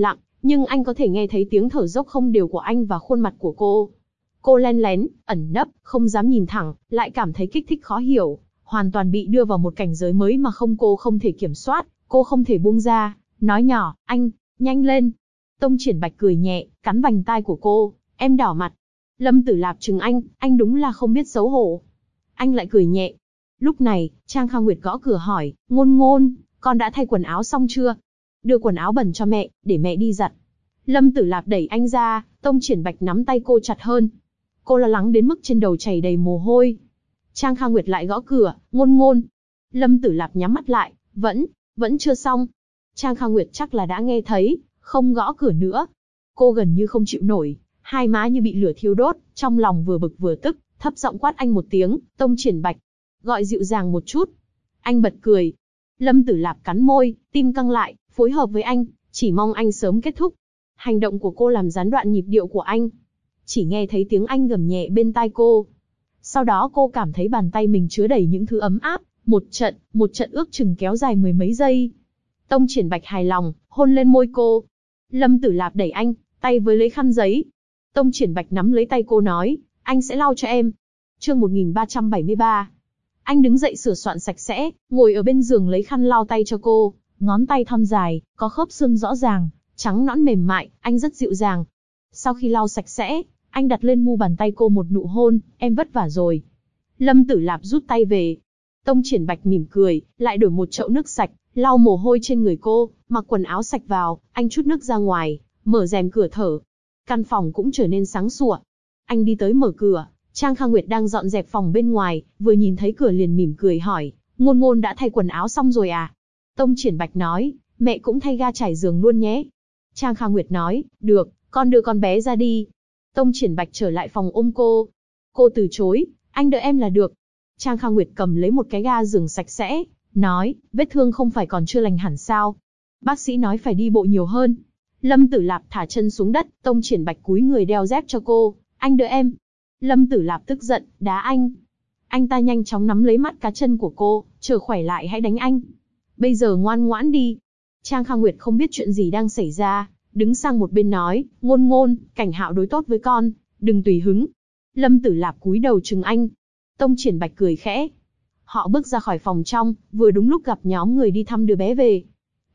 Nhưng anh có thể nghe thấy tiếng thở dốc không đều của anh và khuôn mặt của cô. Cô len lén, ẩn nấp, không dám nhìn thẳng, lại cảm thấy kích thích khó hiểu, hoàn toàn bị đưa vào một cảnh giới mới mà cô không thể kiểm soát, cô không thể buông ra, nói nhỏ, anh, nhanh lên. Tông Triển Bạch cười nhẹ, cắn vành tai của cô, em đỏ mặt. Lâm Tử Lạp trừng anh đúng là không biết xấu hổ. Anh lại cười nhẹ. Lúc này, Trang Kha Nguyệt gõ cửa hỏi, Ngôn Ngôn, con đã thay quần áo xong chưa? Đưa quần áo bẩn cho mẹ, để mẹ đi giặt. Lâm Tử Lạp đẩy anh ra, Tông Triển Bạch nắm tay cô chặt hơn. Cô lo lắng đến mức trên đầu chảy đầy mồ hôi. Trang Kha Nguyệt lại gõ cửa, Ngôn Ngôn. Lâm Tử Lạp nhắm mắt lại, vẫn chưa xong. Trang Kha Nguyệt chắc là đã nghe thấy, không gõ cửa nữa. Cô gần như không chịu nổi, hai má như bị lửa thiêu đốt, trong lòng vừa bực vừa tức, thấp giọng quát anh một tiếng, Tông Triển Bạch. Gọi dịu dàng một chút. Anh bật cười. Lâm Tử Lạp cắn môi, tim căng lại, phối hợp với anh, chỉ mong anh sớm kết thúc. Hành động của cô làm gián đoạn nhịp điệu của anh. Chỉ nghe thấy tiếng anh gầm nhẹ bên tai cô. Sau đó cô cảm thấy bàn tay mình chứa đầy những thứ ấm áp, một trận ước chừng kéo dài mười mấy giây. Tông Triển Bạch hài lòng, hôn lên môi cô. Lâm Tử Lạp đẩy anh, tay với lấy khăn giấy. Tông Triển Bạch nắm lấy tay cô nói, anh sẽ lau cho em. Chương 1373. Anh đứng dậy sửa soạn sạch sẽ, ngồi ở bên giường lấy khăn lau tay cho cô, ngón tay thon dài, có khớp xương rõ ràng, trắng nõn mềm mại, anh rất dịu dàng. Sau khi lau sạch sẽ, anh đặt lên mu bàn tay cô một nụ hôn, em vất vả rồi. Lâm Tử Lạp rút tay về. Tông Triển Bạch mỉm cười, lại đổi một chậu nước sạch, lau mồ hôi trên người cô, mặc quần áo sạch vào, anh trút nước ra ngoài, mở rèm cửa thở. Căn phòng cũng trở nên sáng sủa. Anh đi tới mở cửa, Trang Kha Nguyệt đang dọn dẹp phòng bên ngoài, vừa nhìn thấy cửa liền mỉm cười hỏi, Ngôn Ngôn đã thay quần áo xong rồi à? Tông Triển Bạch nói, mẹ cũng thay ga trải giường luôn nhé. Trang Kha Nguyệt nói, được, con đưa con bé ra đi. Tông Triển Bạch trở lại phòng ôm cô. Cô từ chối, anh đợi em là được. Trang Kha Nguyệt cầm lấy một cái ga giường sạch sẽ, nói, vết thương không phải còn chưa lành hẳn sao? Bác sĩ nói phải đi bộ nhiều hơn. Lâm Tử Lạp thả chân xuống đất, Tông Triển Bạch cúi người đeo dép cho cô, anh đợi em. Lâm Tử Lạp tức giận, đá anh. Anh ta nhanh chóng nắm lấy mắt cá chân của cô, chờ khỏe lại hãy đánh anh. Bây giờ ngoan ngoãn đi. Trang Kha Nguyệt không biết chuyện gì đang xảy ra, đứng sang một bên nói, Ngôn Ngôn, Cảnh Hạo đối tốt với con, đừng tùy hứng. Lâm Tử Lạp cúi đầu trừng anh. Tông Triển Bạch cười khẽ. Họ bước ra khỏi phòng trong, vừa đúng lúc gặp nhóm người đi thăm đứa bé về.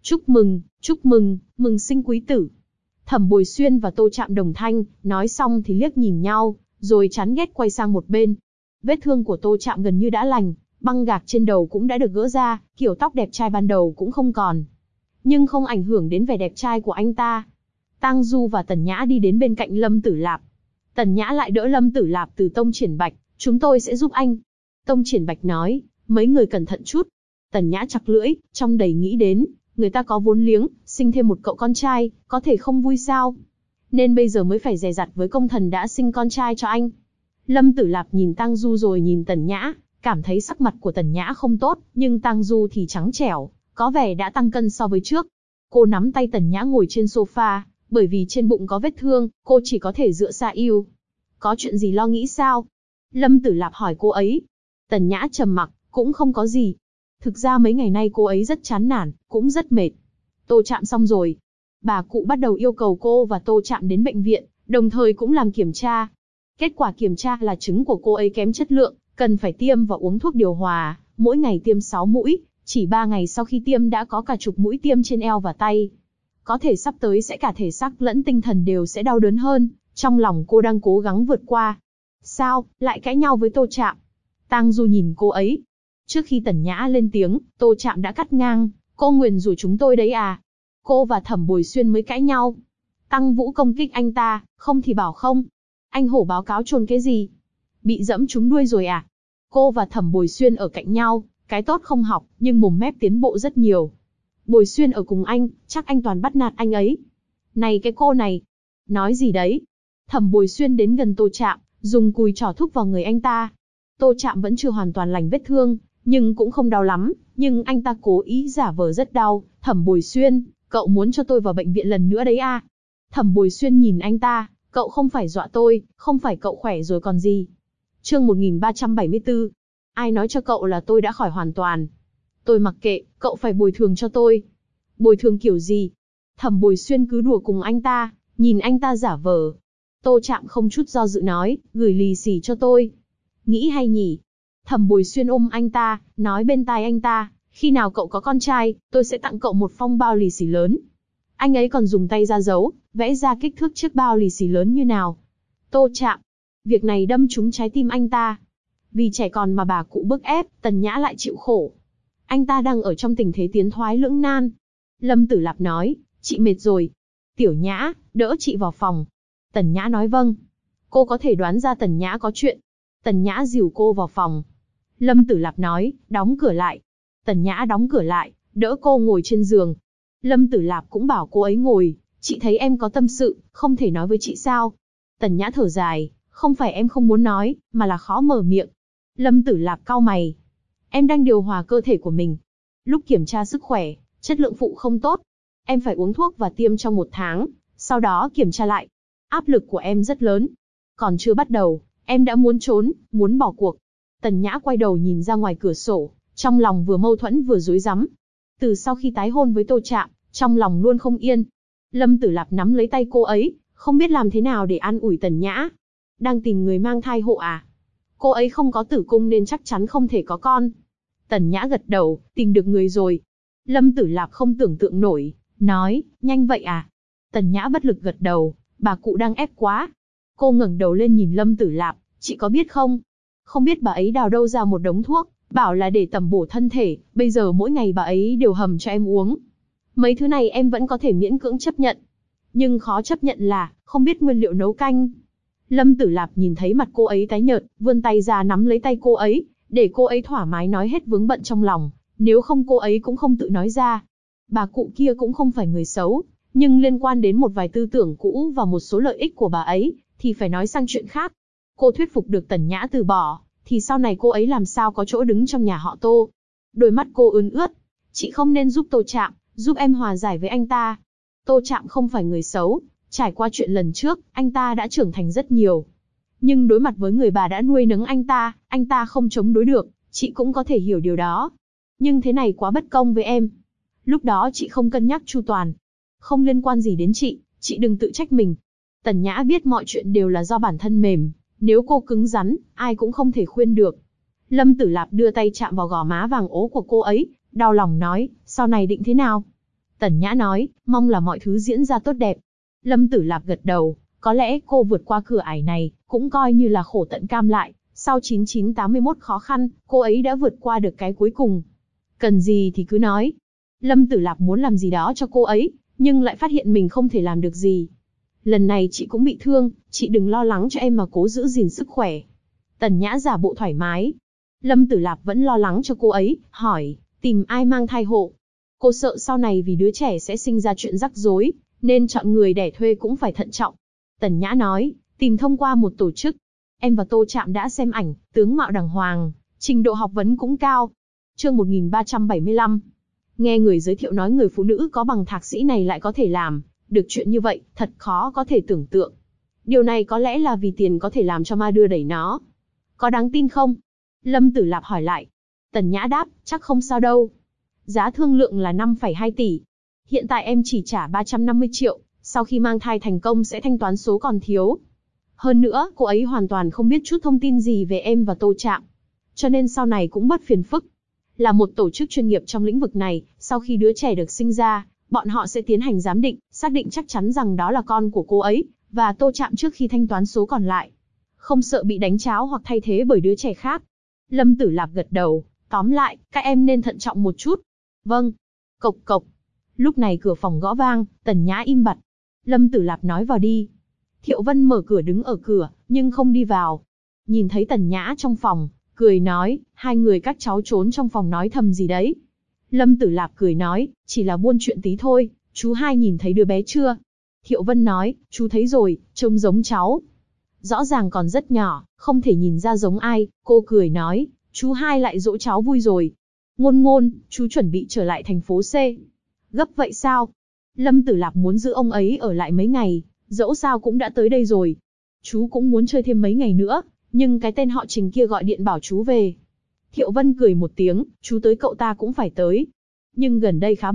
Chúc mừng, mừng sinh quý tử. Thẩm Bồi Xuyên và Tô Trạm đồng thanh, nói xong thì liếc nhìn nhau, rồi chán ghét quay sang một bên. Vết thương của Tô Trạm gần như đã lành, băng gạc trên đầu cũng đã được gỡ ra, kiểu tóc đẹp trai ban đầu cũng không còn. Nhưng không ảnh hưởng đến vẻ đẹp trai của anh ta. Tang Du và Tần Nhã đi đến bên cạnh Lâm Tử Lạp. Tần Nhã lại đỡ Lâm Tử Lạp từ Tông Triển Bạch, chúng tôi sẽ giúp anh. Tông Triển Bạch nói, mấy người cẩn thận chút. Tần Nhã chặt lưỡi, trong đầy nghĩ đến, người ta có vốn liếng, sinh thêm một cậu con trai, có thể không vui sao? Nên bây giờ mới phải dè dặt với công thần đã sinh con trai cho anh. Lâm Tử Lạp nhìn Tang Du rồi nhìn Tần Nhã, cảm thấy sắc mặt của Tần Nhã không tốt, nhưng Tang Du thì trắng trẻo, có vẻ đã tăng cân so với trước. Cô nắm tay Tần Nhã ngồi trên sofa, bởi vì trên bụng có vết thương, cô chỉ có thể dựa xa eo. Có chuyện gì lo nghĩ sao? Lâm Tử Lạp hỏi cô ấy. Tần Nhã trầm mặc, cũng không có gì. Thực ra mấy ngày nay cô ấy rất chán nản, cũng rất mệt. Tô Trạm xong rồi. Bà cụ bắt đầu yêu cầu cô và Tô Trạm đến bệnh viện, đồng thời cũng làm kiểm tra. Kết quả kiểm tra là trứng của cô ấy kém chất lượng, cần phải tiêm và uống thuốc điều hòa, mỗi ngày tiêm 6 mũi, chỉ 3 ngày sau khi tiêm đã có cả chục mũi tiêm trên eo và tay. Có thể sắp tới sẽ cả thể xác lẫn tinh thần đều sẽ đau đớn hơn, trong lòng cô đang cố gắng vượt qua. Sao, lại cãi nhau với Tô Trạm? Tang Du nhìn cô ấy. Trước khi Tần Nhã lên tiếng, Tô Trạm đã cắt ngang, cô nguyền rủa chúng tôi đấy à? Cô và Thẩm Bồi Xuyên mới cãi nhau. Tăng Vũ công kích anh ta, không thì bảo không. Anh hổ báo cáo trồn cái gì? Bị dẫm trúng đuôi rồi à? Cô và Thẩm Bồi Xuyên ở cạnh nhau, cái tốt không học, nhưng mồm mép tiến bộ rất nhiều. Bồi Xuyên ở cùng anh, chắc anh toàn bắt nạt anh ấy. Này cái cô này, nói gì đấy? Thẩm Bồi Xuyên đến gần Tô Trạm, dùng cùi trỏ thúc vào người anh ta. Tô Trạm vẫn chưa hoàn toàn lành vết thương, nhưng cũng không đau lắm, nhưng anh ta cố ý giả vờ rất đau. Thẩm Bồi Xuyên, cậu muốn cho tôi vào bệnh viện lần nữa đấy à? Thẩm Bồi Xuyên nhìn anh ta, cậu không phải dọa tôi, không phải cậu khỏe rồi còn gì. Chương 1374. Ai nói cho cậu là tôi đã khỏi hoàn toàn? Tôi mặc kệ, cậu phải bồi thường cho tôi. Bồi thường kiểu gì? Thẩm Bồi Xuyên cứ đùa cùng anh ta, nhìn anh ta giả vờ. Tô Trạm không chút do dự nói, gửi lì xì cho tôi. Nghĩ hay nhỉ? Thẩm Bồi Xuyên ôm anh ta, nói bên tai anh ta, khi nào cậu có con trai, tôi sẽ tặng cậu một phong bao lì xì lớn. Anh ấy còn dùng tay ra dấu, vẽ ra kích thước chiếc bao lì xì lớn như nào. Tô Trạm, việc này đâm trúng trái tim anh ta. Vì trẻ con mà bà cụ bức ép, Tần Nhã lại chịu khổ. Anh ta đang ở trong tình thế tiến thoái lưỡng nan. Lâm Tử Lạp nói, chị mệt rồi. Tiểu Nhã, đỡ chị vào phòng. Tần Nhã nói vâng. Cô có thể đoán ra Tần Nhã có chuyện. Tần Nhã dìu cô vào phòng. Lâm Tử Lạp nói, đóng cửa lại. Tần Nhã đóng cửa lại, đỡ cô ngồi trên giường. Lâm Tử Lạp cũng bảo cô ấy ngồi, chị thấy em có tâm sự, không thể nói với chị sao? Tần Nhã thở dài, không phải em không muốn nói, mà là khó mở miệng. Lâm Tử Lạp cau mày. Em đang điều hòa cơ thể của mình. Lúc kiểm tra sức khỏe, chất lượng phụ không tốt. Em phải uống thuốc và tiêm trong 1 tháng, sau đó kiểm tra lại. Áp lực của em rất lớn. Còn chưa bắt đầu, em đã muốn trốn, muốn bỏ cuộc. Tần Nhã quay đầu nhìn ra ngoài cửa sổ, trong lòng vừa mâu thuẫn vừa rối rắm. Từ sau khi tái hôn với Tô Trạm, trong lòng luôn không yên. Lâm Tử Lạp nắm lấy tay cô ấy, không biết làm thế nào để an ủi Tần Nhã. Đang tìm người mang thai hộ à? Cô ấy không có tử cung nên chắc chắn không thể có con. Tần Nhã gật đầu, tìm được người rồi. Lâm Tử Lạp không tưởng tượng nổi, nói, nhanh vậy à? Tần Nhã bất lực gật đầu, bà cụ đang ép quá. Cô ngẩng đầu lên nhìn Lâm Tử Lạp, chị có biết không? Không biết bà ấy đào đâu ra một đống thuốc, bảo là để tẩm bổ thân thể, bây giờ mỗi ngày bà ấy đều hầm cho em uống. Mấy thứ này em vẫn có thể miễn cưỡng chấp nhận. Nhưng khó chấp nhận là, không biết nguyên liệu nấu canh. Lâm Tử Lạp nhìn thấy mặt cô ấy tái nhợt, vươn tay ra nắm lấy tay cô ấy, để cô ấy thoải mái nói hết vướng bận trong lòng, nếu không cô ấy cũng không tự nói ra. Bà cụ kia cũng không phải người xấu, nhưng liên quan đến một vài tư tưởng cũ và một số lợi ích của bà ấy, thì phải nói sang chuyện khác. Cô thuyết phục được Tần Nhã từ bỏ, thì sau này cô ấy làm sao có chỗ đứng trong nhà họ Tô. Đôi mắt cô ươn ướt. Chị không nên giúp Tô Trạm, giúp em hòa giải với anh ta. Tô Trạm không phải người xấu, trải qua chuyện lần trước, anh ta đã trưởng thành rất nhiều. Nhưng đối mặt với người bà đã nuôi nấng anh ta không chống đối được, chị cũng có thể hiểu điều đó. Nhưng thế này quá bất công với em. Lúc đó chị không cân nhắc chu toàn. Không liên quan gì đến chị đừng tự trách mình. Tần Nhã biết mọi chuyện đều là do bản thân mềm, nếu cô cứng rắn, ai cũng không thể khuyên được. Lâm Tử Lạp đưa tay chạm vào gò má vàng ố của cô ấy, đau lòng nói, sau này định thế nào? Tần Nhã nói, mong là mọi thứ diễn ra tốt đẹp. Lâm Tử Lạp gật đầu, có lẽ cô vượt qua cửa ải này, cũng coi như là khổ tận cam lại. Sau 9981 khó khăn, cô ấy đã vượt qua được cái cuối cùng. Cần gì thì cứ nói. Lâm Tử Lạp muốn làm gì đó cho cô ấy, nhưng lại phát hiện mình không thể làm được gì. Lần này chị cũng bị thương, chị đừng lo lắng cho em mà cố giữ gìn sức khỏe. Tần Nhã giả bộ thoải mái. Lâm Tử Lạp vẫn lo lắng cho cô ấy, hỏi, tìm ai mang thai hộ? Cô sợ sau này vì đứa trẻ sẽ sinh ra chuyện rắc rối, nên chọn người đẻ thuê cũng phải thận trọng. Tần Nhã nói, tìm thông qua một tổ chức. Em và Tô Trạm đã xem ảnh, tướng mạo đàng hoàng, trình độ học vấn cũng cao. Chương 1375. Nghe người giới thiệu nói người phụ nữ có bằng thạc sĩ này lại có thể làm được chuyện như vậy, thật khó có thể tưởng tượng. Điều này có lẽ là vì tiền có thể làm cho ma đưa đẩy nó. Có đáng tin không? Lâm Tử Lạp hỏi lại. Tần Nhã đáp, chắc không sao đâu. Giá thương lượng là 5,2 tỷ. Hiện tại em chỉ trả 350 triệu, sau khi mang thai thành công sẽ thanh toán số còn thiếu. Hơn nữa, cô ấy hoàn toàn không biết chút thông tin gì về em và Tô Trạm. Cho nên sau này cũng bớt phiền phức. Là một tổ chức chuyên nghiệp trong lĩnh vực này, sau khi đứa trẻ được sinh ra, bọn họ sẽ tiến hành giám định, xác định chắc chắn rằng đó là con của cô ấy, và Tô Trạm trước khi thanh toán số còn lại. Không sợ bị đánh tráo hoặc thay thế bởi đứa trẻ khác. Lâm Tử Lạp gật đầu, tóm lại, các em nên thận trọng một chút. Vâng. Cộc cộc. Lúc này cửa phòng gõ vang, Tần Nhã im bặt. Lâm Tử Lạp nói vào đi. Thiệu Vân mở cửa đứng ở cửa, nhưng không đi vào. Nhìn thấy Tần Nhã trong phòng, cười nói, hai người các cháu trốn trong phòng nói thầm gì đấy. Lâm Tử Lạp cười nói, chỉ là buôn chuyện tí thôi, chú hai nhìn thấy đứa bé chưa? Thiệu Vân nói, chú thấy rồi, trông giống cháu. Rõ ràng còn rất nhỏ, không thể nhìn ra giống ai, cô cười nói, chú hai lại dỗ cháu vui rồi. Ngôn ngôn, chú chuẩn bị trở lại thành phố C. Gấp vậy sao? Lâm Tử Lạp muốn giữ ông ấy ở lại mấy ngày, dẫu sao cũng đã tới đây rồi. Chú cũng muốn chơi thêm mấy ngày nữa, nhưng cái tên họ Trình kia gọi điện bảo chú về. Thiệu Vân cười một tiếng, chú tới cậu ta cũng phải tới. Nhưng gần đây khá bận,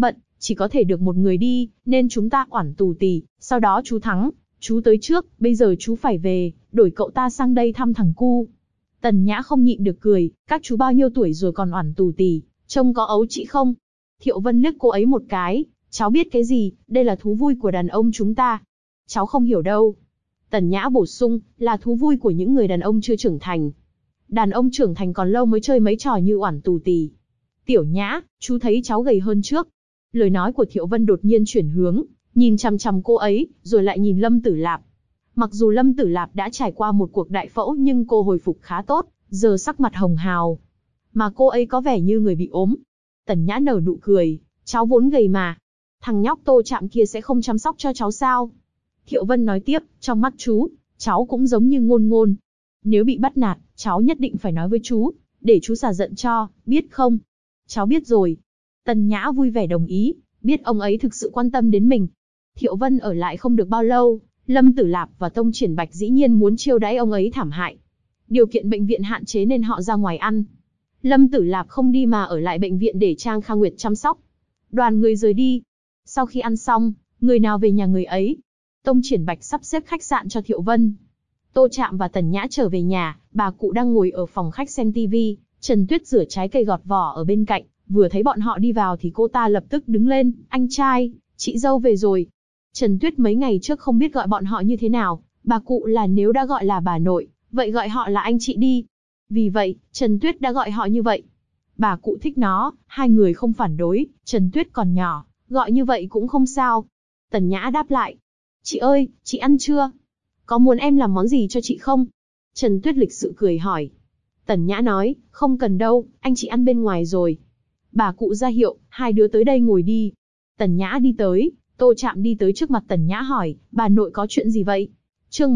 chỉ có thể được một người đi, nên chúng ta oản tù tì, sau đó chú thắng, chú tới trước, bây giờ chú phải về, đổi cậu ta sang đây thăm thằng cu. Tần Nhã không nhịn được cười, các chú bao nhiêu tuổi rồi còn oản tù tì, trông có ấu trĩ không? Thiệu Vân liếc cô ấy một cái, cháu biết cái gì, đây là thú vui của đàn ông chúng ta. Cháu không hiểu đâu. Tần Nhã bổ sung, là thú vui của những người đàn ông chưa trưởng thành. Đàn ông trưởng thành còn lâu mới chơi mấy trò như oản tù tì. Tiểu Nhã, chú thấy cháu gầy hơn trước. Lời nói của Thiệu Vân đột nhiên chuyển hướng, nhìn chằm chằm cô ấy, rồi lại nhìn Lâm Tử Lạp. Mặc dù Lâm Tử Lạp đã trải qua một cuộc đại phẫu nhưng cô hồi phục khá tốt, giờ sắc mặt hồng hào. Mà cô ấy có vẻ như người bị ốm. Tần Nhã nở nụ cười, cháu vốn gầy mà. Thằng nhóc Tô Trạm kia sẽ không chăm sóc cho cháu sao? Thiệu Vân nói tiếp, trong mắt chú, cháu cũng giống như Ngôn Ngôn. Nếu bị bắt nạt, cháu nhất định phải nói với chú, để chú xả giận cho, biết không? Cháu biết rồi. Tần Nhã vui vẻ đồng ý, biết ông ấy thực sự quan tâm đến mình. Thiệu Vân ở lại không được bao lâu, Lâm Tử Lạp và Tông Triển Bạch dĩ nhiên muốn chiêu đãi ông ấy thảm hại. Điều kiện bệnh viện hạn chế nên họ ra ngoài ăn. Lâm Tử Lạp không đi mà ở lại bệnh viện để Trang Kha Nguyệt chăm sóc. Đoàn người rời đi. Sau khi ăn xong, người nào về nhà người ấy. Tông Triển Bạch sắp xếp khách sạn cho Thiệu Vân. Tô Trạm và Tần Nhã trở về nhà, bà cụ đang ngồi ở phòng khách xem tivi, Trần Tuyết rửa trái cây gọt vỏ ở bên cạnh, vừa thấy bọn họ đi vào thì cô ta lập tức đứng lên, anh trai, chị dâu về rồi. Trần Tuyết mấy ngày trước không biết gọi bọn họ như thế nào, bà cụ là nếu đã gọi là bà nội, vậy gọi họ là anh chị đi. Vì vậy, Trần Tuyết đã gọi họ như vậy. Bà cụ thích nó, hai người không phản đối, Trần Tuyết còn nhỏ, gọi như vậy cũng không sao. Tần Nhã đáp lại, chị ơi, chị ăn chưa? Có muốn em làm món gì cho chị không? Trần Tuyết lịch sự cười hỏi. Tần Nhã nói, không cần đâu, anh chị ăn bên ngoài rồi. Bà cụ ra hiệu, hai đứa tới đây ngồi đi. Tần Nhã đi tới, Tô Trạm đi tới trước mặt Tần Nhã hỏi, bà nội có chuyện gì vậy? Chương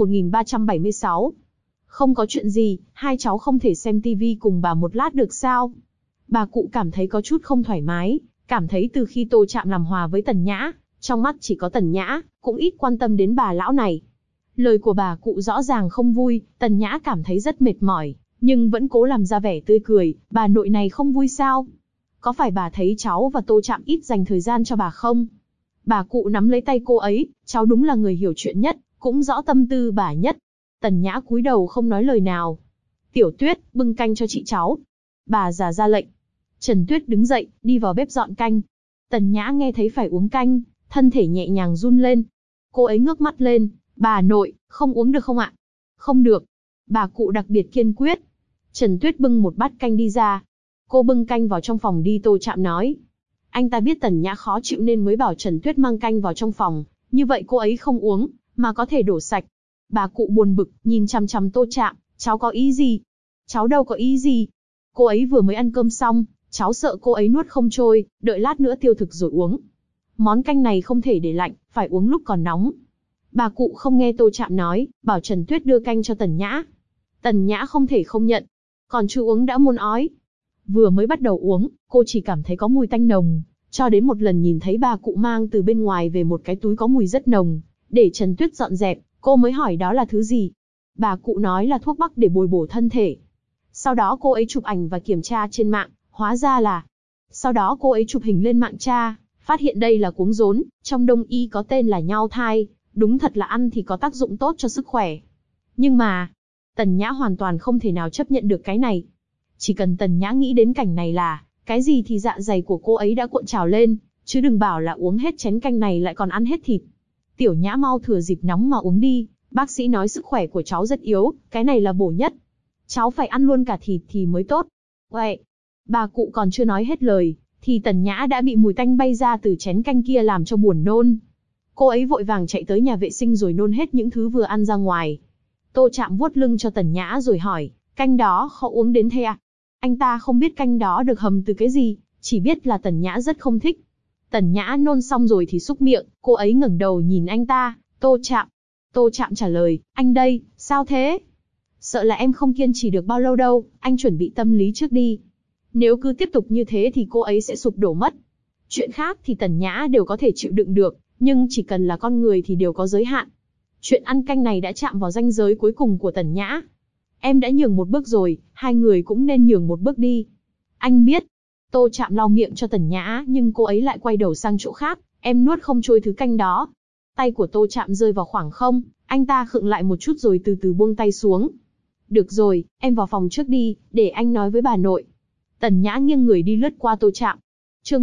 1376. Không có chuyện gì, hai cháu không thể xem tivi cùng bà một lát được sao? Bà cụ cảm thấy có chút không thoải mái, cảm thấy từ khi Tô Trạm làm hòa với Tần Nhã, trong mắt chỉ có Tần Nhã, cũng ít quan tâm đến bà lão này. Lời của bà cụ rõ ràng không vui, Tần Nhã cảm thấy rất mệt mỏi, nhưng vẫn cố làm ra vẻ tươi cười, bà nội này không vui sao? Có phải bà thấy cháu và Tô Trạm ít dành thời gian cho bà không? Bà cụ nắm lấy tay cô ấy, cháu đúng là người hiểu chuyện nhất, cũng rõ tâm tư bà nhất. Tần Nhã cúi đầu không nói lời nào. Tiểu Tuyết, bưng canh cho chị cháu. Bà già ra lệnh. Trần Tuyết đứng dậy, đi vào bếp dọn canh. Tần Nhã nghe thấy phải uống canh, thân thể nhẹ nhàng run lên. Cô ấy ngước mắt lên, bà nội, không uống được không ạ? Không được. Bà cụ đặc biệt kiên quyết. Trần Tuyết bưng một bát canh đi ra. Cô bưng canh vào trong phòng đi. Tô Trạm nói. Anh ta biết Tần Nhã khó chịu nên mới bảo Trần Tuyết mang canh vào trong phòng, như vậy cô ấy không uống, mà có thể đổ sạch. Bà cụ buồn bực, nhìn chằm chằm Tô Trạm, cháu có ý gì? Cháu đâu có ý gì. Cô ấy vừa mới ăn cơm xong, cháu sợ cô ấy nuốt không trôi, đợi lát nữa tiêu thực rồi uống. Món canh này không thể để lạnh, phải uống lúc còn nóng. Bà cụ không nghe Tô Trạm nói, bảo Trần Tuyết đưa canh cho Tần Nhã. Tần Nhã không thể không nhận, còn chưa uống đã muốn ói. Vừa mới bắt đầu uống, cô chỉ cảm thấy có mùi tanh nồng, cho đến một lần nhìn thấy bà cụ mang từ bên ngoài về một cái túi có mùi rất nồng, để Trần Tuyết dọn dẹp, cô mới hỏi đó là thứ gì. Bà cụ nói là thuốc bắc để bồi bổ thân thể. Sau đó cô ấy chụp ảnh và kiểm tra trên mạng, hóa ra là... Sau đó cô ấy chụp hình lên mạng tra, phát hiện đây là cuống rốn, trong Đông y có tên là nhao thai, đúng thật là ăn thì có tác dụng tốt cho sức khỏe. Nhưng mà, Tần Nhã hoàn toàn không thể nào chấp nhận được cái này. Chỉ cần Tần Nhã nghĩ đến cảnh này là, cái gì thì dạ dày của cô ấy đã cuộn trào lên, chứ đừng bảo là uống hết chén canh này lại còn ăn hết thịt. Tiểu Nhã mau thừa dịp nóng mà uống đi, bác sĩ nói sức khỏe của cháu rất yếu, cái này là bổ nhất. Cháu phải ăn luôn cả thịt thì mới tốt. Uệ, bà cụ còn chưa nói hết lời, thì Tần Nhã đã bị mùi tanh bay ra từ chén canh kia làm cho buồn nôn. Cô ấy vội vàng chạy tới nhà vệ sinh rồi nôn hết những thứ vừa ăn ra ngoài. Tô Trạm vuốt lưng cho Tần Nhã rồi hỏi, canh đó khó uống đến thế à? Anh ta không biết canh đó được hầm từ cái gì, chỉ biết là Tần Nhã rất không thích. Tần Nhã nôn xong rồi thì súc miệng, cô ấy ngẩng đầu nhìn anh ta, Tô Trạm. Tô Trạm trả lời, anh đây, sao thế? Sợ là em không kiên trì được bao lâu đâu, anh chuẩn bị tâm lý trước đi. Nếu cứ tiếp tục như thế thì cô ấy sẽ sụp đổ mất. Chuyện khác thì Tần Nhã đều có thể chịu đựng được, nhưng chỉ cần là con người thì đều có giới hạn. Chuyện ăn canh này đã chạm vào ranh giới cuối cùng của Tần Nhã. Em đã nhường một bước rồi, hai người cũng nên nhường một bước đi. Anh biết. Tô Trạm lau miệng cho Tần Nhã, nhưng cô ấy lại quay đầu sang chỗ khác, em nuốt không trôi thứ canh đó. Tay của Tô Trạm rơi vào khoảng không, anh ta khựng lại một chút rồi từ từ buông tay xuống. Được rồi, em vào phòng trước đi, để anh nói với bà nội. Tần Nhã nghiêng người đi lướt qua Tô Trạm. Chương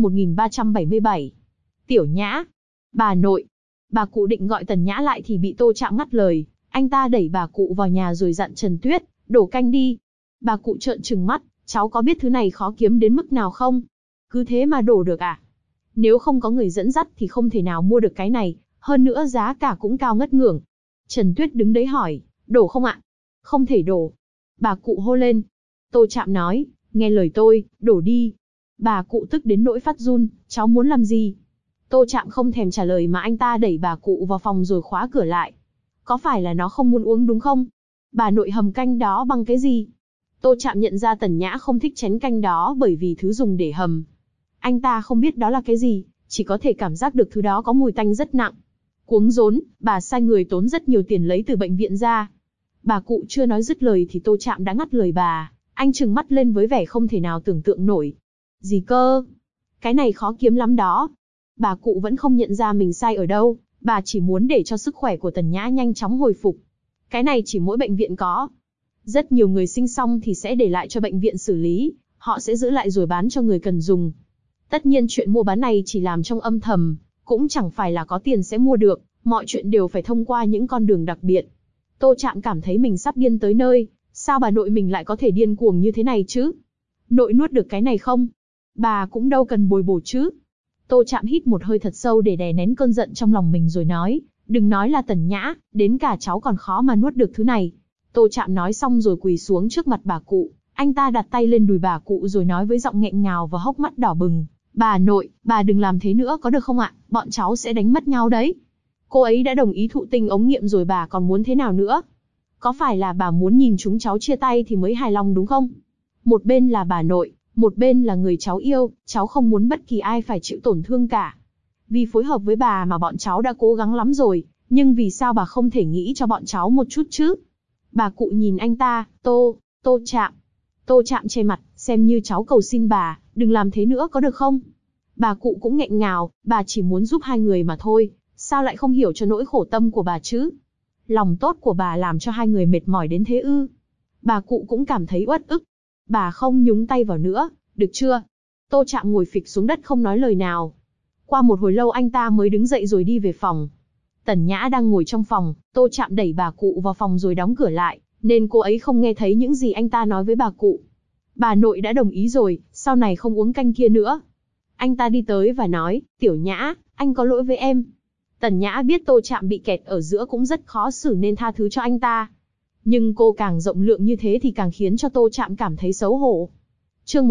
1377. Tiểu Nhã. Bà nội. Bà cụ định gọi Tần Nhã lại thì bị Tô Trạm ngắt lời. Anh ta đẩy bà cụ vào nhà rồi dặn Trần Tuyết, đổ canh đi. Bà cụ trợn trừng mắt, cháu có biết thứ này khó kiếm đến mức nào không? Cứ thế mà đổ được à? Nếu không có người dẫn dắt thì không thể nào mua được cái này, hơn nữa giá cả cũng cao ngất ngưởng. Trần Tuyết đứng đấy hỏi, đổ không ạ? Không thể đổ. Bà cụ hô lên. Tô Trạm nói, nghe lời tôi, đổ đi. Bà cụ tức đến nỗi phát run, cháu muốn làm gì? Tô Trạm không thèm trả lời mà anh ta đẩy bà cụ vào phòng rồi khóa cửa lại. Có phải là nó không muốn uống đúng không? Bà nội hầm canh đó bằng cái gì? Tô Trạm nhận ra Tần Nhã không thích chén canh đó bởi vì thứ dùng để hầm. Anh ta không biết đó là cái gì, chỉ có thể cảm giác được thứ đó có mùi tanh rất nặng. Cuống rốn, bà sai người tốn rất nhiều tiền lấy từ bệnh viện ra. Bà cụ chưa nói dứt lời thì Tô Trạm đã ngắt lời bà, anh trừng mắt lên với vẻ không thể nào tưởng tượng nổi. Gì cơ? Cái này khó kiếm lắm đó. Bà cụ vẫn không nhận ra mình sai ở đâu, bà chỉ muốn để cho sức khỏe của Tần Nhã nhanh chóng hồi phục. Cái này chỉ mỗi bệnh viện có. Rất nhiều người sinh xong thì sẽ để lại cho bệnh viện xử lý, họ sẽ giữ lại rồi bán cho người cần dùng. Tất nhiên chuyện mua bán này chỉ làm trong âm thầm, cũng chẳng phải là có tiền sẽ mua được, mọi chuyện đều phải thông qua những con đường đặc biệt. Tô Trạm cảm thấy mình sắp điên tới nơi, sao bà nội mình lại có thể điên cuồng như thế này chứ? Nội nuốt được cái này không? Bà cũng đâu cần bồi bổ chứ. Tô Trạm hít một hơi thật sâu để đè nén cơn giận trong lòng mình rồi nói, đừng nói là Tần Nhã, đến cả cháu còn khó mà nuốt được thứ này. Tô Trạm nói xong rồi quỳ xuống trước mặt bà cụ, anh ta đặt tay lên đùi bà cụ rồi nói với giọng nghẹn ngào và hốc mắt đỏ bừng, bà nội, bà đừng làm thế nữa có được không ạ, bọn cháu sẽ đánh mất nhau đấy. Cô ấy đã đồng ý thụ tinh ống nghiệm rồi bà còn muốn thế nào nữa? Có phải là bà muốn nhìn chúng cháu chia tay thì mới hài lòng đúng không? Một bên là bà nội, một bên là người cháu yêu, cháu không muốn bất kỳ ai phải chịu tổn thương cả. Vì phối hợp với bà mà bọn cháu đã cố gắng lắm rồi, nhưng vì sao bà không thể nghĩ cho bọn cháu một chút chứ? Bà cụ nhìn anh ta, Tô Trạm. Tô Trạm che mặt, xem như cháu cầu xin bà, đừng làm thế nữa có được không? Bà cụ cũng nghẹn ngào, bà chỉ muốn giúp hai người mà thôi, sao lại không hiểu cho nỗi khổ tâm của bà chứ? Lòng tốt của bà làm cho hai người mệt mỏi đến thế ư? Bà cụ cũng cảm thấy uất ức. Bà không nhúng tay vào nữa, được chưa? Tô Trạm ngồi phịch xuống đất không nói lời nào. Qua một hồi lâu anh ta mới đứng dậy rồi đi về phòng. Tần Nhã đang ngồi trong phòng, Tô Trạm đẩy bà cụ vào phòng rồi đóng cửa lại, nên cô ấy không nghe thấy những gì anh ta nói với bà cụ. Bà nội đã đồng ý rồi, sau này không uống canh kia nữa. Anh ta đi tới và nói, Tiểu Nhã, anh có lỗi với em. Tần Nhã biết Tô Trạm bị kẹt ở giữa cũng rất khó xử nên tha thứ cho anh ta. Nhưng cô càng rộng lượng như thế thì càng khiến cho Tô Trạm cảm thấy xấu hổ. Chương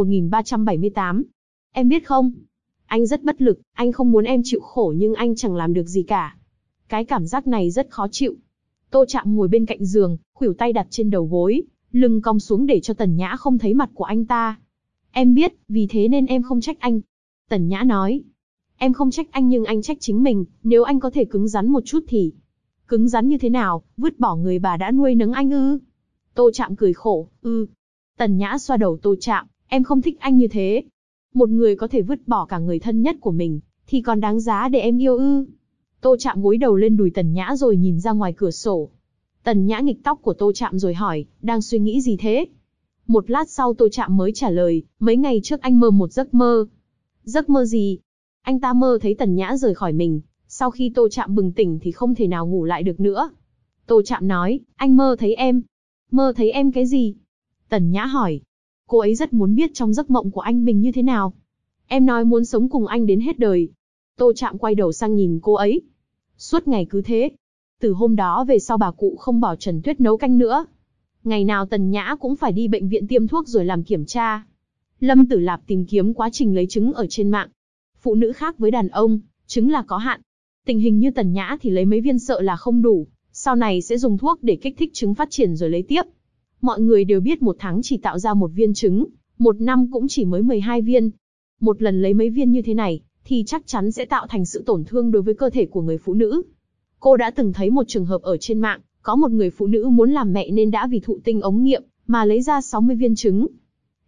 1378. Em biết không? Anh rất bất lực, anh không muốn em chịu khổ nhưng anh chẳng làm được gì cả. Cái cảm giác này rất khó chịu. Tô Trạm ngồi bên cạnh giường, khuỷu tay đặt trên đầu gối, lưng cong xuống để cho Tần Nhã không thấy mặt của anh ta. Em biết, vì thế nên em không trách anh. Tần Nhã nói. Em không trách anh nhưng anh trách chính mình, nếu anh có thể cứng rắn một chút thì... Cứng rắn như thế nào, vứt bỏ người bà đã nuôi nấng anh ư? Tô Trạm cười khổ, Tần Nhã xoa đầu Tô Trạm, em không thích anh như thế. Một người có thể vứt bỏ cả người thân nhất của mình, thì còn đáng giá để em yêu ư? Tô Trạm gối đầu lên đùi Tần Nhã rồi nhìn ra ngoài cửa sổ. Tần Nhã nghịch tóc của Tô Trạm rồi hỏi, đang suy nghĩ gì thế? Một lát sau Tô Trạm mới trả lời, mấy ngày trước anh mơ một giấc mơ. Giấc mơ gì? Anh ta mơ thấy Tần Nhã rời khỏi mình, sau khi Tô Trạm bừng tỉnh thì không thể nào ngủ lại được nữa. Tô Trạm nói, anh mơ thấy em. Mơ thấy em cái gì? Tần Nhã hỏi. Cô ấy rất muốn biết trong giấc mộng của anh mình như thế nào. Em nói muốn sống cùng anh đến hết đời. Tô Trạm quay đầu sang nhìn cô ấy. Suốt ngày cứ thế. Từ hôm đó về sau bà cụ không bảo Trần Tuyết nấu canh nữa. Ngày nào Tần Nhã cũng phải đi bệnh viện tiêm thuốc rồi làm kiểm tra. Lâm Tử Lạp tìm kiếm quá trình lấy trứng ở trên mạng. Phụ nữ khác với đàn ông, trứng là có hạn. Tình hình như Tần Nhã thì lấy mấy viên sợ là không đủ, sau này sẽ dùng thuốc để kích thích trứng phát triển rồi lấy tiếp. Mọi người đều biết một tháng chỉ tạo ra một viên trứng, một năm cũng chỉ mới 12 viên. Một lần lấy mấy viên như thế này, thì chắc chắn sẽ tạo thành sự tổn thương đối với cơ thể của người phụ nữ. Cô đã từng thấy một trường hợp ở trên mạng, có một người phụ nữ muốn làm mẹ nên đã vì thụ tinh ống nghiệm, mà lấy ra 60 viên trứng.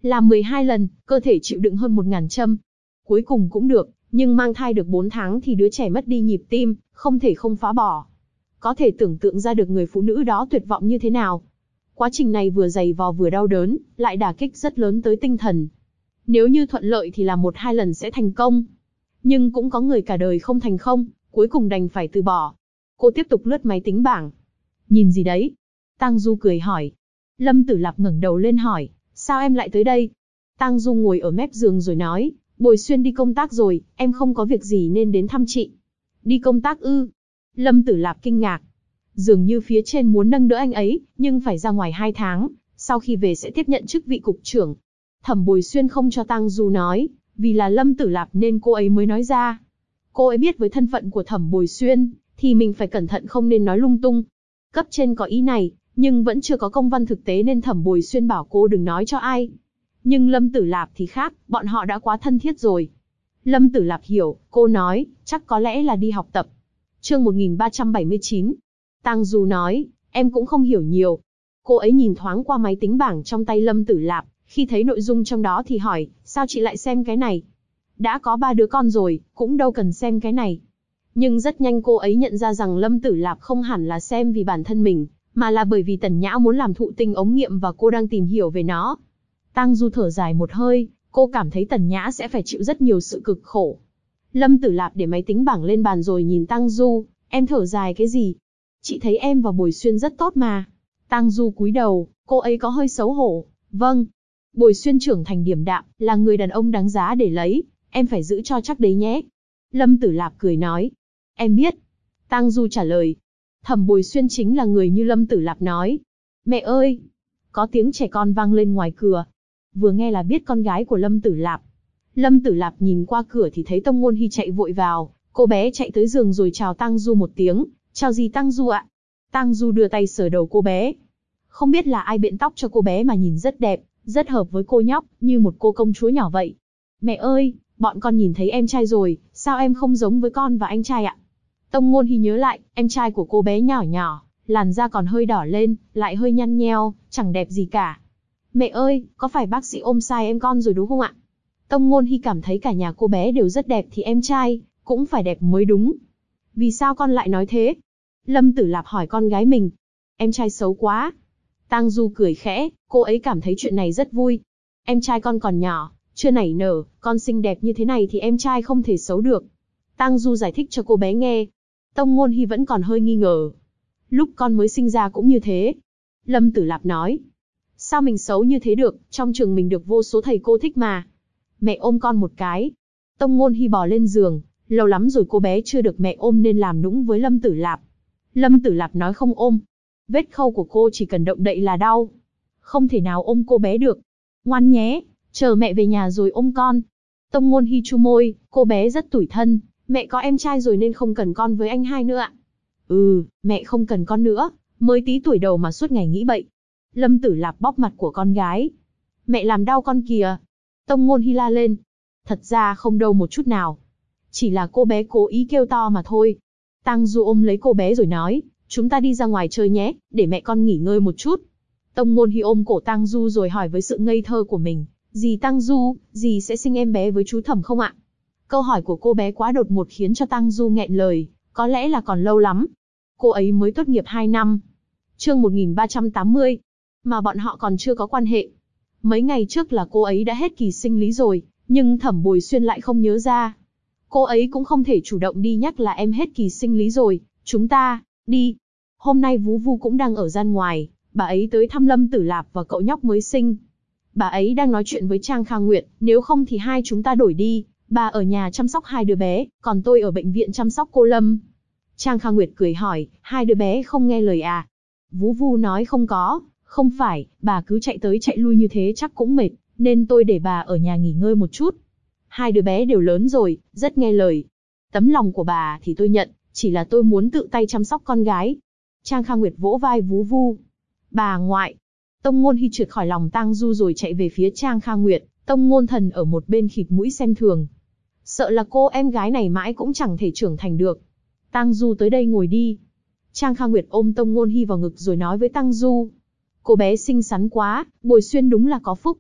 Làm 12 lần, cơ thể chịu đựng hơn 1000 châm. Cuối cùng cũng được, nhưng mang thai được 4 tháng thì đứa trẻ mất đi nhịp tim, không thể không phá bỏ. Có thể tưởng tượng ra được người phụ nữ đó tuyệt vọng như thế nào. Quá trình này vừa dày vò vừa đau đớn, lại đả kích rất lớn tới tinh thần. Nếu như thuận lợi thì làm 1-2 lần sẽ thành công. Nhưng cũng có người cả đời không thành không, cuối cùng đành phải từ bỏ. Cô tiếp tục lướt máy tính bảng. Nhìn gì đấy? Tang Du cười hỏi. Lâm Tử Lạp ngẩng đầu lên hỏi, sao em lại tới đây? Tang Du ngồi ở mép giường rồi nói, Bồi Xuyên đi công tác rồi, em không có việc gì nên đến thăm chị. Đi công tác ư? Lâm Tử Lạp kinh ngạc. Dường như phía trên muốn nâng đỡ anh ấy, nhưng phải ra ngoài 2 tháng, sau khi về sẽ tiếp nhận chức vị cục trưởng. Thẩm Bồi Xuyên không cho Tang Du nói, vì là Lâm Tử Lạp nên cô ấy mới nói ra. Cô ấy biết với thân phận của Thẩm Bồi Xuyên, thì mình phải cẩn thận không nên nói lung tung. Cấp trên có ý này, nhưng vẫn chưa có công văn thực tế nên Thẩm Bồi Xuyên bảo cô đừng nói cho ai. Nhưng Lâm Tử Lạp thì khác, bọn họ đã quá thân thiết rồi. Lâm Tử Lạp hiểu, cô nói, chắc có lẽ là đi học tập. Chương 1379. Tang Du nói, em cũng không hiểu nhiều. Cô ấy nhìn thoáng qua máy tính bảng trong tay Lâm Tử Lạp, khi thấy nội dung trong đó thì hỏi, sao chị lại xem cái này? Đã có 3 đứa con rồi, cũng đâu cần xem cái này. Nhưng rất nhanh cô ấy nhận ra rằng Lâm Tử Lạp không hẳn là xem vì bản thân mình, mà là bởi vì Tần Nhã muốn làm thụ tinh ống nghiệm và cô đang tìm hiểu về nó. Tang Du thở dài một hơi, cô cảm thấy Tần Nhã sẽ phải chịu rất nhiều sự cực khổ. Lâm Tử Lạp để máy tính bảng lên bàn rồi nhìn Tang Du, em thở dài cái gì? Chị thấy em và Bồi Xuyên rất tốt mà. Tang Du cúi đầu, cô ấy có hơi xấu hổ. Vâng. Bồi Xuyên trưởng thành điềm đạm, là người đàn ông đáng giá để lấy, em phải giữ cho chắc đấy nhé. Lâm Tử Lạp cười nói. Em biết. Tang Du trả lời. Thẩm Bồi Xuyên chính là người như Lâm Tử Lạp nói. Mẹ ơi! Có tiếng trẻ con vang lên ngoài cửa. Vừa nghe là biết con gái của Lâm Tử Lạp. Lâm Tử Lạp nhìn qua cửa thì thấy Tông Ngôn Hi chạy vội vào, cô bé chạy tới giường rồi chào Tang Du một tiếng. Chào gì Tang Du ạ? Tang Du đưa tay sờ đầu cô bé. Không biết là ai biện tóc cho cô bé mà nhìn rất đẹp, rất hợp với cô nhóc, như một cô công chúa nhỏ vậy. Mẹ ơi, bọn con nhìn thấy em trai rồi, sao em không giống với con và anh trai ạ? Tông Ngôn Hi nhớ lại, em trai của cô bé nhỏ nhỏ, làn da còn hơi đỏ lên, lại hơi nhăn nheo, chẳng đẹp gì cả. Mẹ ơi, có phải bác sĩ ôm sai em con rồi đúng không ạ? Tông Ngôn Hi cảm thấy cả nhà cô bé đều rất đẹp thì em trai cũng phải đẹp mới đúng. Vì sao con lại nói thế? Lâm Tử Lạp hỏi con gái mình. Em trai xấu quá. Tang Du cười khẽ, cô ấy cảm thấy chuyện này rất vui. Em trai con còn nhỏ, chưa nảy nở, con xinh đẹp như thế này thì em trai không thể xấu được. Tang Du giải thích cho cô bé nghe. Tông Ngôn Hi vẫn còn hơi nghi ngờ. Lúc con mới sinh ra cũng như thế. Lâm Tử Lạp nói. Sao mình xấu như thế được, trong trường mình được vô số thầy cô thích mà. Mẹ ôm con một cái. Tông Ngôn Hi bò lên giường, lâu lắm rồi cô bé chưa được mẹ ôm nên làm nũng với Lâm Tử Lạp. Lâm Tử Lạp nói không ôm. Vết khâu của cô chỉ cần động đậy là đau. Không thể nào ôm cô bé được. Ngoan nhé, chờ mẹ về nhà rồi ôm con. Tông Ngôn Hi chu môi, cô bé rất tủi thân. Mẹ có em trai rồi nên không cần con với anh hai nữa ạ. Mẹ không cần con nữa, mới tí tuổi đầu mà suốt ngày nghĩ bậy. Lâm Tử Lạp bóp mặt của con gái. Mẹ làm đau con kìa. Tông Ngôn Hi la lên. Thật ra không đâu một chút nào. Chỉ là cô bé cố ý kêu to mà thôi. Tang Du ôm lấy cô bé rồi nói, chúng ta đi ra ngoài chơi nhé, để mẹ con nghỉ ngơi một chút. Tông Ngôn Hi ôm cổ Tang Du rồi hỏi với sự ngây thơ của mình, dì Tang Du, dì sẽ sinh em bé với chú Thẩm không ạ? Câu hỏi của cô bé quá đột ngột khiến cho Tang Du nghẹn lời, có lẽ là còn lâu lắm. Cô ấy mới tốt nghiệp 2 năm. Chương 1380. Mà bọn họ còn chưa có quan hệ. Mấy ngày trước là cô ấy đã hết kỳ sinh lý rồi, nhưng Thẩm Bồi Xuyên lại không nhớ ra. Cô ấy cũng không thể chủ động đi nhắc là em hết kỳ sinh lý rồi, chúng ta, đi. Hôm nay Vú Vu cũng đang ở gian ngoài, bà ấy tới thăm Lâm Tử Lạp và cậu nhóc mới sinh. Bà ấy đang nói chuyện với Trang Kha Nguyệt, nếu không thì hai chúng ta đổi đi, bà ở nhà chăm sóc 2 đứa bé, còn tôi ở bệnh viện chăm sóc cô Lâm. Trang Kha Nguyệt cười hỏi, 2 đứa bé không nghe lời à? Vú Vu nói không có, không phải, bà cứ chạy tới chạy lui như thế chắc cũng mệt, nên tôi để bà ở nhà nghỉ ngơi một chút. 2 đứa bé đều lớn rồi, rất nghe lời. Tấm lòng của bà thì tôi nhận, chỉ là tôi muốn tự tay chăm sóc con gái. Trang Kha Nguyệt vỗ vai Vú Vu. Bà ngoại. Tông Ngôn Hi trượt khỏi lòng Tang Du rồi chạy về phía Trang Kha Nguyệt. Tông Ngôn Thần ở một bên khịt mũi xem thường. Sợ là cô em gái này mãi cũng chẳng thể trưởng thành được. Tang Du tới đây ngồi đi. Trang Kha Nguyệt ôm Tông Ngôn Hi vào ngực rồi nói với Tang Du. Cô bé xinh xắn quá, Bồi Xuyên đúng là có phúc.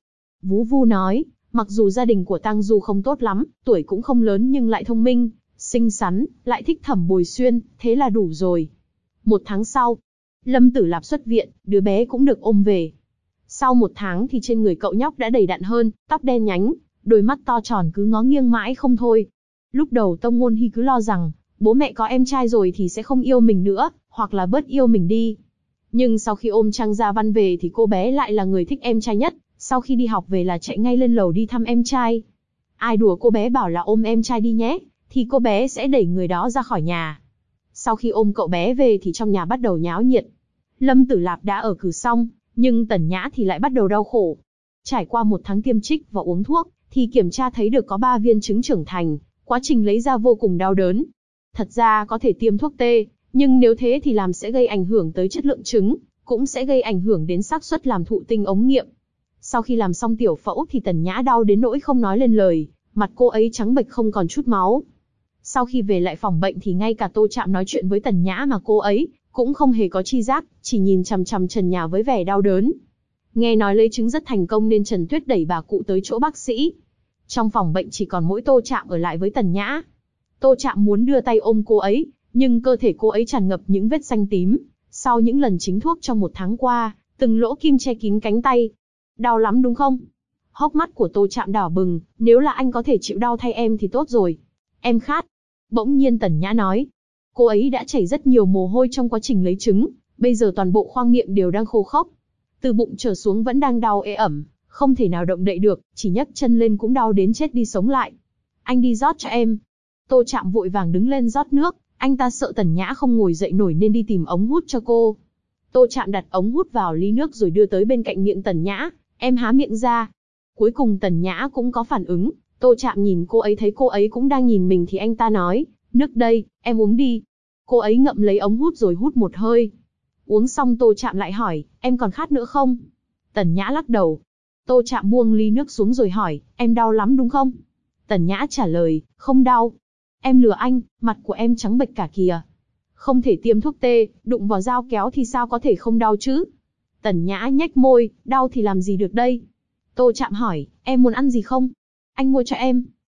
Vú Vu nói, mặc dù gia đình của Tang Du không tốt lắm, tuổi cũng không lớn nhưng lại thông minh, xinh xắn, lại thích Thẩm Bồi Xuyên, thế là đủ rồi. 1 tháng sau, Lâm Tử Lạp xuất viện, đứa bé cũng được ôm về. Sau 1 tháng thì trên người cậu nhóc đã đầy đặn hơn, tóc đen nhánh, đôi mắt to tròn cứ ngó nghiêng mãi không thôi. Lúc đầu Tông Ngôn Hi cứ lo rằng, bố mẹ có em trai rồi thì sẽ không yêu mình nữa, hoặc là bớt yêu mình đi. Nhưng sau khi ôm Trang Gia Văn về thì cô bé lại là người thích em trai nhất, sau khi đi học về là chạy ngay lên lầu đi thăm em trai. Ai đùa cô bé bảo là ôm em trai đi nhé, thì cô bé sẽ đẩy người đó ra khỏi nhà. Sau khi ôm cậu bé về thì trong nhà bắt đầu nháo nhiệt. Lâm Tử Lạp đã ở cử xong, nhưng Tần Nhã thì lại bắt đầu đau khổ. Trải qua 1 tháng tiêm trích và uống thuốc, thì kiểm tra thấy được có 3 viên trứng trưởng thành, quá trình lấy ra vô cùng đau đớn. Thật ra có thể tiêm thuốc tê, nhưng nếu thế thì làm sẽ gây ảnh hưởng tới chất lượng trứng, cũng sẽ gây ảnh hưởng đến xác suất làm thụ tinh ống nghiệm. Sau khi làm xong tiểu phẫu thì Tần Nhã đau đến nỗi không nói lên lời, mặt cô ấy trắng bệch không còn chút máu. Sau khi về lại phòng bệnh thì ngay cả Tô Trạm nói chuyện với Tần Nhã mà cô ấy cũng không hề có chi giác, chỉ nhìn chằm chằm trần nhà với vẻ đau đớn. Nghe nói lấy trứng rất thành công nên Trần Tuyết đẩy bà cụ tới chỗ bác sĩ. Trong phòng bệnh chỉ còn mỗi Tô Trạm ở lại với Tần Nhã. Tô Trạm muốn đưa tay ôm cô ấy, nhưng cơ thể cô ấy tràn ngập những vết xanh tím. Sau những lần chính thuốc trong 1 tháng qua, từng lỗ kim che kín cánh tay. Đau lắm đúng không? Hốc mắt của Tô Trạm đỏ bừng, nếu là anh có thể chịu đau thay em thì tốt rồi. Em khát. Bỗng nhiên Tần Nhã nói. Cô ấy đã chảy rất nhiều mồ hôi trong quá trình lấy trứng, bây giờ toàn bộ khoang miệng đều đang khô khốc. Từ bụng trở xuống vẫn đang đau ê ẩm, không thể nào động đậy được, chỉ nhấc chân lên cũng đau đến chết đi sống lại. Anh đi rót cho em. Tô Trạm vội vàng đứng lên rót nước, anh ta sợ Tần Nhã không ngồi dậy nổi nên đi tìm ống hút cho cô. Tô Trạm đặt ống hút vào ly nước rồi đưa tới bên cạnh miệng Tần Nhã, em há miệng ra. Cuối cùng Tần Nhã cũng có phản ứng, Tô Trạm nhìn cô ấy thấy cô ấy cũng đang nhìn mình thì anh ta nói, nước đây, em uống đi. Cô ấy ngậm lấy ống hút rồi hút một hơi. Uống xong Tô Trạm lại hỏi, em còn khát nữa không? Tần Nhã lắc đầu. Tô Trạm buông ly nước xuống rồi hỏi, em đau lắm đúng không? Tần Nhã trả lời, không đau. Em lừa anh, mặt của em trắng bệch cả kìa. Không thể tiêm thuốc tê, đụng vào dao kéo thì sao có thể không đau chứ? Tần Nhã nhếch môi, đau thì làm gì được đây? Tô Trạm hỏi, em muốn ăn gì không? Anh mua cho em.